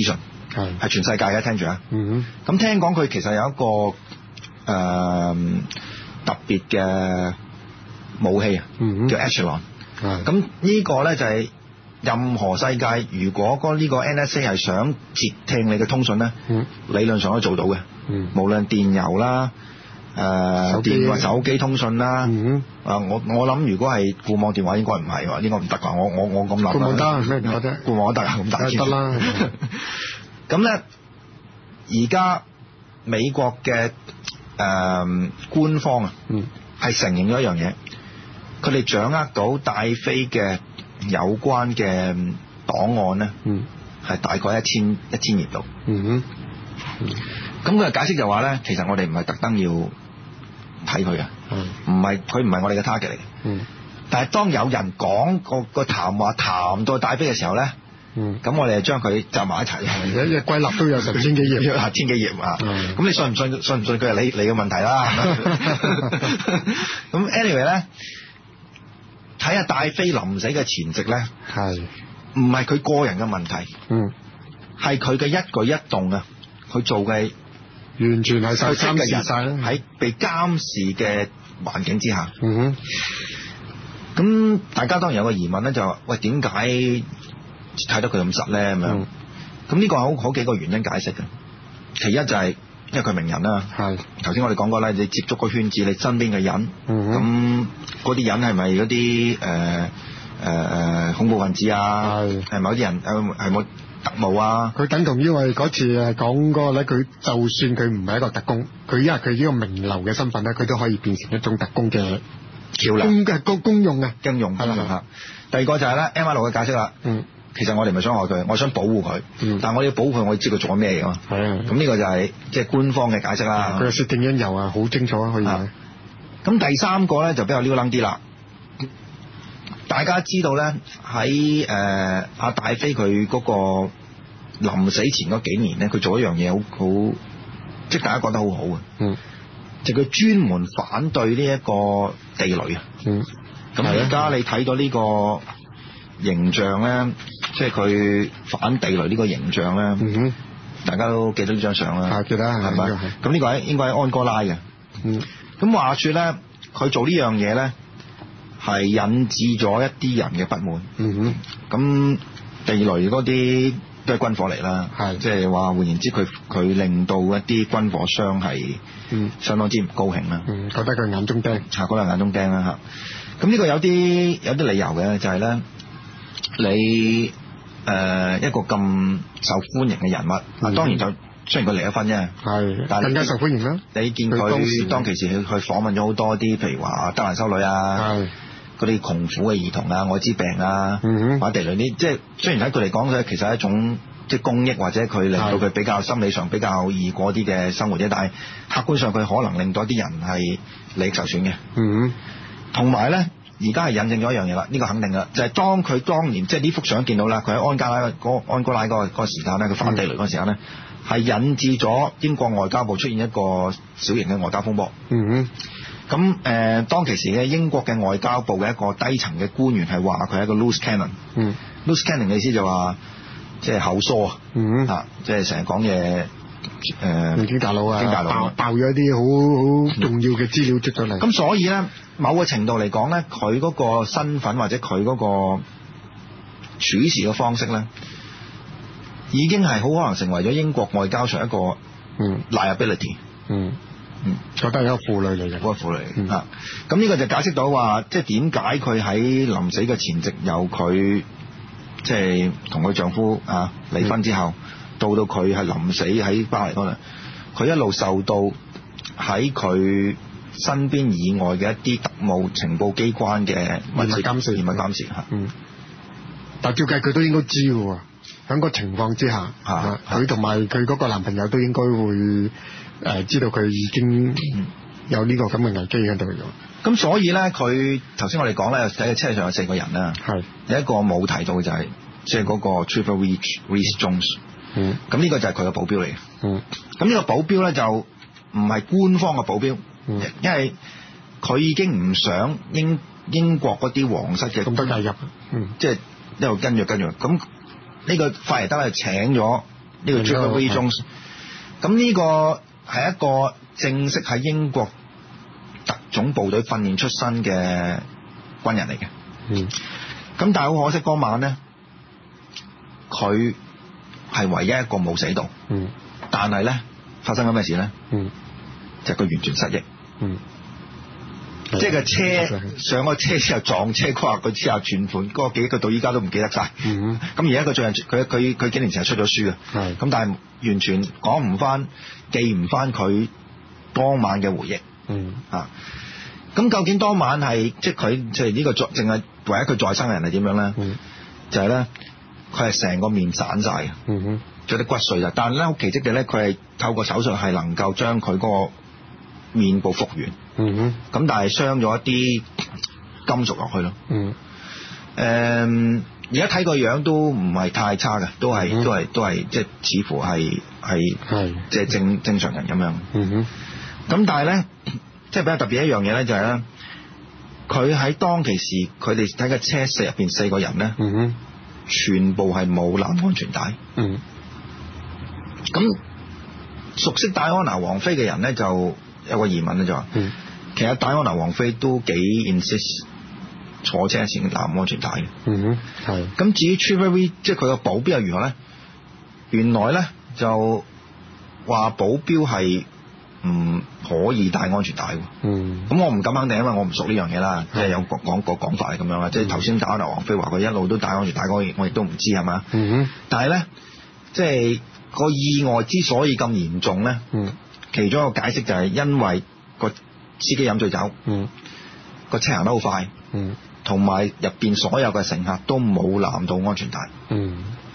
係係全世界嘅，聽住啊。 嗯咁聽講佢其實有一個誒、呃、特別嘅武器啊， 嗯叫 Echelon。 係咁呢個咧就係、是、任何世界如果嗰呢個 N S A 係想截聽你嘅通訊咧， 嗯理論上可以做到嘅。 嗯無論電郵啦。誒、呃、 手機電話手機通訊啦， 嗯啊我我諗如果係固網電話應該唔係喎，應該唔得㗎，我我我咁諗。 固網得咩唔得啫？ 固網得啊，咁大得啦。 咁咧，而家美國嘅誒、呃、官方啊， 嗯， 係承認咗一樣嘢，佢哋掌握到戴飛嘅有關嘅檔案咧， 嗯，係大概一千一千頁度。 嗯嗯咁佢嘅解釋就話咧，其實我哋唔係特登要睇佢嘅，唔係佢唔係我哋嘅 target 嚟嘅。 嗯， 但係當有人講個個談話談到戴飛嘅時候咧， 嗯， 咁我哋就將佢集埋一齊。 一隻歸納都有成千幾頁， 啊千幾頁啊！咁你信唔信？信唔信佢係你你嘅問題啦。咁 anyway 咧，睇下戴飛臨死嘅前夕咧， 係唔係佢個人嘅問題？嗯，係佢嘅一舉一動啊，佢做嘅。 完全係受監視晒啦， 喺被監視嘅環境之下。 嗯哼， 咁大家當然有個疑問咧，就話喂，點解睇得佢咁實咧？咁樣咁呢個好好幾個原因解釋嘅。其一就係因為佢名人啦，係頭先我哋講過咧，你接觸個圈子，你身邊嘅人，咁嗰啲人係咪嗰啲誒誒誒恐怖分子啊？係係某啲人誒係冇特務啊！ 佢等同於我哋嗰次誒講嗰個咧，佢就算佢唔係一個特工，佢因為佢呢個名流嘅身份咧，佢都可以變成一種特工嘅橋梁，公嘅公公用嘅經用係啦。第二個就係咧 M R 六嘅解釋啦。嗯，其實我哋唔係想害佢，我想保護佢。嗯，但係我要保護佢，我要知佢做緊咩嘢啊嘛。係啊。咁呢個就係即係官方嘅解釋啦。 佢嘅設定因由啊，好清楚啊，可以。 咁第三個咧就比較撩楞啲啦。大家知道咧喺誒阿戴飛佢嗰個臨死前嗰幾年咧，佢做一樣嘢好好，即係大家覺得好好嘅。嗯，就佢專門反對呢一個地雷啊。嗯，咁而家你睇到呢個形象咧，即係佢反地雷呢個形象咧，嗯哼，大家都記得呢張相啦。 記得係咪？ 咁呢個喺應該喺安哥拉嘅。嗯，咁話說咧，佢做呢樣嘢咧，係引致咗一啲人嘅不滿。嗯哼，咁地雷嗰啲都係軍火嚟啦。係，即係話換言之，佢佢令到一啲軍火商係嗯相當之唔高興啦。嗯，覺得佢眼中釘，嚇，覺得眼中釘啦嚇。咁呢個有啲有啲理由嘅，就係咧，你誒一個咁受歡迎嘅人物，啊當然就雖然佢離咗婚啫，係，但係更加受歡迎啦。你見佢當其時去去訪問咗好多啲，譬如話德蘭修女啊。嗰啲窮苦嘅兒童啊、愛滋病啊、或者地雷啲，即係雖然喺佢嚟講咧，其實係一種即係公益，或者佢令到佢比較心理上比較易過啲嘅生活啫。但係客觀上佢可能令到一啲人係利益受損嘅。嗯，同埋咧，而家係印證咗一樣嘢啦，呢個肯定啦，就係當佢當年即係呢幅相見到啦，佢喺安加拉嗰安哥拉嗰個嗰個時間咧，佢反地雷嗰個時間咧，係引致咗英國外交部出現一個小型嘅外交風波。嗯。咁誒、呃，當其時嘅英國嘅外交部嘅一個低層嘅官員係話佢係一個 loose cannon。嗯 ，loose cannon 嘅意思就話即係口疏啊。嗯，啊，即係成日講嘢誒，經大佬啊，經大佬爆爆咗一啲好好重要嘅資料出咗嚟。咁、嗯、所以咧，某個程度嚟講咧，佢嗰個身份或者佢嗰個處事嘅方式咧，已經係好可能成為咗英國外交上一個嗯 liability。嗯。嗯，覺得係一個負累嚟嘅，嗰個負累嚟啊！咁呢個就解釋到話，即係點解佢喺臨死嘅前夕，由佢即係同佢丈夫啊離婚之後，嗯、到到佢係臨死喺巴黎嗰度，佢一路受到喺佢身邊以外嘅一啲特務情報機關嘅密切監視、嚴密監視嚇。嗯，但照計佢都應該知嘅喎，喺個情況之下，佢同埋佢嗰個男朋友都應該會。誒、呃，知道佢已經有呢個咁嘅危機喺度咗。咁所以咧，佢頭先我哋講咧，喺車上有四個人啦。係有一個冇提到嘅就係、是，即係嗰個 Trevor Reach Reece Jones。嗯。咁呢個就係佢嘅保鏢嚟嘅。嗯。咁呢個保鏢咧就唔係官方嘅保鏢，嗯、因為佢已經唔想英英國嗰啲皇室嘅咁多介入。嗯。即係一路跟住跟住，咁呢個費耶德咧請咗呢個 Trevor Jones。咁呢個係一個正式喺英國特種部隊訓練出身嘅軍人嚟嘅。 嗯。 咁但係好可惜嗰晚咧，佢係唯一一個冇死到。 嗯。 但係咧發生咗咩事咧？ 嗯。就係佢完全失憶。 嗯。 即係個車上個車之後撞車，佢話佢之後存款嗰個記憶，佢到依家都唔記得晒。 嗯。 咁而家佢最近佢佢佢幾年前係出咗書啊。 係。 咁但係完全講唔翻，記唔翻佢當晚嘅回憶。 嗯。啊。 咁究竟當晚係即係佢即係呢個在淨係唯一佢在生嘅人係點樣咧？ 嗯。就係咧，佢係成個面散晒嘅。 嗯哼。 仲有啲骨碎啊！但係咧好奇蹟嘅咧，佢係透過手術係能夠將佢嗰個面部復原。 嗯哼。咁但係傷咗一啲金屬落去咯。 嗯。 誒，而家睇個樣都唔係太差嘅，都係、嗯、都係都係即係似乎係係係即係正正常人咁樣。 嗯哼。 咁但係咧，即係比較特別一樣嘢咧，就係咧，佢喺當其時，佢哋睇嘅車四入邊四個人咧， 嗯哼， 全部係冇攬安全帶。 嗯。 咁熟悉戴安娜王妃嘅人咧，就有個疑問咧，就話，嗯，其實戴安娜王妃都幾 insist 坐車前攬安全帶嘅。 嗯哼，係。 咁至於 Trevor 即係佢個保鏢又如何咧？原來咧就話保鏢係唔可以戴安全帶喎。嗯。咁我唔敢肯定，因為我唔熟呢樣嘢啦。即係有個講個講法係咁樣啦。即係頭先戴安娜王妃話佢一路都戴安全帶，我我亦都唔知係嘛。嗯哼。但係咧，即係個意外之所以咁嚴重咧，嗯，其中一個解釋就係因為個司機飲醉酒，嗯，個車行得好快，嗯，同埋入邊所有嘅乘客都冇攬到安全帶，嗯，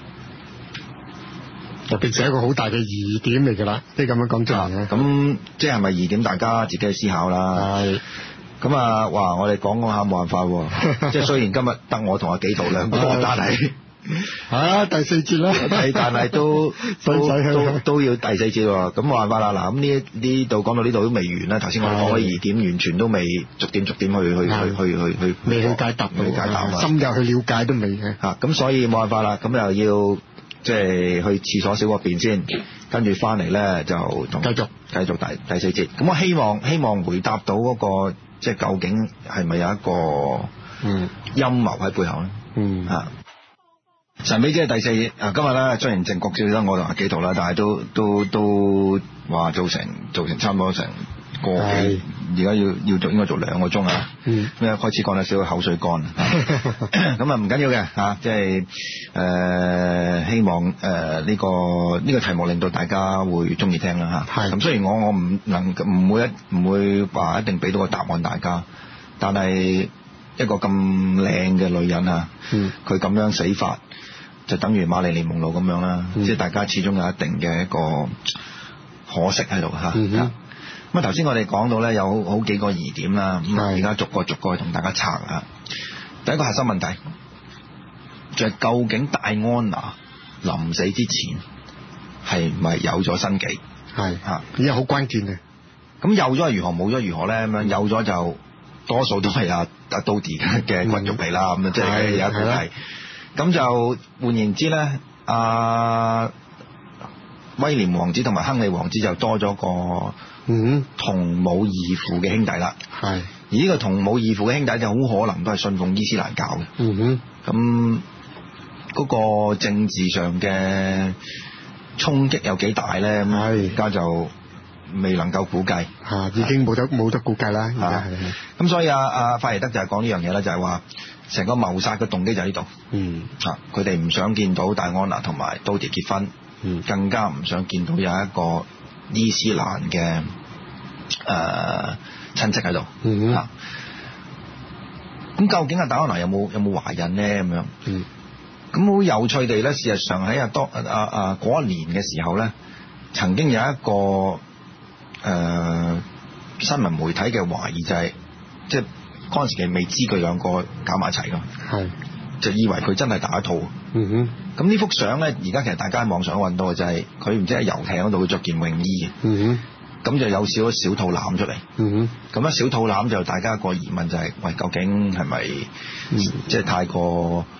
入邊係一個好大嘅疑點嚟㗎啦，即係咁樣講出嚟。 咁即係咪疑點？大家自己去思考啦。係。咁啊，哇！我哋講講下冇辦法喎，即係雖然今日得我同阿紀陶兩個，但係。 啊，第四節啦， 但係都都都都要第四節喎，咁冇辦法啦。嗱，咁呢呢度講到呢度都未完啦。頭先我哋講嘅疑點，完全都未逐點逐點去去去去去去未去解答， 未解答， 深入去了解都未嘅。 嚇，咁所以冇辦法啦。咁又要即係去廁所小個便先，跟住翻嚟咧就同繼續繼續第第四節。咁我希望希望回答到嗰個即係究竟係咪有一個嗯陰謀喺背後咧？嗯嚇。神秘之夜第四節啊！今日咧雖然靜局少咗我同阿紀陶啦，但係都都都話做成做成差唔多成個幾，而家要要做應該做兩個鐘啊！嗯，咁啊開始講得少口水乾，咁啊唔緊要嘅嚇，即係誒希望誒呢、呃這個呢、這個題目令到大家會中意聽啦嚇。係咁，雖然我我唔能唔會一唔會話一定俾到個答案大家，但係一個咁靚嘅女人啊，嗯，佢咁樣死法。就等於瑪麗蓮夢露咁樣啦，嗯、即係大家始終有一定嘅一個可惜喺度嚇。咁啊頭先我哋講到咧有好好幾個疑點啦，咁而家逐個逐個去同大家拆啊。第一個核心問題就係、是、究竟戴安娜臨死之前係咪有咗身紀？係嚇， 呢個好關鍵嘅。 咁有咗係如何，冇咗如何咧？咁樣有咗就多數都係阿阿 Dodi 嘅骨肉嚟啦，咁啊即係有一個係。咁就換言之咧，阿、啊、威廉王子同埋亨利王子就多咗個嗯同母異父嘅兄弟啦。係，而呢個同母異父嘅兄弟就好可能都係信奉伊斯蘭教嘅。嗯哼，咁嗰個政治上嘅衝擊有幾大咧？咁而家就未能夠估計。嚇， 已經冇得冇得估計啦。而家係。 咁所以阿阿法耶德就係講呢樣嘢啦，就係話。成個謀殺嘅動機就喺呢度，嗯，啊，佢哋唔想見到戴安娜同埋 Dodi 結婚，嗯，更加唔想見到有一個伊斯蘭嘅誒親戚喺度，嗯，啊，咁究竟阿戴安娜有冇有冇懷孕咧？咁樣，嗯，咁好有趣地咧，事實上喺阿多阿阿嗰一年嘅時候咧，曾經有一個誒、呃、新聞媒體嘅懷疑就係、是、即係。嗰陣時期未知佢兩個搞埋一齊㗎，係就以為佢真係打一套。嗯哼，咁呢幅相咧，而家其實大家喺網上揾到嘅就係佢唔知喺遊艇嗰度佢著件泳衣嘅。嗯哼，咁就有少少小肚腩出嚟。嗯哼，咁一小肚腩就大家個疑問就係、是：喂，究竟係咪、嗯、即係太過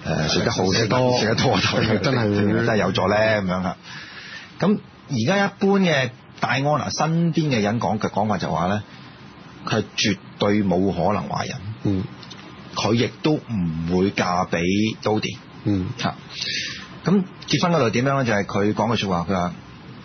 誒食得好食多食得多就真係真係有助咧咁樣嚇。咁而家一般嘅戴安娜身邊嘅人講嘅講法就話咧，佢係絕對冇可能懷孕。嗯，佢亦都唔會嫁俾 Dodi。嗯，嚇。咁結婚嗰度點樣咧？就係佢講嘅説話，佢話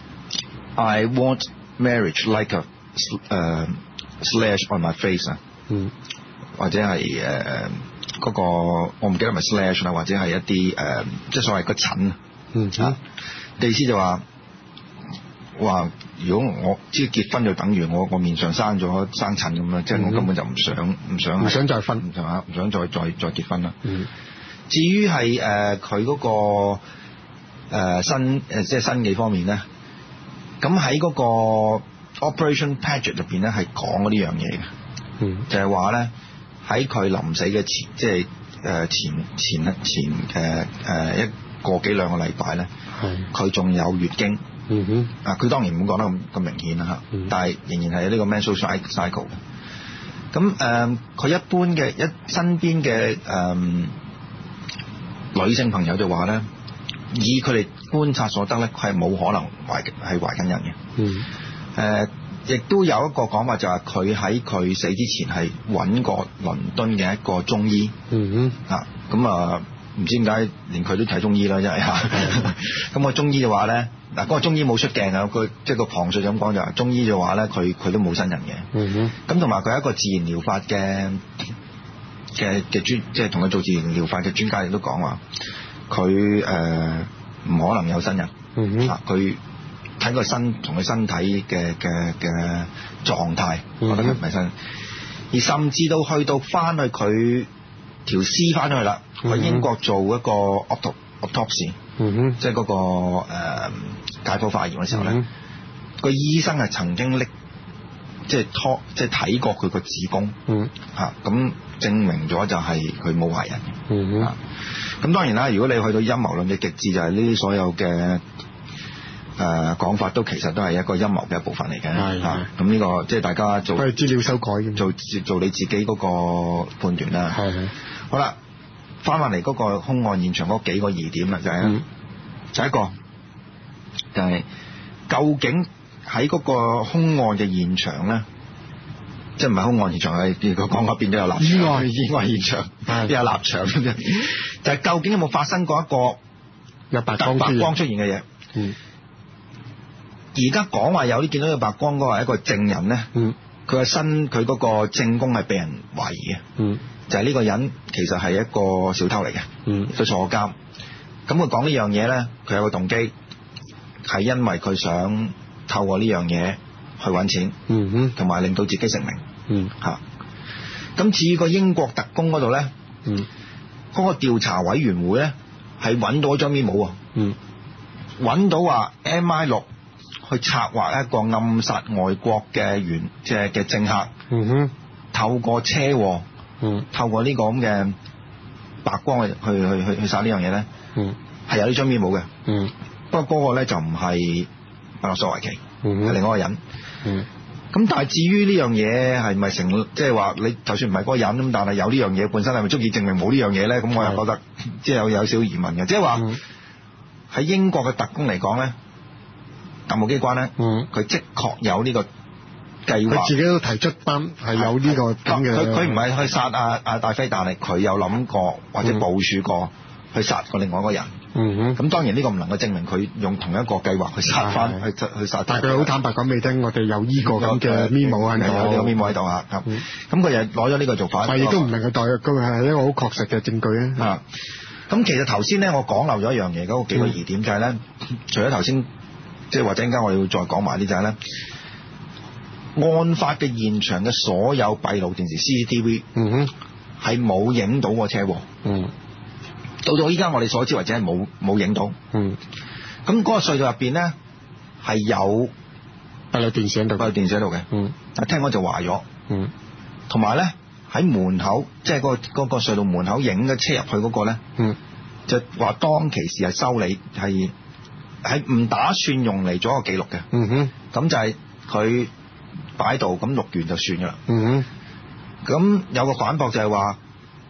I want marriage like a 誒、uh, slash on my face 啊。嗯，或者係誒嗰個我唔記得係咪 slash 啦，或者係一啲誒、呃、即係所謂個疹。嗯嚇。意思就話話如果我即係結婚就等於我我面上生咗生疹咁樣，即係我根本就唔想唔想唔想再婚唔想唔想再再再結婚啦。嗯。至於係誒佢嗰個誒、呃、新誒即係生理方面咧，咁喺嗰個 Operation Paget 入邊咧係講過呢樣嘢嘅。嗯。就係話咧喺佢臨死嘅前，即係誒前前前嘅誒、呃、一個幾兩個禮拜咧，佢仲有月經。嗯哼。啊，佢當然唔會講得咁咁明顯啦嚇，嗯、但係仍然係呢個 menstrual cycle 嘅。咁誒，佢、呃、一般嘅一身邊嘅誒。呃女性朋友就話咧，以佢哋觀察所得咧，佢係冇可能懷係懷緊人嘅。嗯。誒、呃，亦都有一個講法就係佢喺佢死之前係揾過倫敦嘅一個中醫。嗯哼。啊，咁啊，唔知點解連佢都睇中醫啦，真係嚇。咁個中醫就話咧，嗱，嗰個中醫冇出鏡啊，佢即係個旁述咁講就係中醫就話咧，佢佢都冇新人嘅。嗯哼。咁同埋佢係一個自然療法嘅。嘅嘅專即係同佢做自然療法嘅專家亦都講話，佢誒唔可能有新人。嗯哼。啊，佢睇個身同佢身體嘅嘅嘅狀態，我覺得佢唔係新人。而甚至到去到翻去佢條屍翻咗去啦，喺英國做一個 auto autopsy。嗯哼。即係嗰個誒解剖化驗嘅時候咧，個醫生係曾經拎即係拖即係睇過佢個子宮。嗯。嚇咁。證明咗就係佢冇懷孕嘅。嗯哼。咁當然啦，如果你去到陰謀論嘅極致，就係呢啲所有嘅誒講法都其實都係一個陰謀嘅一部分嚟嘅。係嚇。咁呢個即係大家做係資料修改嘅，做做你自己嗰個判斷啦。係係。好啦，翻返嚟嗰個兇案現場嗰幾個疑點啦，就係、嗯、就一個就係、是、究竟喺嗰個兇案嘅現場咧。即係唔係兇案現場，係如果講嗰邊都有立場。意外意外現場，邊有立場咁啫？就係究竟有冇發生過一個有白光白光出現嘅嘢？嗯。而家講話有啲見到有白光嗰個係一個證人咧。嗯。佢個身佢嗰個證供係被人懷疑嘅。嗯。就係呢個人其實係一個小偷嚟嘅。嗯。佢坐監。咁佢講呢樣嘢咧，佢有個動機係因為佢想透過呢樣嘢去揾錢。嗯哼。同埋令到自己成名。嗯嚇，咁至於個英國特工嗰度咧，嗯，嗰個調查委員會咧係揾到一張 memo 啊，嗯，揾到話 M I 六去策劃一個暗殺外國嘅員即係嘅政客，嗯哼，透過車禍，嗯，透過呢個咁嘅白光去去去去去殺呢樣嘢咧，嗯，係有呢張 memo 嘅，嗯，不過嗰個咧就唔係巴洛索維奇，嗯，係另外一個人，嗯。咁但係至於呢樣嘢係咪成即係話你就算唔係嗰個人咁，但係有呢樣嘢本身係咪足以證明冇呢樣嘢咧？咁我又覺得即係有有少少疑問嘅，即係話喺英國嘅特工嚟講咧，特務機關咧，佢、嗯、的確有呢個計劃，佢自己都提出翻係有呢個咁嘅。佢佢唔係去殺阿阿戴飛，但係佢有諗過或者部署過去殺過另外一個人。嗯哼，咁當然呢個唔能夠證明佢用同一個計劃去殺翻去去殺。但係佢好坦白講俾你聽，我哋有呢個咁嘅 memo 喺度，有呢個 memo 喺度啊。咁咁佢又攞咗呢個做法，但係亦都唔能夠代佢係一個好確實嘅證據啊。咁其實頭先咧，我講漏咗一樣嘢，嗰個幾個疑點就係咧，除咗頭先即係或者陣間我要再講埋啲就係咧，案發嘅現場嘅所有閉路電視 C C T V， 嗯哼，係冇影到個車禍。嗯。到到依家我哋所知或者係冇冇影到，嗯，咁嗰個隧道入邊咧係有閉路電視喺度，閉路電視喺度嘅，嗯，但聽講就壞咗，嗯，同埋咧喺門口，即係嗰個嗰個隧道門口影嘅車入去嗰個咧，嗯，就話當其時係修理，係係唔打算用嚟做一個記錄嘅，嗯哼，咁就係佢擺喺度，咁錄完就算噶啦，嗯哼，咁有個反駁就係話。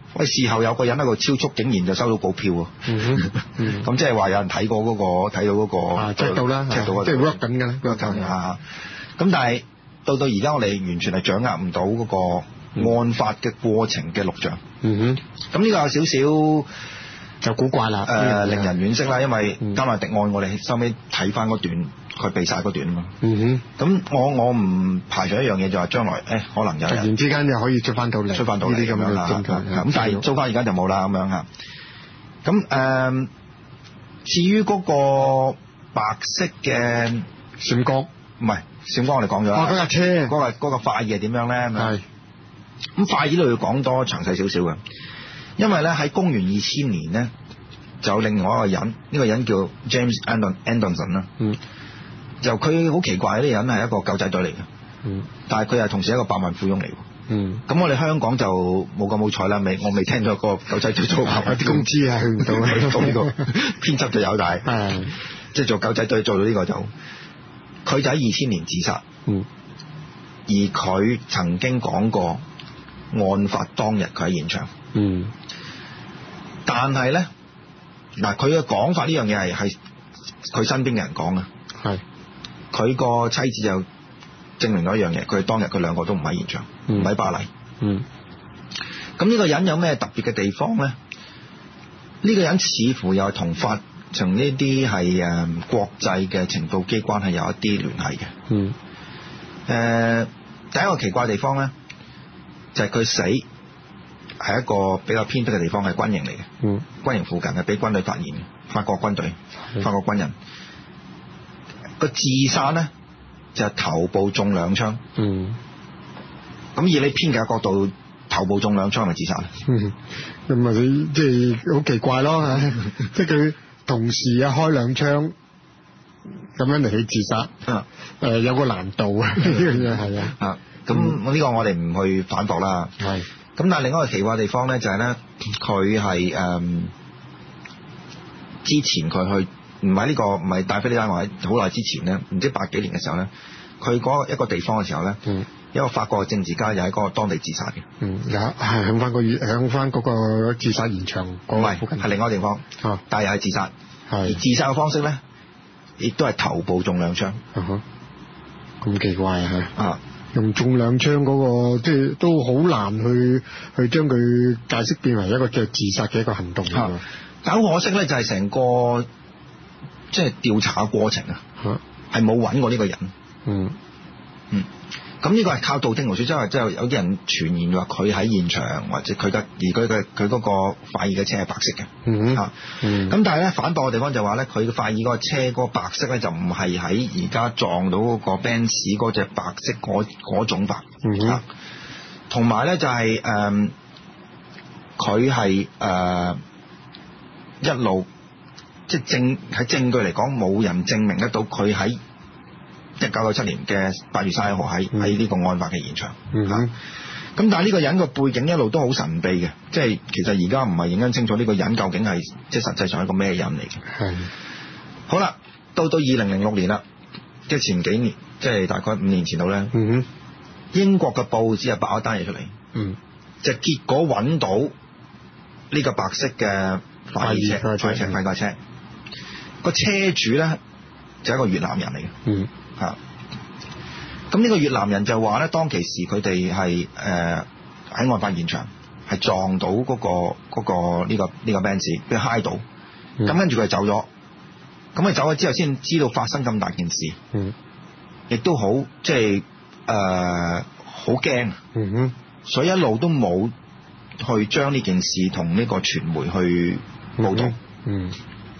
喂，事後有個人喺度超速，竟然就收到告票喎。咁即係話有人睇過嗰、嗰個，睇到嗰、嗰個 check 到啦 check 到即係 work 緊㗎啦 work 緊啊！咁但係到到而家我哋完全係掌握唔到嗰個案發嘅過程嘅錄像。 嗯哼， 咁呢個有少少就古怪啦，誒、 呃、令人惋惜啦，因為加納迪案我哋收尾睇翻嗰段。佢避晒嗰段啊嘛， 嗯哼， 咁我我唔排除一樣嘢就係將來誒、欸、可能有人突然之間又可以出翻到嚟， 出翻到嚟咁樣啦，咁但係租翻而家就冇啦咁樣嚇。咁誒、呃，至於嗰個白色嘅閃光， 唔係閃光，我哋講咗啦。 嗰架車， 嗰、那個嗰、那個快意係點樣咧？ 係。 咁快意都要講多詳細少少嘅，因為咧喺公元二千年咧，就有另外一個人，呢、這個人叫 James Anderson 啦。嗯。就佢好奇怪，呢個人係一個狗仔隊嚟嘅，嗯，但係佢係同時一個百萬富翁嚟嘅，嗯，咁我哋香港就冇咁好彩啦，未我未聽到個狗仔隊做有啲工資啊去唔到，到呢個編輯就有，但係即係做狗仔隊做到呢個就，佢就喺二千年自殺，嗯，而佢曾經講過案發當日佢喺現場，嗯，但係咧嗱佢嘅講法呢樣嘢係係佢身邊嘅人講嘅，係。佢個妻子就證明咗一樣嘢，佢當日佢兩個都唔喺現場，唔喺、嗯、巴黎。嗯，咁呢個人有咩特別嘅地方咧？呢、呢個人似乎又係同法從呢啲係誒國際嘅情報機關係有一啲聯繫嘅。嗯，誒、呃，第一個奇怪嘅地方咧，就係、是、佢死係一個比較偏僻嘅地方，係軍營嚟嘅。嗯，軍營附近係俾軍隊發現嘅，法國軍隊、法國軍人。個自殺咧就係、是、頭部中兩槍，嗯，咁以你編劇嘅角度，頭部中兩槍係咪自殺咧？嗯，咁啊你即係好奇怪咯嚇，即係佢同時啊開兩槍，咁樣嚟去自殺，啊，誒、呃、有個難度啊呢樣嘢係啊，啊，咁呢個我哋唔去反駁啦，係，咁但係另一個奇怪嘅地方咧就係、是、咧，佢係誒之前佢去。唔係呢個，唔係戴菲利丹或者好耐之前咧，唔知八幾年嘅時候咧，佢嗰一個地方嘅時候咧，嗯，一個法國嘅政治家又喺嗰個當地自殺嘅，嗯，有係響翻個響翻嗰個自殺現場，唔係係另外一個地方，啊，但係又係自殺，係而自殺嘅方式咧，亦都係頭部中兩槍，啊哈，咁奇怪啊，啊，用中兩槍嗰個即係都好難去去將佢解釋變為一個即係自殺嘅一個行動，啊，但好可惜咧，就係成個。即係調查嘅過程啊，係冇揾過呢個人。嗯嗯，咁呢個係靠道聽途說，即係即係有啲人傳言話佢喺現場，或者佢嘅而佢嘅佢嗰個快意嘅車係白色嘅。嗯嚇，嗯，咁但係咧反駁嘅地方就話咧，佢嘅快意嗰個車嗰個白色咧就唔係喺而家撞到嗰個 Benz 嗰隻白色嗰嗰種白。嗯嚇，同埋咧就係誒，佢係誒一路。即係證喺證據嚟講，冇人證明得到佢喺一九九七年嘅八月三十一號喺喺呢個案發嘅現場。嗯，咁、啊、但係呢個人個背景一路都好神秘嘅，即係其實而家唔係認真清楚呢個人究竟係即係實際上係一個咩人嚟嘅。係。好啦，到到二零零六年啦，即係前幾年，即係大概五年前度咧。嗯，英國嘅報紙係爆一單嘢出嚟。嗯。就結果揾到呢個白色嘅快意車，快車快架車。個車主咧就係一個越南人嚟嘅，嗯嚇，咁呢個越南人就話咧，當其時佢哋係誒喺案發現場係撞到嗰、嗰個嗰、嗰個呢、呢個呢、呢個 Benz 俾揩到，咁、嗯、跟住佢走咗，咁佢走咗之後先知道發生咁大件事，嗯，亦都好即係誒好驚，嗯哼，所以一路都冇去將呢件事同呢個傳媒去報導，嗯。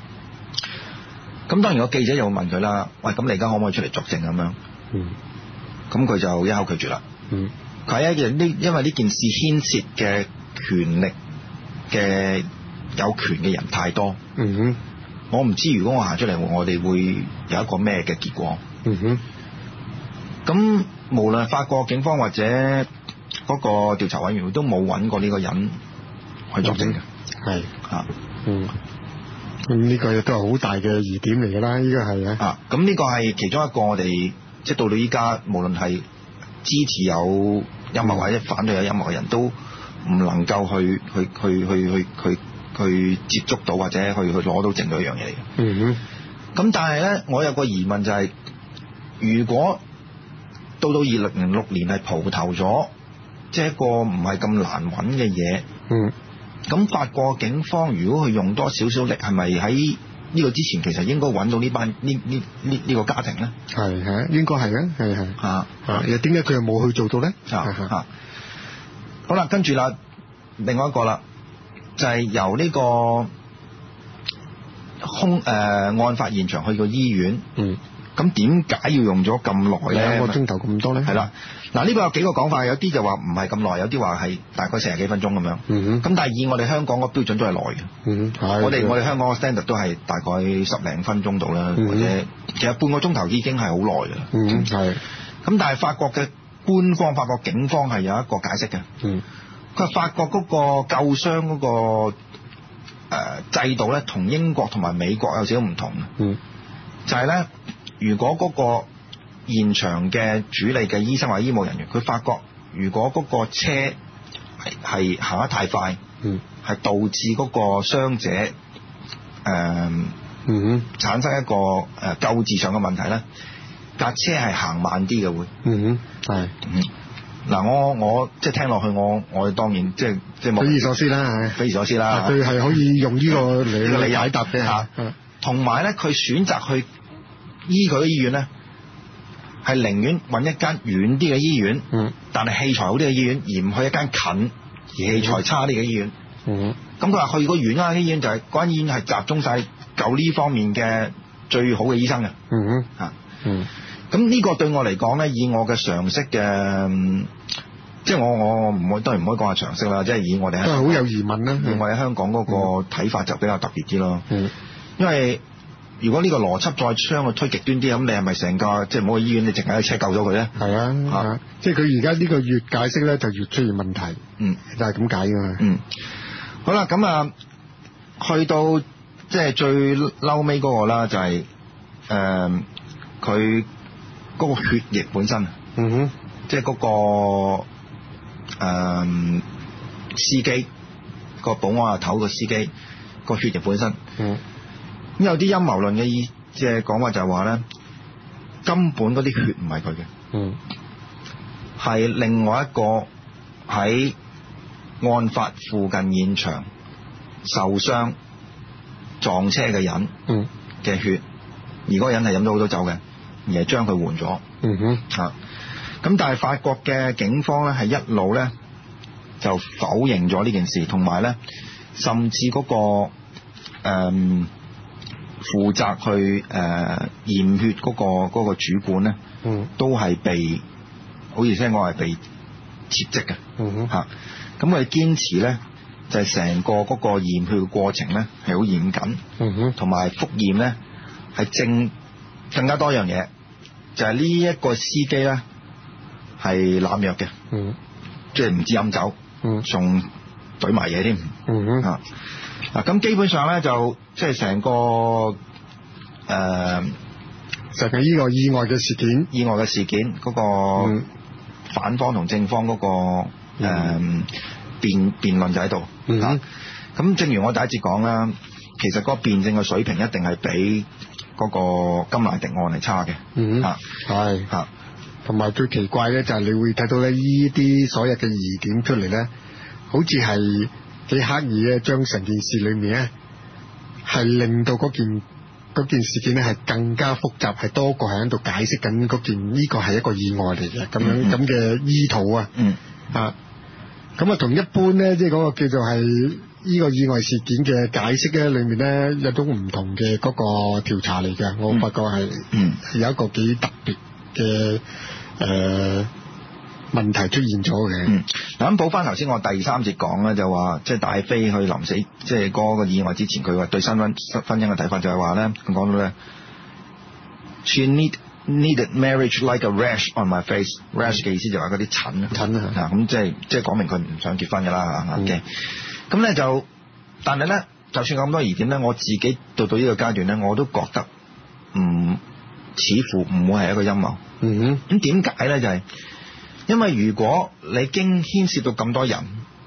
咁當然個記者又會問佢啦，喂，咁你而家可唔可以出嚟作證咁樣？嗯，咁佢就一口拒絕啦。嗯，佢係一件呢，因為呢件事牽涉嘅權力嘅有權嘅人太多。嗯哼，我唔知如果我行出嚟，我哋會有一個咩嘅結果。嗯哼，咁無論法國警方或者嗰個調查委員會都冇揾過呢個人去作證嘅。係啊，嗯。咁呢個亦都係好大嘅疑點嚟㗎啦，依家係啊，咁呢個係其中一個我哋即係到到依家，無論係支持有陰謀或者反對有陰謀嘅人都唔能夠去去去去去去去接觸到或者去去攞到證據一樣嘢嚟嘅。 嗯哼。 咁但係咧，我有個疑問就係、是，如果到到二零零六年係蒲頭咗，即係一個唔係咁難揾嘅嘢。 嗯。咁法國警方如果佢用多少少力，係咪喺呢個之前其實應該揾到呢班呢呢呢呢個家庭咧？係係，應該係嘅，係係。嚇嚇，又點解佢又冇去做到咧？嚇嚇。好啦，跟住啦，另外一個啦，就係、是、由呢個空誒、呃、案發現場去個醫院。嗯。咁點解要用咗咁耐咧？兩個鐘頭咁多咧？係啦，嗱呢個有幾個講法，有啲就話唔係咁耐，有啲話係大概四十幾分鐘咁樣。嗯哼。咁但係以我哋香港個標準都係耐嘅。嗯哼。我哋我哋香港個 standard 都係大概十零分鐘到啦，或者其實半個鐘頭已經係好耐嘅啦。嗯，係。咁但係法國嘅官方、法國警方係有一個解釋嘅。嗯。佢話法國嗰個救傷嗰個誒制度咧，同英國同埋美國有少少唔同。嗯。就係咧。如果嗰個現場嘅主理嘅醫生或者醫務人員，佢發覺如果嗰個車係係行得太快，嗯，係導致嗰個傷者誒、呃、嗯產生一個誒、呃、救治上嘅問題咧，架車係行慢啲嘅會，嗯哼，係，嗯，嗱我我即係聽落去，我我當然即係即係冇匪夷所思啦，係匪夷所思啦，佢係可以用呢個嚟嚟解答嘅嚇，同埋咧佢選擇去醫佢嘅醫院咧，係寧願揾一間遠啲嘅醫院，嗯，但係器材好啲嘅醫院，而唔去一間近而器材差啲嘅醫院。嗯，咁佢話去個遠間醫院就係嗰間醫院係集中晒救呢方面嘅最好嘅醫生嘅。嗯哼，嗯，咁呢個對我嚟講咧，以我嘅常識嘅，即係我我唔會當然唔可以講下常識啦，即係以我哋都係好有疑問啦。我哋香港嗰個睇法就比較特別啲咯。嗯，因為如果呢個邏輯再將佢推極端啲，咁你係咪成個即係唔好去醫院，你淨係車救咗佢咧？係啊，啊即係佢而家呢個越解釋咧，就越出現問題。嗯，就係咁解噶嘛。嗯，好啦，咁啊，去到即係最嬲尾嗰個啦，就係誒佢嗰個血液本身。嗯哼，即係嗰、嗰個誒、呃、司機、個保安阿頭個司機、個血液本身。嗯。咁有啲陰謀論嘅意，即係講話就係話咧，根本嗰啲血唔係佢嘅，嗯，係另外一個喺案發附近現場受傷撞車嘅人，嗯嘅血，而嗰個人係飲咗好多酒嘅，而係將佢換咗，嗯哼，啊，咁但係法國嘅警方咧係一路咧就否認咗呢件事，同埋咧甚至嗰、嗰個、嗯負責去誒驗、呃、血嗰、嗰個嗰個主管咧，嗯，都係被好似聽講係被撤職嘅，嗯哼嚇，咁佢堅持咧就係、係、成個嗰個驗血嘅過程咧係好嚴謹，嗯哼，同埋複驗咧係正更加多樣嘢，就係呢一個司機咧係濫藥嘅，嗯，即係唔止飲酒，嗯，仲懟埋嘢添，嗯哼嚇。嗱，咁基本上咧就即係成個誒，就係呢個意外嘅事件，意外嘅事件嗰、嗰個、嗯、反方同正方嗰、嗰個誒、嗯、辯辯論就喺度。嗯，咁、啊、正如我第一節講啦，其實嗰個辯證嘅水平一定係比嗰個甘迺迪案係差嘅。嗯，啊係嚇，同埋最奇怪咧就係你會睇到咧呢啲所有嘅疑點出嚟咧，好似係幾刻意咧，將成件事裏面咧係令到嗰件嗰件事件咧係更加複雜，係多個係喺度解釋緊嗰件呢個係一個意外嚟嘅咁樣咁嘅意圖啊，嗯啊，咁啊同一般咧即係嗰個叫做係呢個意外事件嘅解釋咧，裏面咧有種唔同嘅嗰個調查嚟嘅，我發覺係嗯有一個幾特別嘅誒。問題出現咗嘅。嗯，嗱咁補翻頭先我第三節講咧，就話即係戴妃去臨死，即係嗰個意外之前，佢話對新婚婚姻嘅睇法就係話咧，佢講到咧 ，She need needed marriage like a rash on my face。rash 嘅意思就話嗰啲疹啊，疹啊，嗱咁即係即係講明佢唔想結婚噶啦嚇。OK，咁咧就，但係咧，就算咁多疑點咧，我自己到到呢個階段咧，我都覺得唔似乎唔會係一個陰謀。嗯哼，咁點解咧？就係因為如果你經牽涉到咁多人，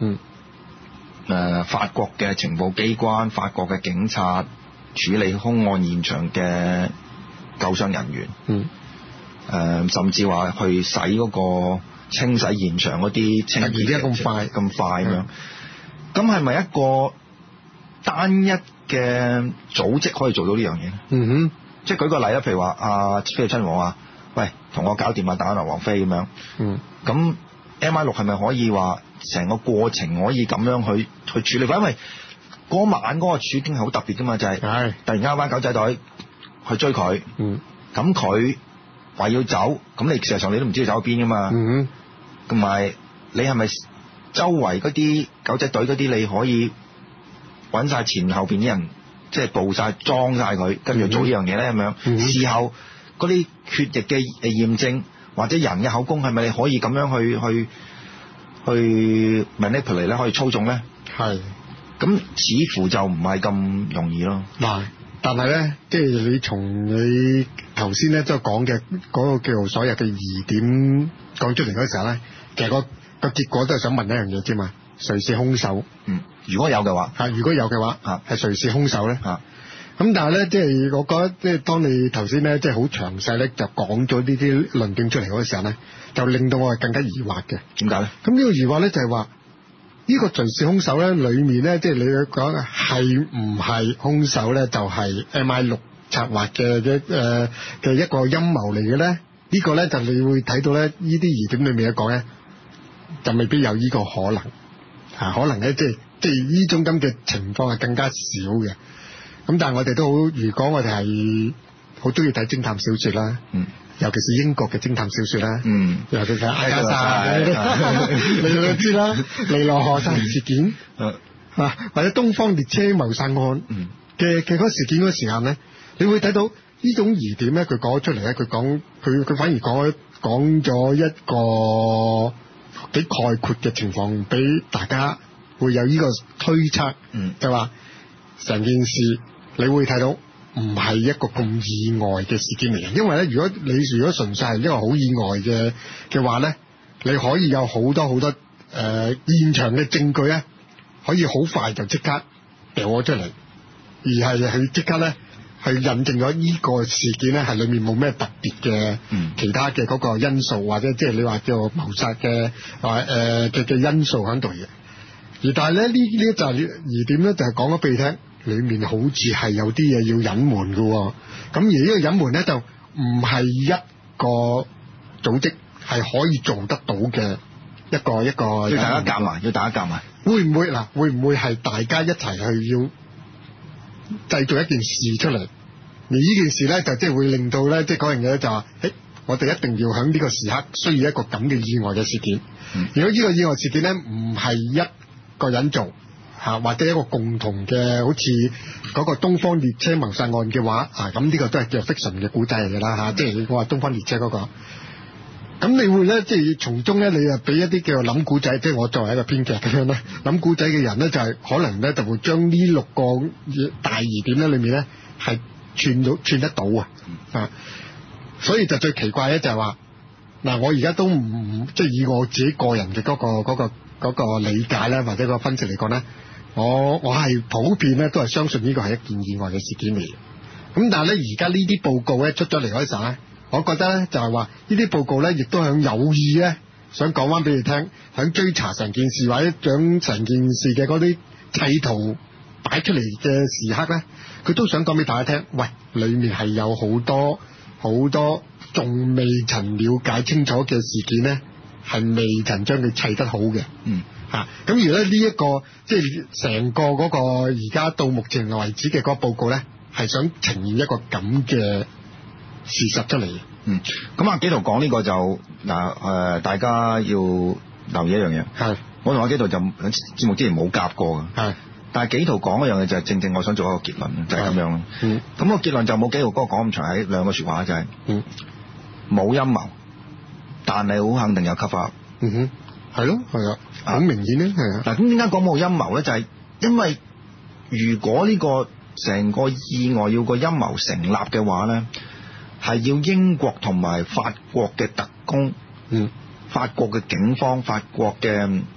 嗯。 誒、呃、法國嘅情報機關、法國嘅警察處理兇案現場嘅救傷人員， 嗯，誒、 呃、甚至話去洗嗰個清洗現場嗰啲清潔， 而家咁快咁快咁樣，咁係咪一個單一嘅組織可以做到呢樣嘢咧？ 嗯哼， 即係舉個例啦，譬如話阿菲臘親王話：喂，同我搞掂啊，打下王妃咁樣。 嗯， 咁 M I 六係咪可以話成個過程可以咁樣去去處理？因為嗰晚嗰個處境係好特別噶嘛，就係、是、突然間班狗仔隊去追佢，咁佢話要走，咁你事實上你都唔知佢走去邊噶嘛，同、嗯、埋你係咪周圍嗰啲狗仔隊嗰啲你可以揾晒前後邊啲人，即係佈晒裝晒佢，跟住做呢樣嘢咧咁樣？ 嗯、事後嗰啲血液嘅驗證或者人嘅口供係咪你可以咁樣去去去 manipulate 咧，可以操縱咧？係。咁似乎就唔係咁容易咯。 嗱，但係咧，即係你從你頭先咧即係講嘅嗰個叫做所有嘅疑點講出嚟嗰時候咧，其實個個結果都係想問一樣嘢啫嘛，誰是兇手？ 嗯，如果有嘅話， 嚇，如果有嘅話，嚇，係誰是兇手咧？ 嚇， 咁但係咧，即係我覺得，即係當你頭先咧，即係好詳細咧，就講咗呢啲論點出嚟嗰時候咧，就令到我係更加疑惑嘅。 點解咧？ 咁呢個疑惑咧就係話。呢、這個誰是兇手咧？裏面咧，即係你講係唔係兇手咧？就係、是、M I 六策劃嘅嘅誒嘅一個陰謀嚟嘅咧。呢、這個咧就你會睇到咧，呢啲疑點裏面一講咧，就未必有呢個可能啊。可能咧，即係即係呢種咁嘅情況係更加少嘅。咁但係我哋都好，如果我哋係好中意睇偵探小說啦，嗯。尤其是英國嘅偵探小說啦，嗯，尤其是阿加莎，你都知啦，尼羅河殺人事件，啊，或者東方列車謀殺案嘅嘅嗰事件嗰時間咧，你會睇到呢種疑點咧，佢講出嚟咧，佢講佢佢反而講講咗一個幾概括嘅情況俾大家會有呢個推測，嗯，就話成件事你會睇到。唔係一個咁意外嘅事件嚟嘅，因為咧，如果你如果純粹係一個好意外嘅嘅話咧，你可以有好多好多誒、呃、現場嘅證據咧，可以好快就即刻掉咗出嚟，而係佢即刻咧去印證咗呢個事件咧係裏面冇咩特別嘅其他嘅嗰個因素，或者即係你話叫謀殺嘅或誒嘅嘅因素喺度嘅。而但係咧呢呢就係疑點咧，就係講咗俾你聽。裏面好似係有啲嘢要隱瞞嘅，咁而呢個隱瞞咧就唔係一個組織係可以做得到嘅一個一個。要大家夾埋，要大家夾埋。會唔會嗱？會唔會係大家一齊去要製造一件事出嚟？而呢件事咧就即係會令到咧，即係嗰樣嘢咧就話，誒，我哋一定要喺呢個時刻需要一個咁嘅意外嘅事件。嗯、如果呢個意外事件咧唔係一個人做。嚇，或者一個共同嘅，好似嗰個東方列車謀殺案嘅話，啊，咁呢個都係叫 fiction 嘅古仔嚟嘅啦嚇，即係我話東方列車嗰、那個。咁你會咧，即係從中咧，你又俾一啲叫做諗古仔，即係我作為一個編劇咁樣咧，諗古仔嘅人咧，就係、是、可能咧就會將呢六個大疑點咧裏面咧係串到串得到啊，啊，所以就最奇怪咧就係話，嗱，我而家都唔即係以我自己個人嘅嗰、那個嗰、那個嗰、那個理解咧，或者個分析嚟講咧。我我係普遍咧，都係相信呢個係一件意外嘅事件嚟嘅。咁但係咧，而家呢啲報告咧出咗嚟嗰陣咧，我覺得咧就係話呢啲報告咧，亦都係有意咧想講翻俾你聽，想追查成件事或者將成件事嘅嗰啲砌圖擺出嚟嘅時刻咧，佢都想講俾大家聽，喂，裡面係有好多好多仲未曾了解清楚嘅事件咧，係未曾將佢砌得好嘅。嗯。嚇！咁而咧呢一個即係成個嗰個而家到目前為止嘅嗰個報告咧，係想呈現一個咁嘅事實出嚟嘅。嗯，咁阿紀陶講呢個就嗱誒、呃，大家要留意一樣嘢。係，我同阿紀陶就喺節目之前冇夾過嘅。係，但係紀陶講一樣嘢就係正正我想做一個結論，就係、是、咁樣。嗯，咁、那個結論就冇紀陶嗰個講咁長，喺兩個説話就係、是，嗯，冇陰謀，但係好肯定有 cover。嗯哼。係咯，係啊，好明顯咧，係啊。嗱，咁點解講冇陰謀咧？就係、是、因為如果呢個成個意外要個陰謀成立嘅話咧，係要英國同埋法國嘅特工，嗯，法國嘅警方、法國嘅誒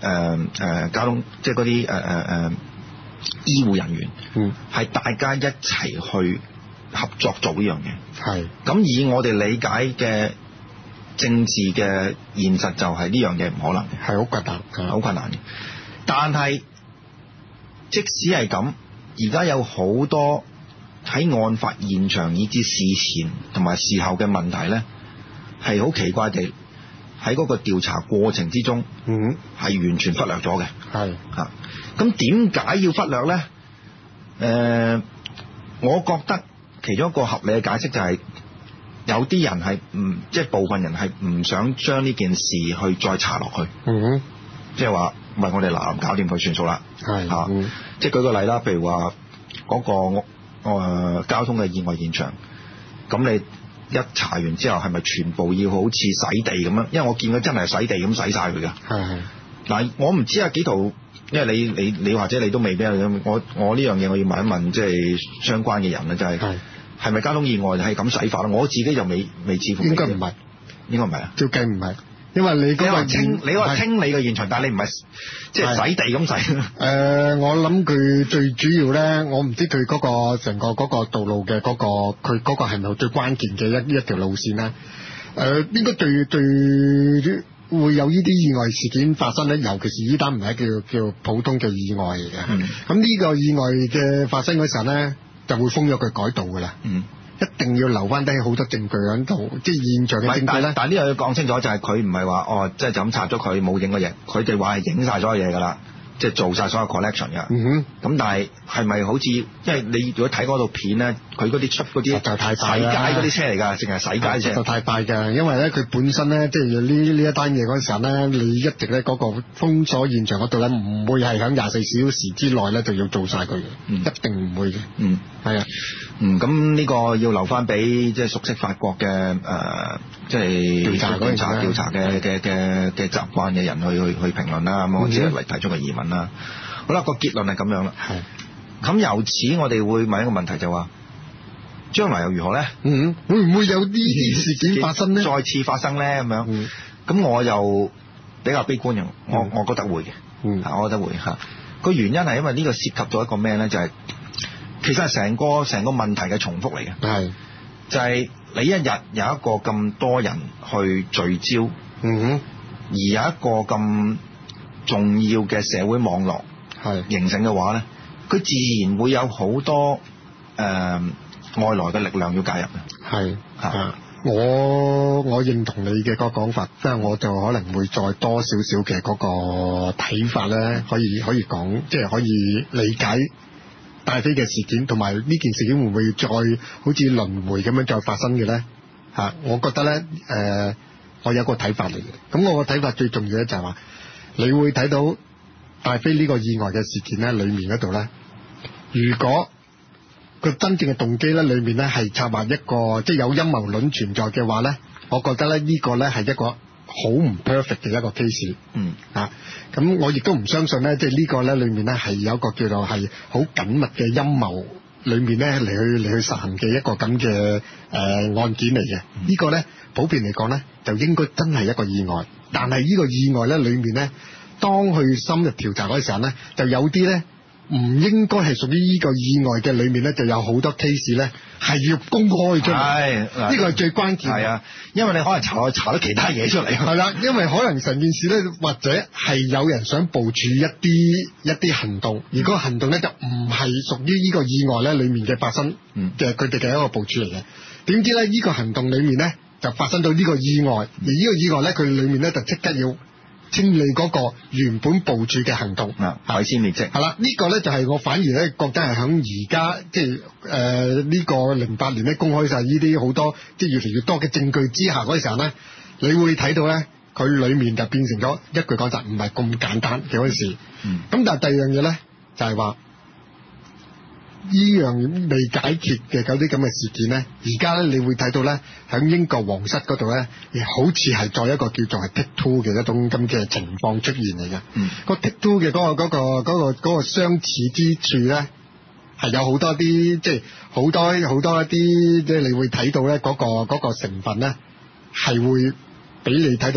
誒誒交通，即係嗰啲誒誒誒醫護人員，嗯，係大家一齊去合作做呢樣嘢。係。咁以我哋理解嘅政治嘅現實就係呢樣嘢唔可能，係好困難，好困難嘅。但係即使係咁，而家有好多喺案發現場以至事前同埋事後嘅問題咧，係好奇怪地喺嗰個調查過程之中，嗯，係完全忽略咗嘅。係啊，咁點解要忽略咧？誒、呃，我覺得其中一個合理嘅解釋就係、是、有啲人係唔，即係部分人係唔想將呢件事去再查落去。嗯，即係話唔係我哋嗱搞掂佢算數啦。係啊、嗯，即係舉個例啦，譬如話嗰、那個誒、呃、交通嘅意外現場，咁你一查完之後係咪全部要好似洗地咁樣？因為我見佢真係洗地咁洗晒佢㗎。係係。嗱，我唔知啊幾圖，因為你你你或者你都未必咁，我我呢樣嘢我要問一問即係相關嘅人啦，就係係咪交通意外係咁洗法啦？我自己就未未似乎。應該唔係，應該唔係啊。照計唔係。因為你嗰個清，你話清理嘅現場，但係你唔係即係洗地咁洗。誒、呃，我諗佢最主要咧，我唔知佢嗰個成個嗰個道路嘅嗰、嗰個，佢嗰個係咪最關鍵嘅一一條路線咧？誒、呃，應該對對會有呢啲意外事件發生咧，尤其是呢單唔係叫叫普通嘅意外嚟嘅。咁、嗯、呢個意外嘅發生嗰時候咧，就會封咗佢改道噶啦。嗯。一定要留翻低好多證據喺度，即係現場嘅證據咧。但係呢個要講清楚，就係佢唔係話哦，即係就咁拆咗佢冇影嘅嘢，佢哋話係影晒所有嘢㗎啦，即係做晒所有 collection 㗎。嗯哼。咁但係係咪好似，因為你如果睇嗰套片咧，佢嗰啲出嗰啲就太快洗街嗰啲車嚟㗎，淨係洗街車。就太快㗎，因為咧佢本身咧，即係呢呢一單嘢嗰陣時候咧，你一直咧嗰個封鎖現場嗰度咧，唔會係喺廿四小時之內咧就要做晒佢嘅，嗯、一定唔會嘅。嗯，係啊。嗯，咁呢個要留翻俾即係熟悉法國嘅誒，即係調查調查調查嘅嘅嘅嘅習慣嘅人去去去評論啦。咁我只係嚟提出個疑問啦。好啦，個結論係咁樣啦。係。咁由此我哋會問一個問題就話，將來又如何咧？嗯，會唔會有呢啲事件發生咧？再次發生咧咁樣。嗯。咁我又比較悲觀嘅，我我覺得會嘅。嗯。我覺得會嚇。個原因係因為呢個涉及到一個咩咧？就係、是。其實係成個成個問題嘅重複嚟嘅，係就係、是、你一日有一個咁多人去聚焦，嗯哼，而有一個咁重要嘅社會網絡係形成嘅話咧，佢自然會有好多誒、呃、外來嘅力量要介入嘅，係啊，我我認同你嘅嗰個講法，即係我就可能會再多少少嘅嗰個睇法咧，可以可以講，即係可以理解。戴飛嘅事件同埋呢件事件會唔會再好似輪迴咁樣再發生嘅咧？嚇、啊，我覺得咧，誒、呃，我有個睇法嚟嘅。咁我個睇法最重要咧就係話，你會睇到戴飛呢個意外嘅事件咧，裡面嗰度咧，如果個真正嘅動機咧，裡面咧係策劃一個即係有陰謀論存在嘅話咧，我覺得咧呢個咧係一個好唔 perfect 嘅一個 case，嗯啊，咁我亦都唔相信咧，即係呢個咧裏面咧係有一個叫做係好緊密嘅陰謀裏面咧嚟去嚟去實行嘅一個咁嘅誒案件嚟嘅。嗯、呢個咧普遍嚟講咧就應該真係一個意外，但係呢個意外咧裏面咧，當去深入調查嗰時候咧，就有啲咧唔應該係屬於呢個意外嘅裏面咧，就有好多 case 咧係要公開出嚟。係，呢個係最關鍵。係啊，因為你可能查查到其他嘢出嚟。係啦，因為可能成件事咧，或者係有人想部署一啲一啲行動，而嗰個行動咧就唔係屬於呢個意外咧裏面嘅發生嘅佢哋嘅一個部署嚟嘅。點知咧呢個行動裏面咧就發生到呢個意外，而呢個意外咧佢裏面咧就即刻要清理嗰個原本部署嘅行動，啊，毀屍滅跡。係啦，呢個咧就係我反而咧覺得係響而家即係誒呢個零八年咧公開晒呢啲好多即係越嚟越多嘅證據之下嗰時候咧，你會睇到咧佢裏面就變成咗一句講就唔係咁簡單嘅嗰件事。嗯。咁但係第二樣嘢咧就係話呢樣未解決嘅嗰啲咁嘅事件咧，而家咧你會睇到咧喺英國皇室嗰度咧，亦好似係再一個叫做係 take two 嘅一種咁嘅情況出現嚟嘅。嗯，個 take two 嘅嗰個嗰個嗰個嗰個相似之處咧，係有好多啲即係好多好多一啲即係你會睇到咧嗰個嗰個成分咧，係會俾你睇到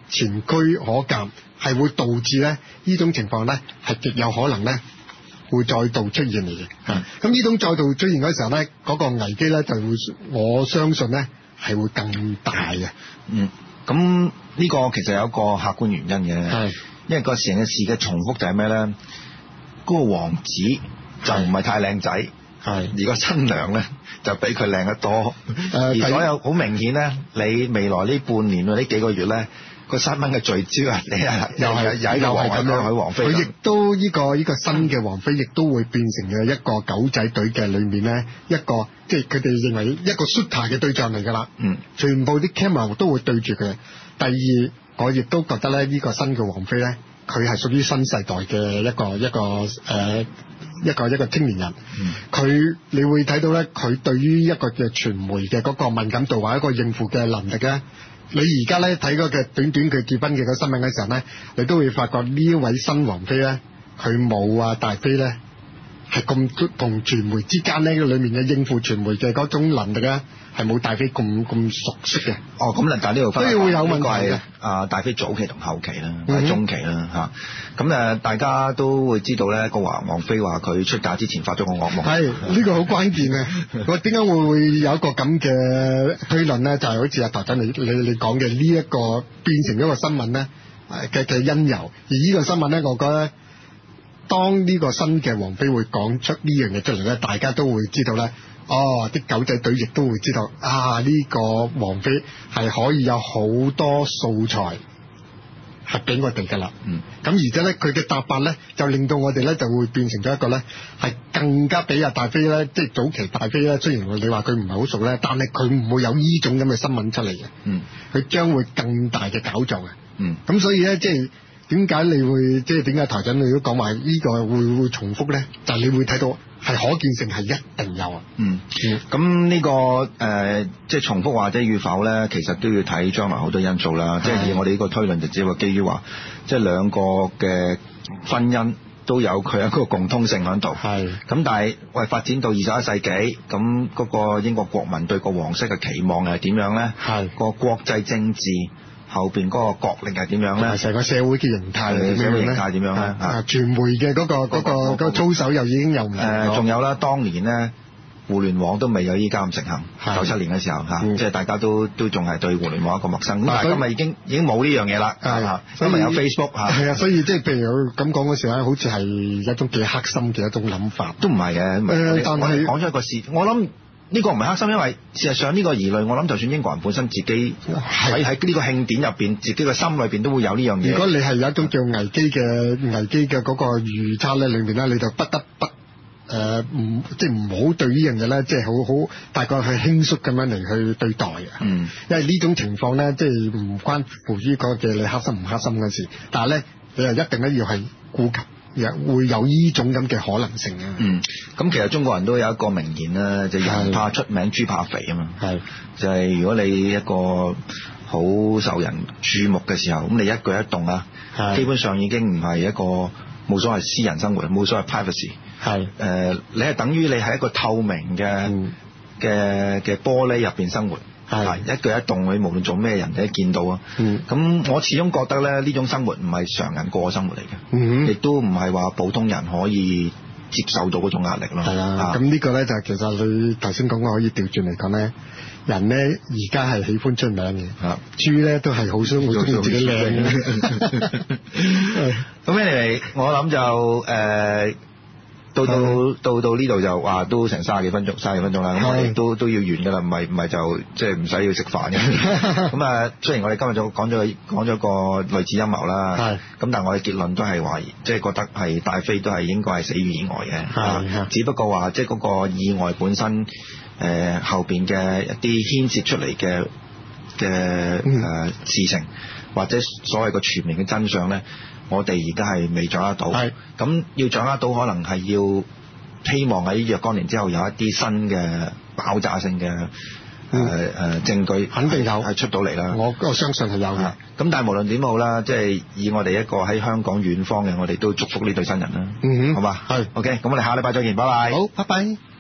前驅可鑑，係會導致咧呢種情況咧係極有可能咧會再度出現嚟嘅。咁呢種再度出現嗰時候咧，嗰、那個危機咧就會，我相信咧係會更大嘅。 嗯，咁呢個其實有一個客觀原因嘅，係因為個成件事嘅重複就係咩咧？嗰、那個王子就唔係太靚仔，係而個新娘咧就比佢靚得多。而所有好明顯咧，你未來呢半年呢幾個月咧。個新聞嘅聚焦啊，你係又係又係咁樣，王妃佢亦都呢、這個呢、這個新嘅王妃，亦都會變成嘅一個狗仔隊嘅裏面咧，一個即係佢哋認為一個 shooter 嘅對象嚟㗎啦。嗯，全部啲 camera 都會對住佢。第二，我亦都覺得咧，呢、這個新嘅王妃咧，佢係屬於新世代嘅一個一個誒、呃、一個一個青年人。佢、嗯、你會睇到咧，佢對於一個嘅傳媒嘅嗰個敏感度或者一個應付嘅能力咧。你而家咧睇嗰個短短佢結婚嘅個新聞嘅時候咧，你都會發覺呢一位新王妃咧，佢冇啊大妃咧係咁同傳媒之間咧裏面嘅應付傳媒嘅嗰種能力咧，係冇大妃咁咁熟悉嘅。 哦，咁嗱，但係呢度分， 所以會有問題嘅。 啊，大妃早期同後期啦，或者中期啦嚇。咁、嗯、誒，大家都會知道咧，個華王妃話佢出嫁之前發咗個噩夢。係，呢、 呢個好關鍵啊！我點解會會有一個咁嘅推論咧？就係、是、好似阿頭仔你你你講嘅呢一個變成咗個新聞咧嘅嘅因由。而呢個新聞咧，我覺得當呢個新嘅王妃會講出呢樣嘢出嚟咧，大家都會知道咧。哦，啲狗仔隊亦都會知道啊！呢、呢個王妃係可以有好多素材係俾我哋㗎啦。嗯，咁而且咧，佢嘅答法咧，就令到我哋咧就會變成咗一個咧係更加比阿大妃咧，即係早期大妃咧。雖然你話佢唔係好熟咧，但係佢唔會有呢種咁嘅新聞出嚟嘅。嗯，佢將會更大嘅搞作嘅。嗯，咁所以咧，即係點解你會即係點解台長你都講話呢個會會重複咧？就係、是、你會睇到。係可見性係一定有啊。嗯， 咁呢、呢個誒、呃，即係重複或者與否咧，其實都要睇將來好多因素啦。即係以我哋呢個推論，就只係基於話，即係兩個嘅婚姻都有佢一個共通性喺度。係。咁但係喂發展到二十一世紀，咁嗰個英國國民對個皇室嘅期望係點樣咧？係。個國際政治後邊嗰個角力係點樣咧？ 成個社會嘅形態係點樣咧？ 社會形態點樣咧？ 啊，傳媒嘅嗰個嗰、嗰個嗰個操守又已經有唔同咗。 仲、呃、有啦，當年咧互聯網都未有依家咁盛行，九七年嘅時候嚇、嗯，即係大家都都仲係對互聯網一個陌生。咁但係今日已經已經冇呢樣嘢啦。係，今日有 Facebook 嚇。係啊， 所以即係譬如咁講嗰時咧，好似係一種幾黑心嘅一種諗法。 都唔係嘅。誒、呃，但係講出一個事，我諗。呢、這個唔係黑心，因為事實上呢個疑慮，我諗就算英國人本身自己喺喺呢個慶典入邊，自己嘅心裏邊都會有呢樣嘢。 如果你係有一種叫危機嘅危機嘅嗰個預測咧，裏面咧你就不得不誒唔、呃、即係唔好對呢樣嘢咧，即係好好大概去輕率咁樣嚟去對待嘅。嗯，因為呢種情況咧，即係唔關乎於嗰嘅你黑心唔黑心嘅事，但係咧你又一定咧要係顧及。會有呢種咁嘅可能性啊！ 嗯，咁其實中國人都有一個名言啦，就人怕出名，豬怕肥啊嘛。係，就係、是、如果你一個好受人注目嘅時候，咁你一舉一動啊，基本上已經唔係一個冇所謂私人生活，冇所謂 privacy。係，誒、呃，你係等於你係一個透明嘅嘅嘅玻璃入邊生活。係一舉一動，你無論做咩人，你都見到啊。嗯，咁我始終覺得咧，呢種生活唔係常人過嘅生活嚟嘅。嗯，亦都唔係話普通人可以接受到嗰種壓力咯。係啦， 咁呢個咧就其實你頭先講嘅可以調轉嚟講咧，人咧而家係喜歡出名嘅。啊，豬咧都係好想好中意自己靚嘅。 咁嚟，我諗就誒。呃到到到到呢度就話都成三十幾分鐘，三十幾分鐘啦。咁我哋都都要完㗎啦，唔係唔係就即係唔使要食飯嘅。咁啊，雖然我哋今日就講咗講咗個類似陰謀啦，咁但係我哋結論都係懷疑，即係覺得係大妃都係應該係死於意外嘅。啊，只不過話即係嗰個意外本身誒、呃、後邊嘅一啲牽涉出嚟嘅嘅誒事情，或者所謂個全面嘅真相咧。我哋而家係未掌握到，咁要掌握到，可能係要希望喺若干年之後有一啲新嘅爆炸性嘅誒誒證據，肯定有係出到嚟啦。 我我相信係有嘅。 咁但係無論點好啦，即係以我哋一個喺香港遠方嘅，我哋都祝福呢對新人啦。嗯哼，好嘛，係 OK。咁我哋下禮拜再見，拜拜。好，拜拜。